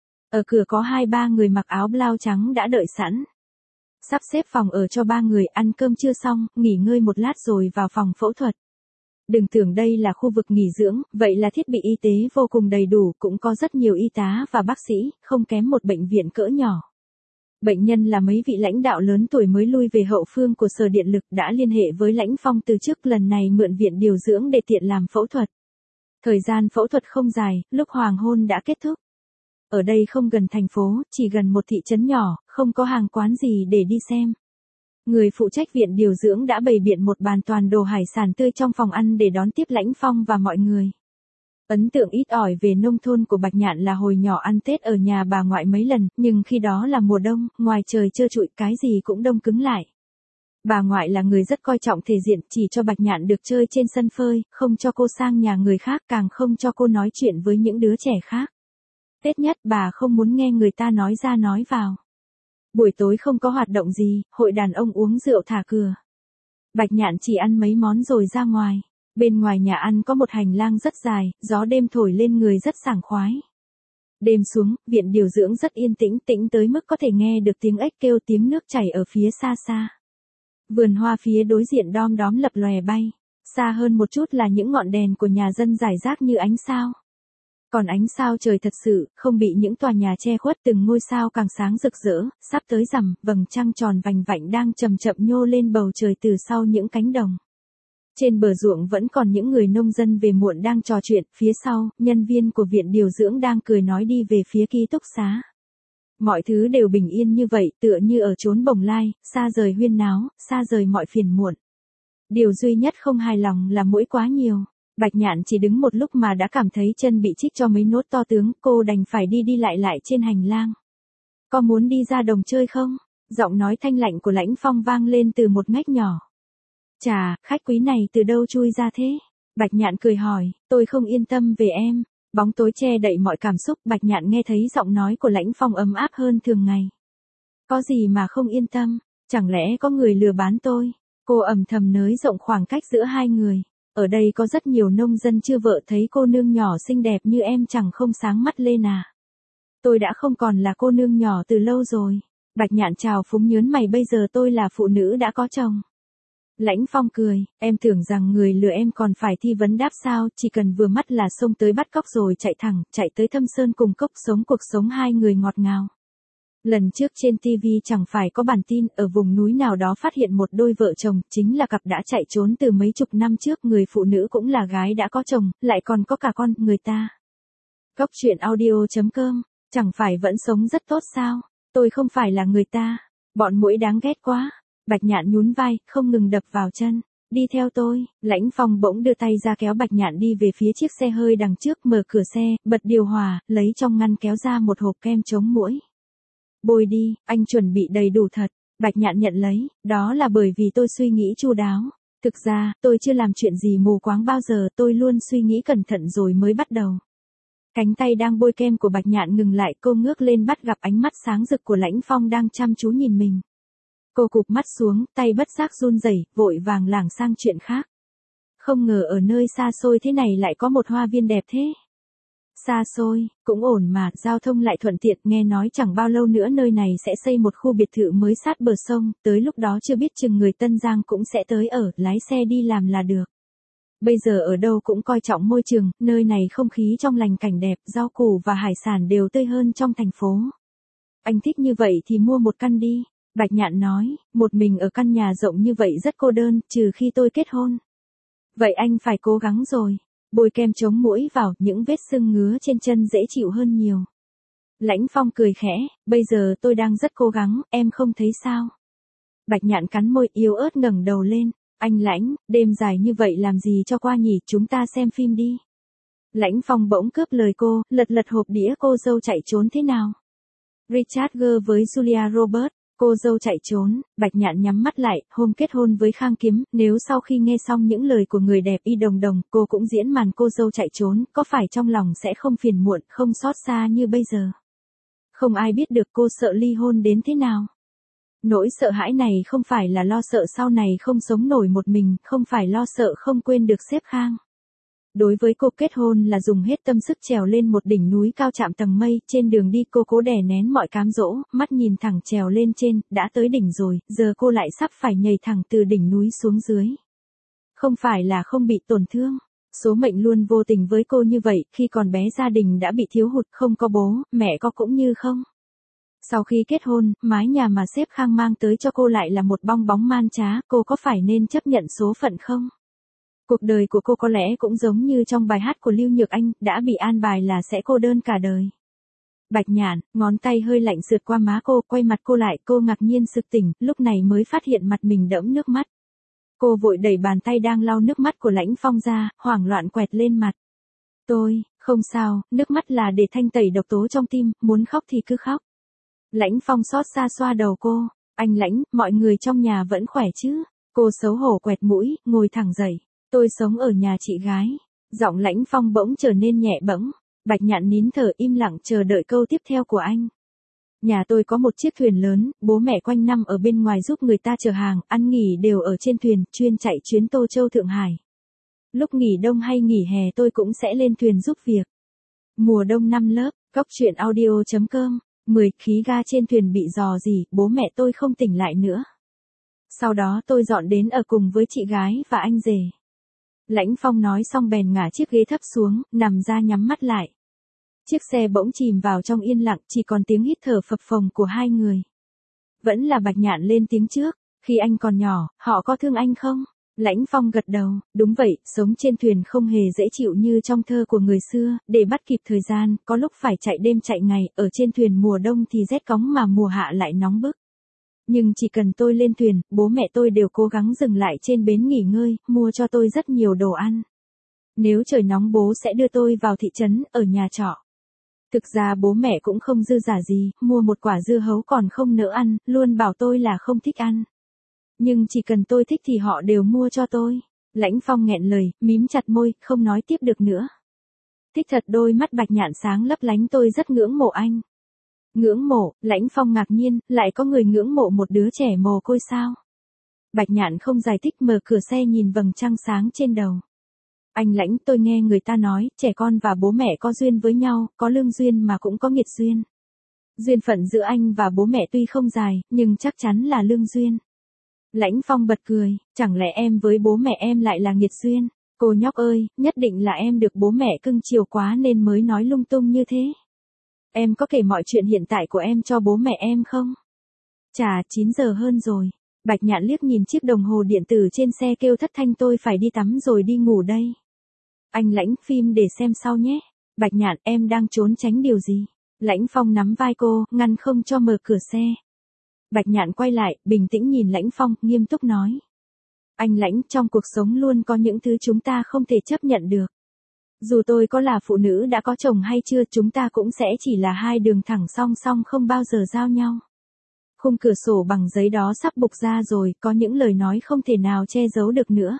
Ở cửa có 2-3 người mặc áo blau trắng đã đợi sẵn. Sắp xếp phòng ở cho 3 người, ăn cơm chưa xong, nghỉ ngơi một lát rồi vào phòng phẫu thuật. Đừng tưởng đây là khu vực nghỉ dưỡng, vậy là thiết bị y tế vô cùng đầy đủ, cũng có rất nhiều y tá và bác sĩ, không kém một bệnh viện cỡ nhỏ. Bệnh nhân là mấy vị lãnh đạo lớn tuổi mới lui về hậu phương của Sở Điện lực, đã liên hệ với Lãnh Phong từ trước, lần này mượn viện điều dưỡng để tiện làm phẫu thuật. Thời gian phẫu thuật không dài, lúc hoàng hôn đã kết thúc. Ở đây không gần thành phố, chỉ gần một thị trấn nhỏ, không có hàng quán gì để đi xem. Người phụ trách viện điều dưỡng đã bày biện một bàn toàn đồ hải sản tươi trong phòng ăn để đón tiếp Lãnh Phong và mọi người. Ấn tượng ít ỏi về nông thôn của Bạch Nhạn là hồi nhỏ ăn Tết ở nhà bà ngoại mấy lần, nhưng khi đó là mùa đông, ngoài trời trơ trụi, cái gì cũng đông cứng lại. Bà ngoại là người rất coi trọng thể diện, chỉ cho Bạch Nhạn được chơi trên sân phơi, không cho cô sang nhà người khác, càng không cho cô nói chuyện với những đứa trẻ khác. Tết nhất bà không muốn nghe người ta nói ra nói vào. Buổi tối không có hoạt động gì, hội đàn ông uống rượu thả cửa. Bạch Nhạn chỉ ăn mấy món rồi ra ngoài. Bên ngoài nhà ăn có một hành lang rất dài, gió đêm thổi lên người rất sảng khoái. Đêm xuống, viện điều dưỡng rất yên tĩnh, tĩnh tới mức có thể nghe được tiếng ếch kêu, tiếng nước chảy ở phía xa xa. Vườn hoa phía đối diện đom đóm lập lòe bay. Xa hơn một chút là những ngọn đèn của nhà dân rải rác như ánh sao. Còn ánh sao trời thật sự, không bị những tòa nhà che khuất, từng ngôi sao càng sáng rực rỡ, sắp tới rằm, vầng trăng tròn vành vạnh đang chậm chậm nhô lên bầu trời từ sau những cánh đồng. Trên bờ ruộng vẫn còn những người nông dân về muộn đang trò chuyện, phía sau, nhân viên của viện điều dưỡng đang cười nói đi về phía ký túc xá. Mọi thứ đều bình yên như vậy, tựa như ở chốn bồng lai, xa rời huyên náo, xa rời mọi phiền muộn. Điều duy nhất không hài lòng là muỗi quá nhiều. Bạch Nhạn chỉ đứng một lúc mà đã cảm thấy chân bị chích cho mấy nốt to tướng, cô đành phải đi đi lại trên hành lang. Có muốn đi ra đồng chơi không? Giọng nói thanh lạnh của Lãnh Phong vang lên từ một ngách nhỏ. Chà, khách quý này từ đâu chui ra thế? Bạch Nhạn cười hỏi, tôi không yên tâm về em. Bóng tối che đậy mọi cảm xúc, Bạch Nhạn nghe thấy giọng nói của Lãnh Phong ấm áp hơn thường ngày. Có gì mà không yên tâm, chẳng lẽ có người lừa bán tôi? Cô âm thầm nới rộng khoảng cách giữa hai người. Ở đây có rất nhiều nông dân chưa vợ, thấy cô nương nhỏ xinh đẹp như em chẳng không sáng mắt lên à? Tôi đã không còn là cô nương nhỏ từ lâu rồi. Bạch Nhạn chào phúng nhớn mày, bây giờ tôi là phụ nữ đã có chồng. Lãnh Phong cười, em tưởng rằng người lừa em còn phải thi vấn đáp sao, chỉ cần vừa mắt là xông tới bắt cóc rồi chạy thẳng, chạy tới Thâm Sơn cùng cốc sống cuộc sống hai người ngọt ngào. Lần trước trên TV chẳng phải có bản tin ở vùng núi nào đó phát hiện một đôi vợ chồng, chính là cặp đã chạy trốn từ mấy chục năm trước, người phụ nữ cũng là gái đã có chồng, lại còn có cả con, người ta. Cốc truyện audio.com, chẳng phải vẫn sống rất tốt sao? Tôi không phải là người ta, bọn muỗi đáng ghét quá. Bạch Nhạn nhún vai, không ngừng đập vào chân. Đi theo tôi. Lãnh Phong bỗng đưa tay ra kéo Bạch Nhạn đi về phía chiếc xe hơi đằng trước, mở cửa xe, bật điều hòa, lấy trong ngăn kéo ra một hộp kem chống muỗi. Bôi đi, anh chuẩn bị đầy đủ thật. Bạch Nhạn nhận lấy, đó là bởi vì tôi suy nghĩ chu đáo. Thực ra, tôi chưa làm chuyện gì mù quáng bao giờ, tôi luôn suy nghĩ cẩn thận rồi mới bắt đầu. Cánh tay đang bôi kem của Bạch Nhạn ngừng lại, cô ngước lên bắt gặp ánh mắt sáng rực của Lãnh Phong đang chăm chú nhìn mình. Cô cụp mắt xuống, tay bất giác run rẩy, vội vàng lảng sang chuyện khác. Không ngờ ở nơi xa xôi thế này lại có một hoa viên đẹp thế. Xa xôi, cũng ổn mà, giao thông lại thuận tiện, nghe nói chẳng bao lâu nữa nơi này sẽ xây một khu biệt thự mới sát bờ sông, tới lúc đó chưa biết chừng người Tân Giang cũng sẽ tới ở, lái xe đi làm là được. Bây giờ ở đâu cũng coi trọng môi trường, nơi này không khí trong lành, cảnh đẹp, rau củ và hải sản đều tươi hơn trong thành phố. Anh thích như vậy thì mua một căn đi. Bạch Nhạn nói, một mình ở căn nhà rộng như vậy rất cô đơn, trừ khi tôi kết hôn. Vậy anh phải cố gắng rồi. Bôi kem chống muỗi vào, những vết sưng ngứa trên chân dễ chịu hơn nhiều. Lãnh Phong cười khẽ, bây giờ tôi đang rất cố gắng, em không thấy sao? Bạch Nhạn cắn môi, yếu ớt ngẩng đầu lên. Anh Lãnh, đêm dài như vậy làm gì cho qua nhỉ, chúng ta xem phim đi. Lãnh Phong bỗng cướp lời cô, lật lật hộp đĩa. Cô dâu chạy trốn thế nào? Richard Gere với Julia Roberts. Cô dâu chạy trốn. Bạch Nhạn nhắm mắt lại, hôm kết hôn với Khang Kiếm, nếu sau khi nghe xong những lời của người đẹp Y Đồng Đồng, cô cũng diễn màn cô dâu chạy trốn, có phải trong lòng sẽ không phiền muộn, không xót xa như bây giờ? Không ai biết được cô sợ ly hôn đến thế nào. Nỗi sợ hãi này không phải là lo sợ sau này không sống nổi một mình, không phải lo sợ không quên được sếp Khang. Đối với cô, kết hôn là dùng hết tâm sức trèo lên một đỉnh núi cao chạm tầng mây, trên đường đi cô cố đè nén mọi cám dỗ, mắt nhìn thẳng trèo lên trên, đã tới đỉnh rồi, giờ cô lại sắp phải nhảy thẳng từ đỉnh núi xuống dưới. Không phải là không bị tổn thương, số mệnh luôn vô tình với cô như vậy, khi còn bé gia đình đã bị thiếu hụt, không có bố, mẹ có cũng như không. Sau khi kết hôn, mái nhà mà sếp Khang mang tới cho cô lại là một bong bóng man trá, cô có phải nên chấp nhận số phận không? Cuộc đời của cô có lẽ cũng giống như trong bài hát của Lưu Nhược Anh, đã bị an bài là sẽ cô đơn cả đời. Bạch Nhạn, ngón tay hơi lạnh sượt qua má cô, quay mặt cô lại, cô ngạc nhiên sực tỉnh, lúc này mới phát hiện mặt mình đẫm nước mắt. Cô vội đẩy bàn tay đang lau nước mắt của Lãnh Phong ra, hoảng loạn quẹt lên mặt. Tôi, không sao, nước mắt là để thanh tẩy độc tố trong tim, muốn khóc thì cứ khóc. Lãnh Phong xót xa xoa đầu cô, anh Lãnh, mọi người trong nhà vẫn khỏe chứ? Cô xấu hổ quẹt mũi, ngồi thẳng dậy. Tôi sống ở nhà chị gái. Giọng Lãnh Phong bỗng trở nên nhẹ bẫng. Bạch Nhạn nín thở im lặng chờ đợi câu tiếp theo của anh. Nhà tôi có một chiếc thuyền lớn, bố mẹ quanh năm ở bên ngoài giúp người ta chở hàng, ăn nghỉ đều ở trên thuyền, chuyên chạy chuyến Tô Châu Thượng Hải. Lúc nghỉ đông hay nghỉ hè tôi cũng sẽ lên thuyền giúp việc. Mùa đông năm lớp, cốc truyện audio.com, 10 khí ga trên thuyền bị rò rỉ, bố mẹ tôi không tỉnh lại nữa. Sau đó tôi dọn đến ở cùng với chị gái và anh rể. Lãnh Phong nói xong bèn ngả chiếc ghế thấp xuống, nằm ra nhắm mắt lại. Chiếc xe bỗng chìm vào trong yên lặng, chỉ còn tiếng hít thở phập phồng của hai người. Vẫn là Bạch Nhạn lên tiếng trước, khi anh còn nhỏ, họ có thương anh không? Lãnh Phong gật đầu, đúng vậy, sống trên thuyền không hề dễ chịu như trong thơ của người xưa, để bắt kịp thời gian, có lúc phải chạy đêm chạy ngày, ở trên thuyền mùa đông thì rét cóng mà mùa hạ lại nóng bức. Nhưng chỉ cần tôi lên thuyền, bố mẹ tôi đều cố gắng dừng lại trên bến nghỉ ngơi, mua cho tôi rất nhiều đồ ăn. Nếu trời nóng bố sẽ đưa tôi vào thị trấn, ở nhà trọ. Thực ra bố mẹ cũng không dư giả gì, mua một quả dưa hấu còn không nỡ ăn, luôn bảo tôi là không thích ăn. Nhưng chỉ cần tôi thích thì họ đều mua cho tôi. Lãnh Phong nghẹn lời, mím chặt môi, không nói tiếp được nữa. Thích thật, đôi mắt Bạch Nhạn sáng lấp lánh, tôi rất ngưỡng mộ anh. Ngưỡng mộ? Lãnh Phong ngạc nhiên, lại có người ngưỡng mộ một đứa trẻ mồ côi sao? Bạch Nhạn không giải thích, mở cửa xe nhìn vầng trăng sáng trên đầu. Anh Lãnh, tôi nghe người ta nói, trẻ con và bố mẹ có duyên với nhau, có lương duyên mà cũng có nghiệt duyên. Duyên phận giữa anh và bố mẹ tuy không dài, nhưng chắc chắn là lương duyên. Lãnh Phong bật cười, chẳng lẽ em với bố mẹ em lại là nghiệt duyên? Cô nhóc ơi, nhất định là em được bố mẹ cưng chiều quá nên mới nói lung tung như thế. Em có kể mọi chuyện hiện tại của em cho bố mẹ em không? Chà, 9 giờ hơn rồi. Bạch Nhạn liếc nhìn chiếc đồng hồ điện tử trên xe kêu thất thanh, tôi phải đi tắm rồi đi ngủ đây. Anh Lãnh, phim để xem sau nhé. Bạch Nhạn, em đang trốn tránh điều gì? Lãnh Phong nắm vai cô, ngăn không cho mở cửa xe. Bạch Nhạn quay lại, bình tĩnh nhìn Lãnh Phong, nghiêm túc nói. Anh Lãnh, trong cuộc sống luôn có những thứ chúng ta không thể chấp nhận được. Dù tôi có là phụ nữ đã có chồng hay chưa, chúng ta cũng sẽ chỉ là hai đường thẳng song song không bao giờ giao nhau. Khung cửa sổ bằng giấy đó sắp bục ra rồi, có những lời nói không thể nào che giấu được nữa.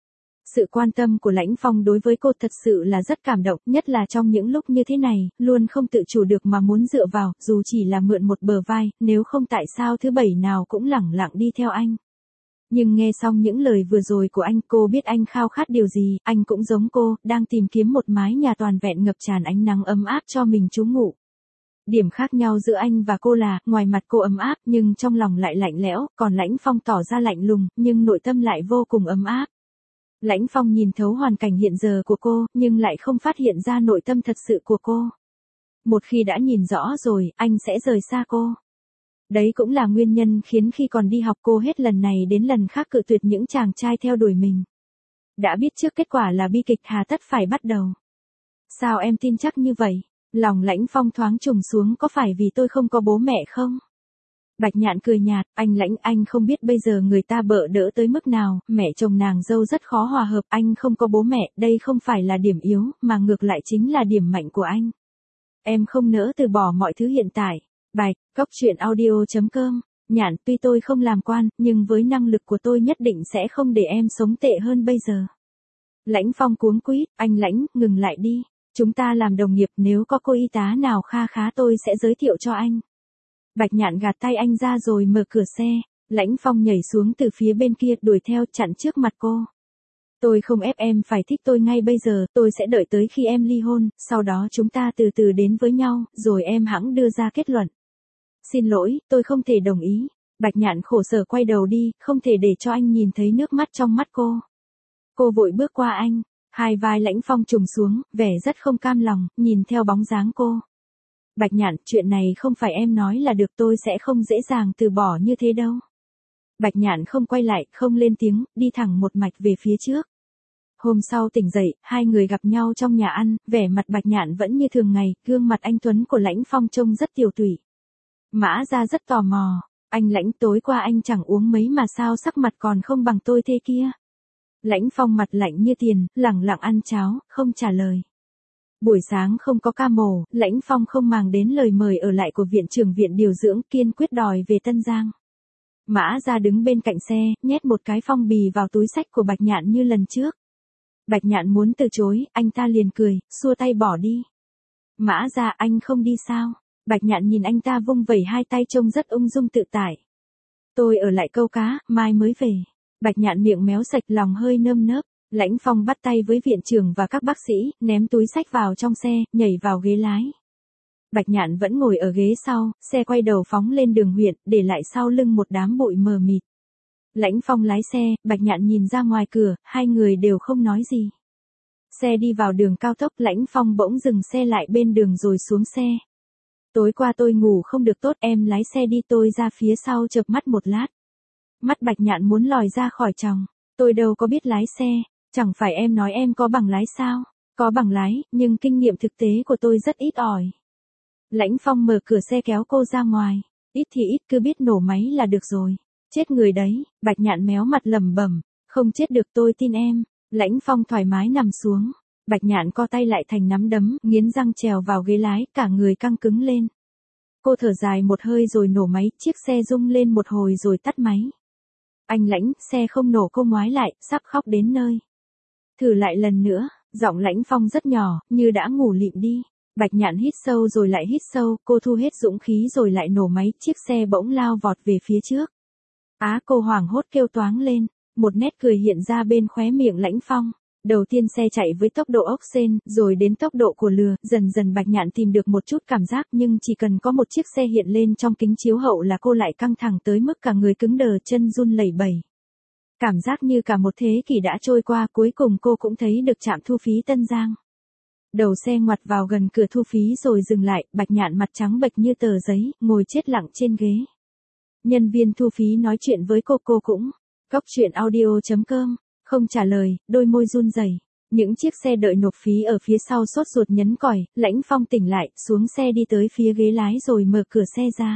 Sự quan tâm của Lãnh Phong đối với cô thật sự là rất cảm động, nhất là trong những lúc như thế này, luôn không tự chủ được mà muốn dựa vào, dù chỉ là mượn một bờ vai, nếu không tại sao thứ bảy nào cũng lẳng lặng đi theo anh. Nhưng nghe xong những lời vừa rồi của anh, cô biết anh khao khát điều gì, anh cũng giống cô, đang tìm kiếm một mái nhà toàn vẹn ngập tràn ánh nắng ấm áp cho mình trú ngụ. Điểm khác nhau giữa anh và cô là, ngoài mặt cô ấm áp nhưng trong lòng lại lạnh lẽo, còn Lãnh Phong tỏ ra lạnh lùng, nhưng nội tâm lại vô cùng ấm áp. Lãnh Phong nhìn thấu hoàn cảnh hiện giờ của cô, nhưng lại không phát hiện ra nội tâm thật sự của cô. Một khi đã nhìn rõ rồi, anh sẽ rời xa cô. Đấy cũng là nguyên nhân khiến khi còn đi học cô hết lần này đến lần khác cự tuyệt những chàng trai theo đuổi mình. Đã biết trước kết quả là bi kịch hà tất phải bắt đầu. Sao em tin chắc như vậy? Lòng Lãnh Phong thoáng trùng xuống, có phải vì tôi không có bố mẹ không? Bạch Nhạn cười nhạt, anh Lãnh, anh không biết bây giờ người ta bợ đỡ tới mức nào, mẹ chồng nàng dâu rất khó hòa hợp, anh không có bố mẹ, đây không phải là điểm yếu, mà ngược lại chính là điểm mạnh của anh. Em không nỡ từ bỏ mọi thứ hiện tại. Bài, Cóc Truyện Audio.com. Nhạn, tuy tôi không làm quan, nhưng với năng lực của tôi nhất định sẽ không để em sống tệ hơn bây giờ. Lãnh Phong cuống quýt, anh Lãnh, ngừng lại đi. Chúng ta làm đồng nghiệp, nếu có cô y tá nào kha khá tôi sẽ giới thiệu cho anh. Bạch Nhạn gạt tay anh ra rồi mở cửa xe. Lãnh Phong nhảy xuống từ phía bên kia, đuổi theo, chặn trước mặt cô. Tôi không ép em phải thích tôi ngay bây giờ, tôi sẽ đợi tới khi em ly hôn, sau đó chúng ta từ từ đến với nhau, rồi em hẵng đưa ra kết luận. Xin lỗi, tôi không thể đồng ý. Bạch Nhạn khổ sở quay đầu đi, không thể để cho anh nhìn thấy nước mắt trong mắt cô. Cô vội bước qua anh, hai vai Lãnh Phong trùng xuống, vẻ rất không cam lòng, nhìn theo bóng dáng cô. Bạch Nhạn, chuyện này không phải em nói là được, tôi sẽ không dễ dàng từ bỏ như thế đâu. Bạch Nhạn không quay lại, không lên tiếng, đi thẳng một mạch về phía trước. Hôm sau tỉnh dậy, hai người gặp nhau trong nhà ăn, vẻ mặt Bạch Nhạn vẫn như thường ngày, gương mặt anh tuấn của Lãnh Phong trông rất tiều tụy. Mã Gia rất tò mò, anh Lãnh, tối qua anh chẳng uống mấy mà sao sắc mặt còn không bằng tôi thế kia. Lãnh Phong mặt lạnh như tiền, lẳng lặng ăn cháo, không trả lời. Buổi sáng không có ca mổ, Lãnh Phong không màng đến lời mời ở lại của viện trưởng viện điều dưỡng, kiên quyết đòi về Tân Giang. Mã Gia đứng bên cạnh xe, nhét một cái phong bì vào túi xách của Bạch Nhạn như lần trước. Bạch Nhạn muốn từ chối, anh ta liền cười, xua tay bỏ đi. Mã Gia, anh không đi sao? Bạch Nhạn nhìn anh ta vung vẩy hai tay trông rất ung dung tự tại. Tôi ở lại câu cá, mai mới về. Bạch Nhạn miệng méo sạch, lòng hơi nơm nớp. Lãnh Phong bắt tay với viện trưởng và các bác sĩ, ném túi xách vào trong xe, nhảy vào ghế lái. Bạch Nhạn vẫn ngồi ở ghế sau, xe quay đầu phóng lên đường huyện, để lại sau lưng một đám bụi mờ mịt. Lãnh Phong lái xe, Bạch Nhạn nhìn ra ngoài cửa, hai người đều không nói gì. Xe đi vào đường cao tốc, Lãnh Phong bỗng dừng xe lại bên đường rồi xuống xe. Tối qua tôi ngủ không được tốt, em lái xe đi, tôi ra phía sau chợp mắt một lát. Mắt Bạch Nhạn muốn lòi ra khỏi tròng. Tôi đâu có biết lái xe, chẳng phải em nói em có bằng lái sao? Có bằng lái, nhưng kinh nghiệm thực tế của tôi rất ít ỏi. Lãnh Phong mở cửa xe kéo cô ra ngoài. Ít thì ít, cứ biết nổ máy là được rồi. Chết người đấy, Bạch Nhạn méo mặt lẩm bẩm. Không chết được, tôi tin em. Lãnh Phong thoải mái nằm xuống. Bạch Nhạn co tay lại thành nắm đấm, nghiến răng trèo vào ghế lái, cả người căng cứng lên. Cô thở dài một hơi rồi nổ máy, chiếc xe rung lên một hồi rồi tắt máy. Anh Lãnh, xe không nổ, cô ngoái lại, sắp khóc đến nơi. Thử lại lần nữa, giọng Lãnh Phong rất nhỏ, như đã ngủ lịm đi. Bạch Nhạn hít sâu rồi lại hít sâu, cô thu hết dũng khí rồi lại nổ máy, chiếc xe bỗng lao vọt về phía trước. Á, cô hoảng hốt kêu toáng lên, một nét cười hiện ra bên khóe miệng Lãnh Phong. Đầu tiên xe chạy với tốc độ ốc sên, rồi đến tốc độ của lừa, dần dần Bạch Nhạn tìm được một chút cảm giác, nhưng chỉ cần có một chiếc xe hiện lên trong kính chiếu hậu là cô lại căng thẳng tới mức cả người cứng đờ, chân run lẩy bẩy. Cảm giác như cả một thế kỷ đã trôi qua, cuối cùng cô cũng thấy được trạm thu phí Tân Giang. Đầu xe ngoặt vào gần cửa thu phí rồi dừng lại, Bạch Nhạn mặt trắng bệch như tờ giấy, ngồi chết lặng trên ghế. Nhân viên thu phí nói chuyện với cô cũng. Cóc truyện audio.com, không trả lời, đôi môi run rẩy. Những chiếc xe đợi nộp phí ở phía sau sốt ruột nhấn còi, Lãnh Phong tỉnh lại, xuống xe đi tới phía ghế lái rồi mở cửa xe ra.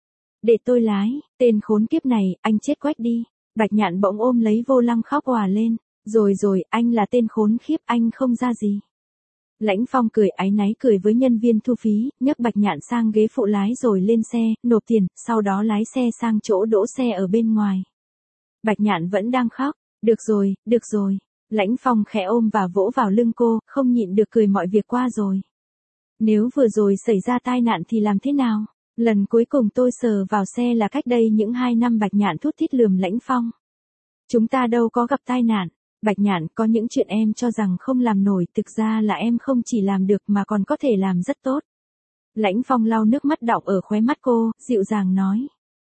Để tôi lái, tên khốn kiếp này, anh chết quách đi. Bạch Nhạn bỗng ôm lấy vô lăng khóc òa lên. Rồi, anh là tên khốn khiếp, anh không ra gì. Lãnh Phong cười áy náy cười với nhân viên thu phí, nhấc Bạch Nhạn sang ghế phụ lái rồi lên xe, nộp tiền, sau đó lái xe sang chỗ đỗ xe ở bên ngoài. Bạch Nhạn vẫn đang khóc. Được rồi. Lãnh Phong khẽ ôm và vỗ vào lưng cô, không nhịn được cười, mọi việc qua rồi. Nếu vừa rồi xảy ra tai nạn thì làm thế nào? Lần cuối cùng tôi sờ vào xe là cách đây những 2 năm. Bạch Nhạn thút thít lườm Lãnh Phong. Chúng ta đâu có gặp tai nạn. Bạch Nhạn, có những chuyện em cho rằng không làm nổi, thực ra là em không chỉ làm được mà còn có thể làm rất tốt. Lãnh Phong lau nước mắt đọng ở khóe mắt cô, dịu dàng nói.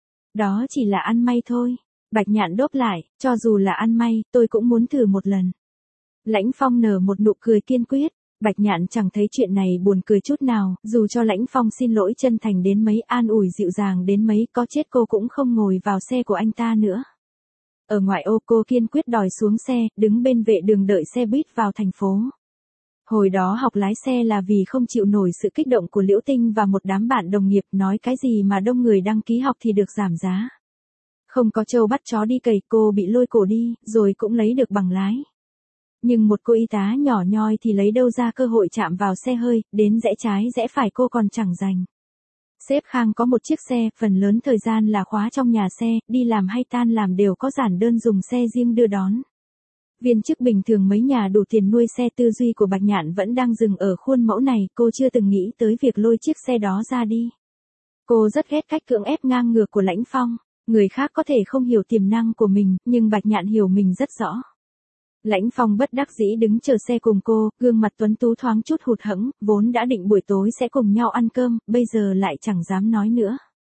Đó chỉ là ăn may thôi. Bạch Nhạn đốp lại, cho dù là ăn may, tôi cũng muốn thử một lần. Lãnh Phong nở một nụ cười kiên quyết. Bạch Nhạn chẳng thấy chuyện này buồn cười chút nào, dù cho Lãnh Phong xin lỗi chân thành đến mấy, an ủi dịu dàng đến mấy, có chết cô cũng không ngồi vào xe của anh ta nữa. Ở ngoại ô cô kiên quyết đòi xuống xe, đứng bên vệ đường đợi xe buýt vào thành phố. Hồi đó học lái xe là vì không chịu nổi sự kích động của Liễu Tinh và một đám bạn đồng nghiệp, nói cái gì mà đông người đăng ký học thì được giảm giá. Không có trâu bắt chó đi cày, cô bị lôi cổ đi, rồi cũng lấy được bằng lái. Nhưng một cô y tá nhỏ nhoi thì lấy đâu ra cơ hội chạm vào xe hơi, đến rẽ trái rẽ phải cô còn chẳng giành. Sếp Khang có một chiếc xe, phần lớn thời gian là khóa trong nhà xe, đi làm hay tan làm đều có giản đơn dùng xe riêng đưa đón. Viên chức bình thường mấy nhà đủ tiền nuôi xe, tư duy của Bạch Nhạn vẫn đang dừng ở khuôn mẫu này, cô chưa từng nghĩ tới việc lôi chiếc xe đó ra đi. Cô rất ghét cách cưỡng ép ngang ngược của Lãnh Phong. Người khác có thể không hiểu tiềm năng của mình, nhưng Bạch Nhạn hiểu mình rất rõ. Lãnh Phong bất đắc dĩ đứng chờ xe cùng cô, gương mặt tuấn tú thoáng chút hụt hẫng, vốn đã định buổi tối sẽ cùng nhau ăn cơm, bây giờ lại chẳng dám nói nữa.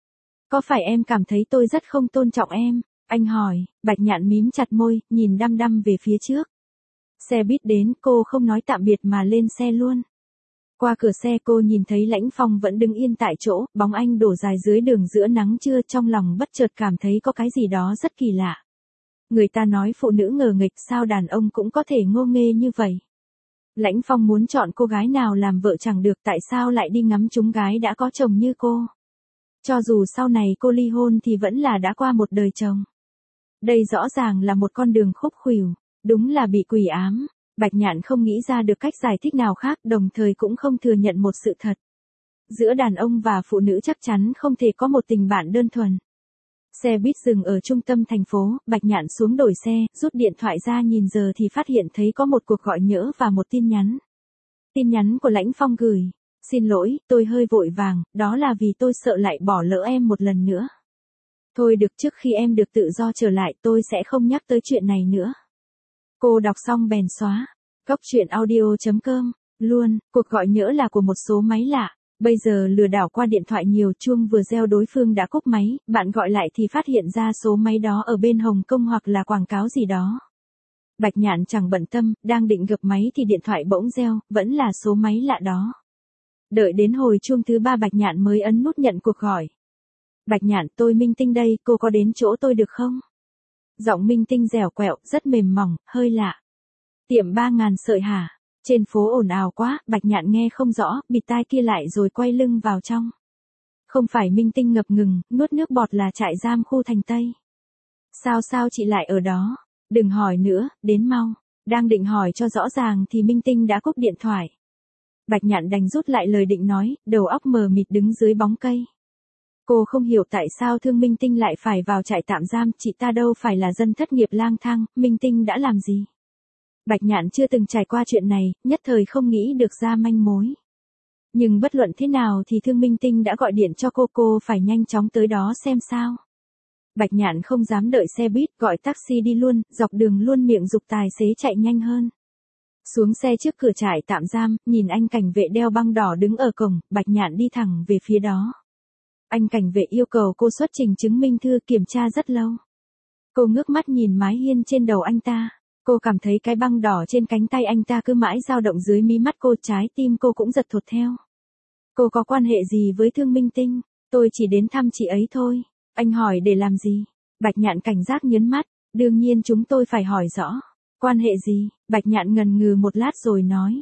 Có phải em cảm thấy tôi rất không tôn trọng em? Anh hỏi. Bạch Nhạn mím chặt môi, nhìn đăm đăm về phía trước. Xe buýt đến, cô không nói tạm biệt mà lên xe luôn. Qua cửa xe cô nhìn thấy Lãnh Phong vẫn đứng yên tại chỗ, bóng anh đổ dài dưới đường giữa nắng trưa, trong lòng bất chợt cảm thấy có cái gì đó rất kỳ lạ. Người ta nói phụ nữ ngờ nghịch, sao đàn ông cũng có thể ngô nghê như vậy. Lãnh Phong muốn chọn cô gái nào làm vợ chẳng được, tại sao lại đi ngắm trúng gái đã có chồng như cô. Cho dù sau này cô ly hôn thì vẫn là đã qua một đời chồng. Đây rõ ràng là một con đường khúc khuỷu, đúng là bị quỷ ám. Bạch Nhạn không nghĩ ra được cách giải thích nào khác, đồng thời cũng không thừa nhận một sự thật. Giữa đàn ông và phụ nữ chắc chắn không thể có một tình bạn đơn thuần. Xe buýt dừng ở trung tâm thành phố, Bạch Nhạn xuống đổi xe, rút điện thoại ra nhìn giờ thì phát hiện thấy có một cuộc gọi nhỡ và một tin nhắn. Tin nhắn của Lãnh Phong gửi. Xin lỗi, tôi hơi vội vàng, đó là vì tôi sợ lại bỏ lỡ em một lần nữa. Thôi được, trước khi em được tự do trở lại tôi sẽ không nhắc tới chuyện này nữa. Cô đọc xong bèn xóa. Cóc truyện audio.com. Luôn, cuộc gọi nhỡ là của một số máy lạ. Bây giờ lừa đảo qua điện thoại nhiều, chuông vừa reo đối phương đã cúp máy, bạn gọi lại thì phát hiện ra số máy đó ở bên Hồng Kông hoặc là quảng cáo gì đó. Bạch Nhạn chẳng bận tâm, đang định gập máy thì điện thoại bỗng reo, vẫn là số máy lạ đó. Đợi đến hồi chuông thứ 3 Bạch Nhạn mới ấn nút nhận cuộc gọi. Bạch Nhạn, tôi Minh Tinh đây, cô có đến chỗ tôi được không? Giọng Minh Tinh dẻo quẹo, rất mềm mỏng, hơi lạ. Tiệm 3.000 sợi hả? Trên phố ồn ào quá, Bạch Nhạn nghe không rõ, bịt tai kia lại rồi quay lưng vào trong. Không phải. Minh Tinh ngập ngừng, nuốt nước bọt, là trại giam khu thành Tây. Sao chị lại ở đó? Đừng hỏi nữa, đến mau. Đang định hỏi cho rõ ràng thì Minh Tinh đã cúp điện thoại. Bạch Nhạn đành rút lại lời định nói, đầu óc mờ mịt đứng dưới bóng cây. Cô không hiểu tại sao Thương Minh Tinh lại phải vào trại tạm giam, chị ta đâu phải là dân thất nghiệp lang thang, Minh Tinh đã làm gì? Bạch Nhạn chưa từng trải qua chuyện này, nhất thời không nghĩ được ra manh mối. Nhưng bất luận thế nào thì Thương Minh Tinh đã gọi điện cho cô phải nhanh chóng tới đó xem sao. Bạch Nhạn không dám đợi xe buýt, gọi taxi đi luôn, dọc đường luôn miệng giục tài xế chạy nhanh hơn. Xuống xe trước cửa trại tạm giam, nhìn anh cảnh vệ đeo băng đỏ đứng ở cổng, Bạch Nhạn đi thẳng về phía đó. Anh cảnh vệ yêu cầu cô xuất trình chứng minh thư, kiểm tra rất lâu. Cô ngước mắt nhìn mái hiên trên đầu anh ta. Cô cảm thấy cái băng đỏ trên cánh tay anh ta cứ mãi dao động dưới mí mắt cô, trái tim cô cũng giật thụt theo. Cô có quan hệ gì với Thương Minh Tinh? Tôi chỉ đến thăm chị ấy thôi. Anh hỏi để làm gì? Bạch Nhạn cảnh giác nhấn mắt. Đương nhiên chúng tôi phải hỏi rõ. Quan hệ gì? Bạch Nhạn ngần ngừ một lát rồi nói.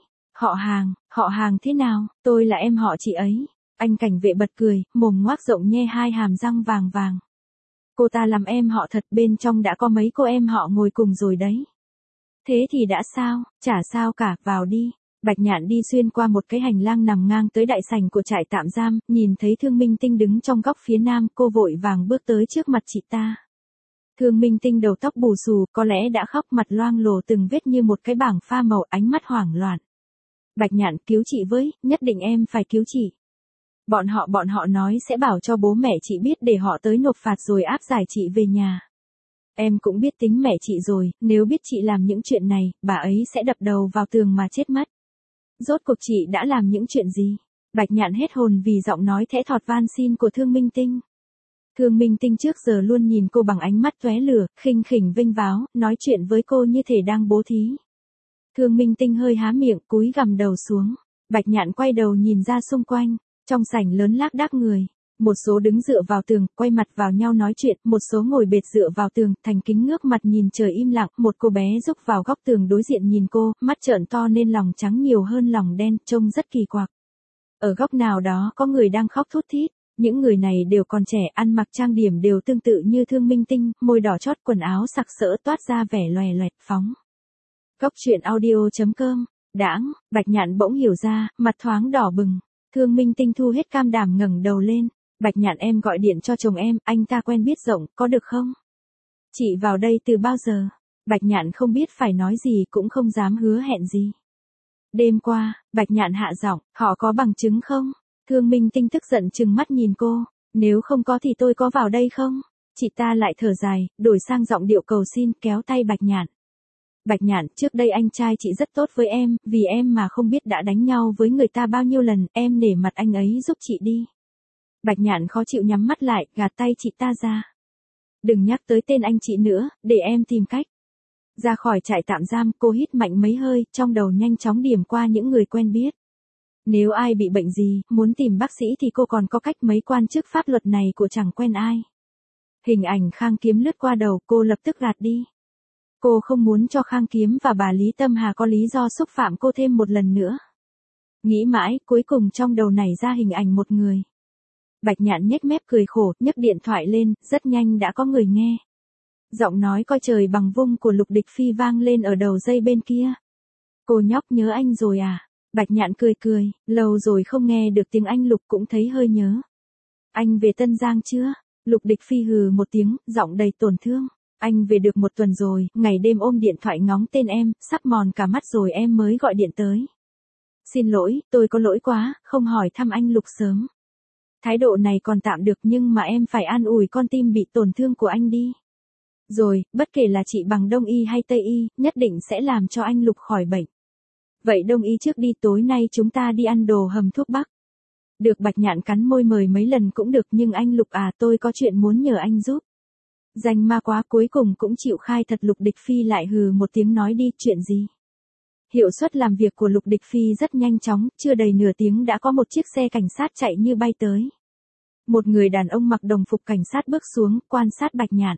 Họ hàng thế nào? Tôi là em họ chị ấy. Anh cảnh vệ bật cười, mồm ngoác rộng nhe hai hàm răng vàng vàng. Cô ta làm em họ thật, bên trong đã có mấy cô em họ ngồi cùng rồi đấy. Thế thì đã sao, chả sao cả, vào đi. Bạch Nhạn đi xuyên qua một cái hành lang nằm ngang tới đại sảnh của trại tạm giam, nhìn thấy Thương Minh Tinh đứng trong góc phía nam, cô vội vàng bước tới trước mặt chị ta. Thương Minh Tinh đầu tóc bù xù, có lẽ đã khóc, mặt loang lổ từng vết như một cái bảng pha màu, ánh mắt hoảng loạn. Bạch Nhạn, cứu chị với, nhất định em phải cứu chị. Bọn họ nói sẽ bảo cho bố mẹ chị biết để họ tới nộp phạt rồi áp giải chị về nhà. Em cũng biết tính mẹ chị rồi, nếu biết chị làm những chuyện này, bà ấy sẽ đập đầu vào tường mà chết mất. Rốt cuộc chị đã làm những chuyện gì? Bạch Nhạn hết hồn vì giọng nói thẽ thọt van xin của Thương Minh Tinh. Thương Minh Tinh trước giờ luôn nhìn cô bằng ánh mắt tóe lửa, khinh khỉnh vênh váo, nói chuyện với cô như thể đang bố thí. Thương Minh Tinh hơi há miệng, cúi gằm đầu xuống. Bạch Nhạn quay đầu nhìn ra xung quanh, trong sảnh lớn lác đác người. Một số đứng dựa vào tường, quay mặt vào nhau nói chuyện, một số ngồi bệt dựa vào tường, thành kính ngước mặt nhìn trời im lặng, một cô bé rúc vào góc tường đối diện nhìn cô, mắt trợn to nên lòng trắng nhiều hơn lòng đen, trông rất kỳ quặc. Ở góc nào đó có người đang khóc thút thít, những người này đều còn trẻ, ăn mặc trang điểm đều tương tự như Thương Minh Tinh, môi đỏ chót, quần áo sặc sỡ toát ra vẻ loè loẹt phóng. Góc truyện audio.com, đãng, Bạch Nhạn bỗng hiểu ra, mặt thoáng đỏ bừng. Thương Minh Tinh thu hết cam đảm ngẩng đầu lên. Bạch Nhạn, em gọi điện cho chồng em, anh ta quen biết rộng, có được không? Chị vào đây từ bao giờ? Bạch Nhạn không biết phải nói gì cũng không dám hứa hẹn gì. Đêm qua, Bạch Nhạn hạ giọng, họ có bằng chứng không? Thương Minh Tinh tức giận trừng mắt nhìn cô, nếu không có thì tôi có vào đây không? Chị ta lại thở dài, đổi sang giọng điệu cầu xin, kéo tay Bạch Nhạn. Bạch Nhạn, trước đây anh trai chị rất tốt với em, vì em mà không biết đã đánh nhau với người ta bao nhiêu lần, em nể mặt anh ấy giúp chị đi. Bạch Nhạn khó chịu nhắm mắt lại, gạt tay chị ta ra. Đừng nhắc tới tên anh chị nữa, để em tìm cách. Ra khỏi trại tạm giam, cô hít mạnh mấy hơi, trong đầu nhanh chóng điểm qua những người quen biết. Nếu ai bị bệnh gì, muốn tìm bác sĩ thì cô còn có cách, mấy quan chức pháp luật này của chẳng quen ai. Hình ảnh Khang Kiếm lướt qua đầu, cô lập tức gạt đi. Cô không muốn cho Khang Kiếm và bà Lý Tâm Hà có lý do xúc phạm cô thêm một lần nữa. Nghĩ mãi, cuối cùng trong đầu nảy ra hình ảnh một người. Bạch Nhạn nhếch mép cười khổ, nhấc điện thoại lên, rất nhanh đã có người nghe. Giọng nói coi trời bằng vung của Lục Địch Phi vang lên ở đầu dây bên kia. Cô nhóc nhớ anh rồi à? Bạch Nhạn cười, lâu rồi không nghe được tiếng anh Lục cũng thấy hơi nhớ. Anh về Tân Giang chưa? Lục Địch Phi hừ một tiếng, giọng đầy tổn thương. Anh về được 1 tuần rồi, ngày đêm ôm điện thoại ngóng tên em, sắp mòn cả mắt rồi em mới gọi điện tới. Xin lỗi, tôi có lỗi quá, không hỏi thăm anh Lục sớm. Thái độ này còn tạm được nhưng mà em phải an ủi con tim bị tổn thương của anh đi. Rồi, bất kể là chị bằng Đông y hay Tây y, nhất định sẽ làm cho anh Lục khỏi bệnh. Vậy Đông y trước đi, tối nay chúng ta đi ăn đồ hầm thuốc bắc. Được. Bạch Nhạn cắn môi mời mấy lần cũng được, nhưng anh Lục à, tôi có chuyện muốn nhờ anh giúp. Danh ma quá, cuối cùng cũng chịu khai thật. Lục Địch Phi lại hừ một tiếng, nói đi, chuyện gì? Hiệu suất làm việc của Lục Địch Phi rất nhanh chóng, chưa đầy nửa tiếng đã có một chiếc xe cảnh sát chạy như bay tới. Một người đàn ông mặc đồng phục cảnh sát bước xuống, quan sát Bạch Nhạn.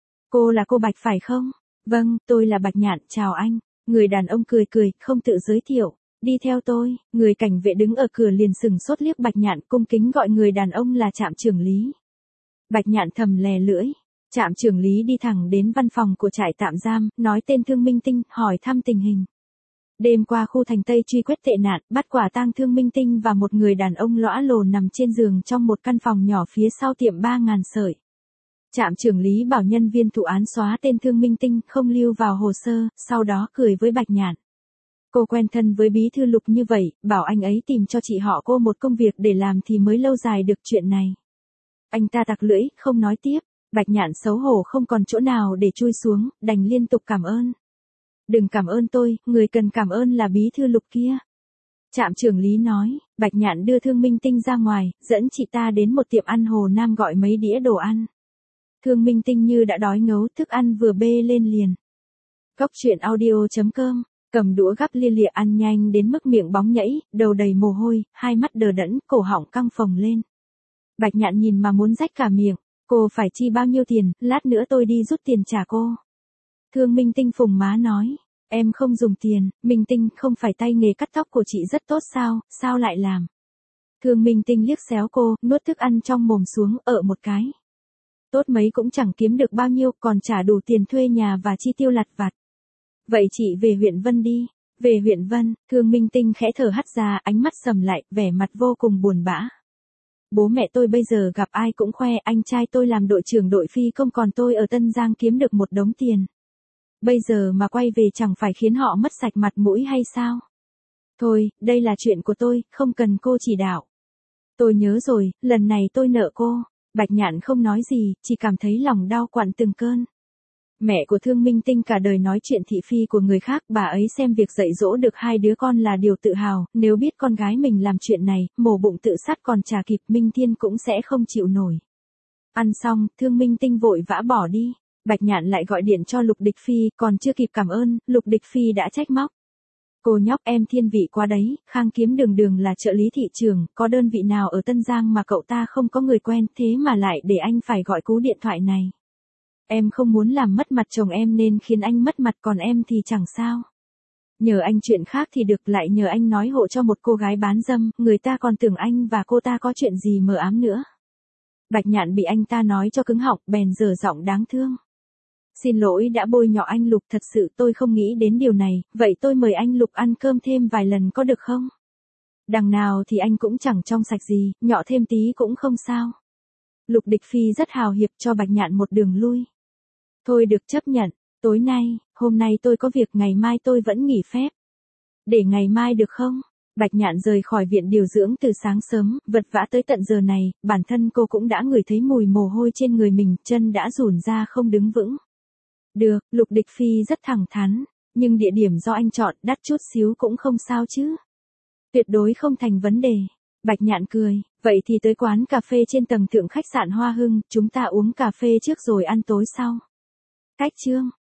Cô là cô Bạch phải không? Vâng, tôi là Bạch Nhạn, chào anh. Người đàn ông cười, không tự giới thiệu. Đi theo tôi. Người cảnh vệ đứng ở cửa liền sừng sốt liếc Bạch Nhạn, cung kính gọi người đàn ông là Trạm trưởng lý. Bạch Nhạn thầm lè lưỡi. Trạm trưởng lý đi thẳng đến văn phòng của trại tạm giam, nói tên Thương Minh Tinh, hỏi thăm tình hình. Đêm qua khu thành Tây truy quét tệ nạn, bắt quả tang Thương Minh Tinh và một người đàn ông lõa lồ nằm trên giường trong một căn phòng nhỏ phía sau tiệm 3.000 sợi. Trạm trưởng lý bảo nhân viên thụ án xóa tên Thương Minh Tinh không lưu vào hồ sơ, sau đó cười với Bạch Nhạn. Cô quen thân với bí thư Lục như vậy, bảo anh ấy tìm cho chị họ cô một công việc để làm thì mới lâu dài được chuyện này. Anh ta tặc lưỡi, không nói tiếp. Bạch Nhạn xấu hổ không còn chỗ nào để chui xuống, đành liên tục cảm ơn. Đừng cảm ơn tôi, người cần cảm ơn là bí thư Lục kia. Trạm trưởng lý nói, Bạch Nhạn đưa Thương Minh Tinh ra ngoài, dẫn chị ta đến một tiệm ăn Hồ Nam gọi mấy đĩa đồ ăn. Thương Minh Tinh như đã đói ngấu, thức ăn vừa bê lên liền. Cốc truyện audio.com, cầm đũa gắp lia lịa ăn nhanh đến mức miệng bóng nhảy, đầu đầy mồ hôi, hai mắt đờ đẫn, cổ họng căng phồng lên. Bạch Nhạn nhìn mà muốn rách cả miệng, cô phải chi bao nhiêu tiền, lát nữa tôi đi rút tiền trả cô. Thương Minh Tinh phùng má nói, em không dùng tiền, Minh Tinh không phải tay nghề cắt tóc của chị rất tốt sao lại làm. Thương Minh Tinh liếc xéo cô, nuốt thức ăn trong mồm xuống, một cái. Tốt mấy cũng chẳng kiếm được bao nhiêu, còn trả đủ tiền thuê nhà và chi tiêu lặt vặt. Vậy chị về huyện Vân đi. Về huyện Vân, Thương Minh Tinh khẽ thở hắt ra, ánh mắt sầm lại, vẻ mặt vô cùng buồn bã. Bố mẹ tôi bây giờ gặp ai cũng khoe anh trai tôi làm đội trưởng đội phi công còn tôi ở Tân Giang kiếm được một đống tiền. Bây giờ mà quay về chẳng phải khiến họ mất sạch mặt mũi hay sao? Thôi, đây là chuyện của tôi, không cần cô chỉ đạo. Tôi nhớ rồi, lần này tôi nợ cô. Bạch Nhạn không nói gì, chỉ cảm thấy lòng đau quặn từng cơn. Mẹ của Thương Minh Tinh cả đời nói chuyện thị phi của người khác, bà ấy xem việc dạy dỗ được hai đứa con là điều tự hào, nếu biết con gái mình làm chuyện này, mổ bụng tự sát còn chả kịp, Minh Thiên cũng sẽ không chịu nổi. Ăn xong, Thương Minh Tinh vội vã bỏ đi. Bạch Nhạn lại gọi điện cho Lục Địch Phi, còn chưa kịp cảm ơn, Lục Địch Phi đã trách móc. Cô nhóc em thiên vị quá đấy, Khang Kiếm Đường là trợ lý thị trường, có đơn vị nào ở Tân Giang mà cậu ta không có người quen, thế mà lại để anh phải gọi cú điện thoại này. Em không muốn làm mất mặt chồng em nên khiến anh mất mặt, còn em thì chẳng sao. Nhờ anh chuyện khác thì được, lại nhờ anh nói hộ cho một cô gái bán dâm, người ta còn tưởng anh và cô ta có chuyện gì mờ ám nữa. Bạch Nhạn bị anh ta nói cho cứng họng, bèn giở giọng đáng thương. Xin lỗi đã bôi nhọ anh Lục, thật sự tôi không nghĩ đến điều này, vậy tôi mời anh Lục ăn cơm thêm vài lần có được không? Đằng nào thì anh cũng chẳng trong sạch gì, nhọ thêm tí cũng không sao. Lục Địch Phi rất hào hiệp cho Bạch Nhạn một đường lui. Thôi được, chấp nhận, tối nay, hôm nay tôi có việc, ngày mai tôi vẫn nghỉ phép. Để ngày mai được không? Bạch Nhạn rời khỏi viện điều dưỡng từ sáng sớm, vật vã tới tận giờ này, bản thân cô cũng đã ngửi thấy mùi mồ hôi trên người mình, chân đã rủn ra không đứng vững. Được, Lục Địch Phi rất thẳng thắn, nhưng địa điểm do anh chọn, đắt chút xíu cũng không sao chứ. Tuyệt đối không thành vấn đề. Bạch Nhạn cười, vậy thì tới quán cà phê trên tầng thượng khách sạn Hoa Hưng, chúng ta uống cà phê trước rồi ăn tối sau. Cách chương.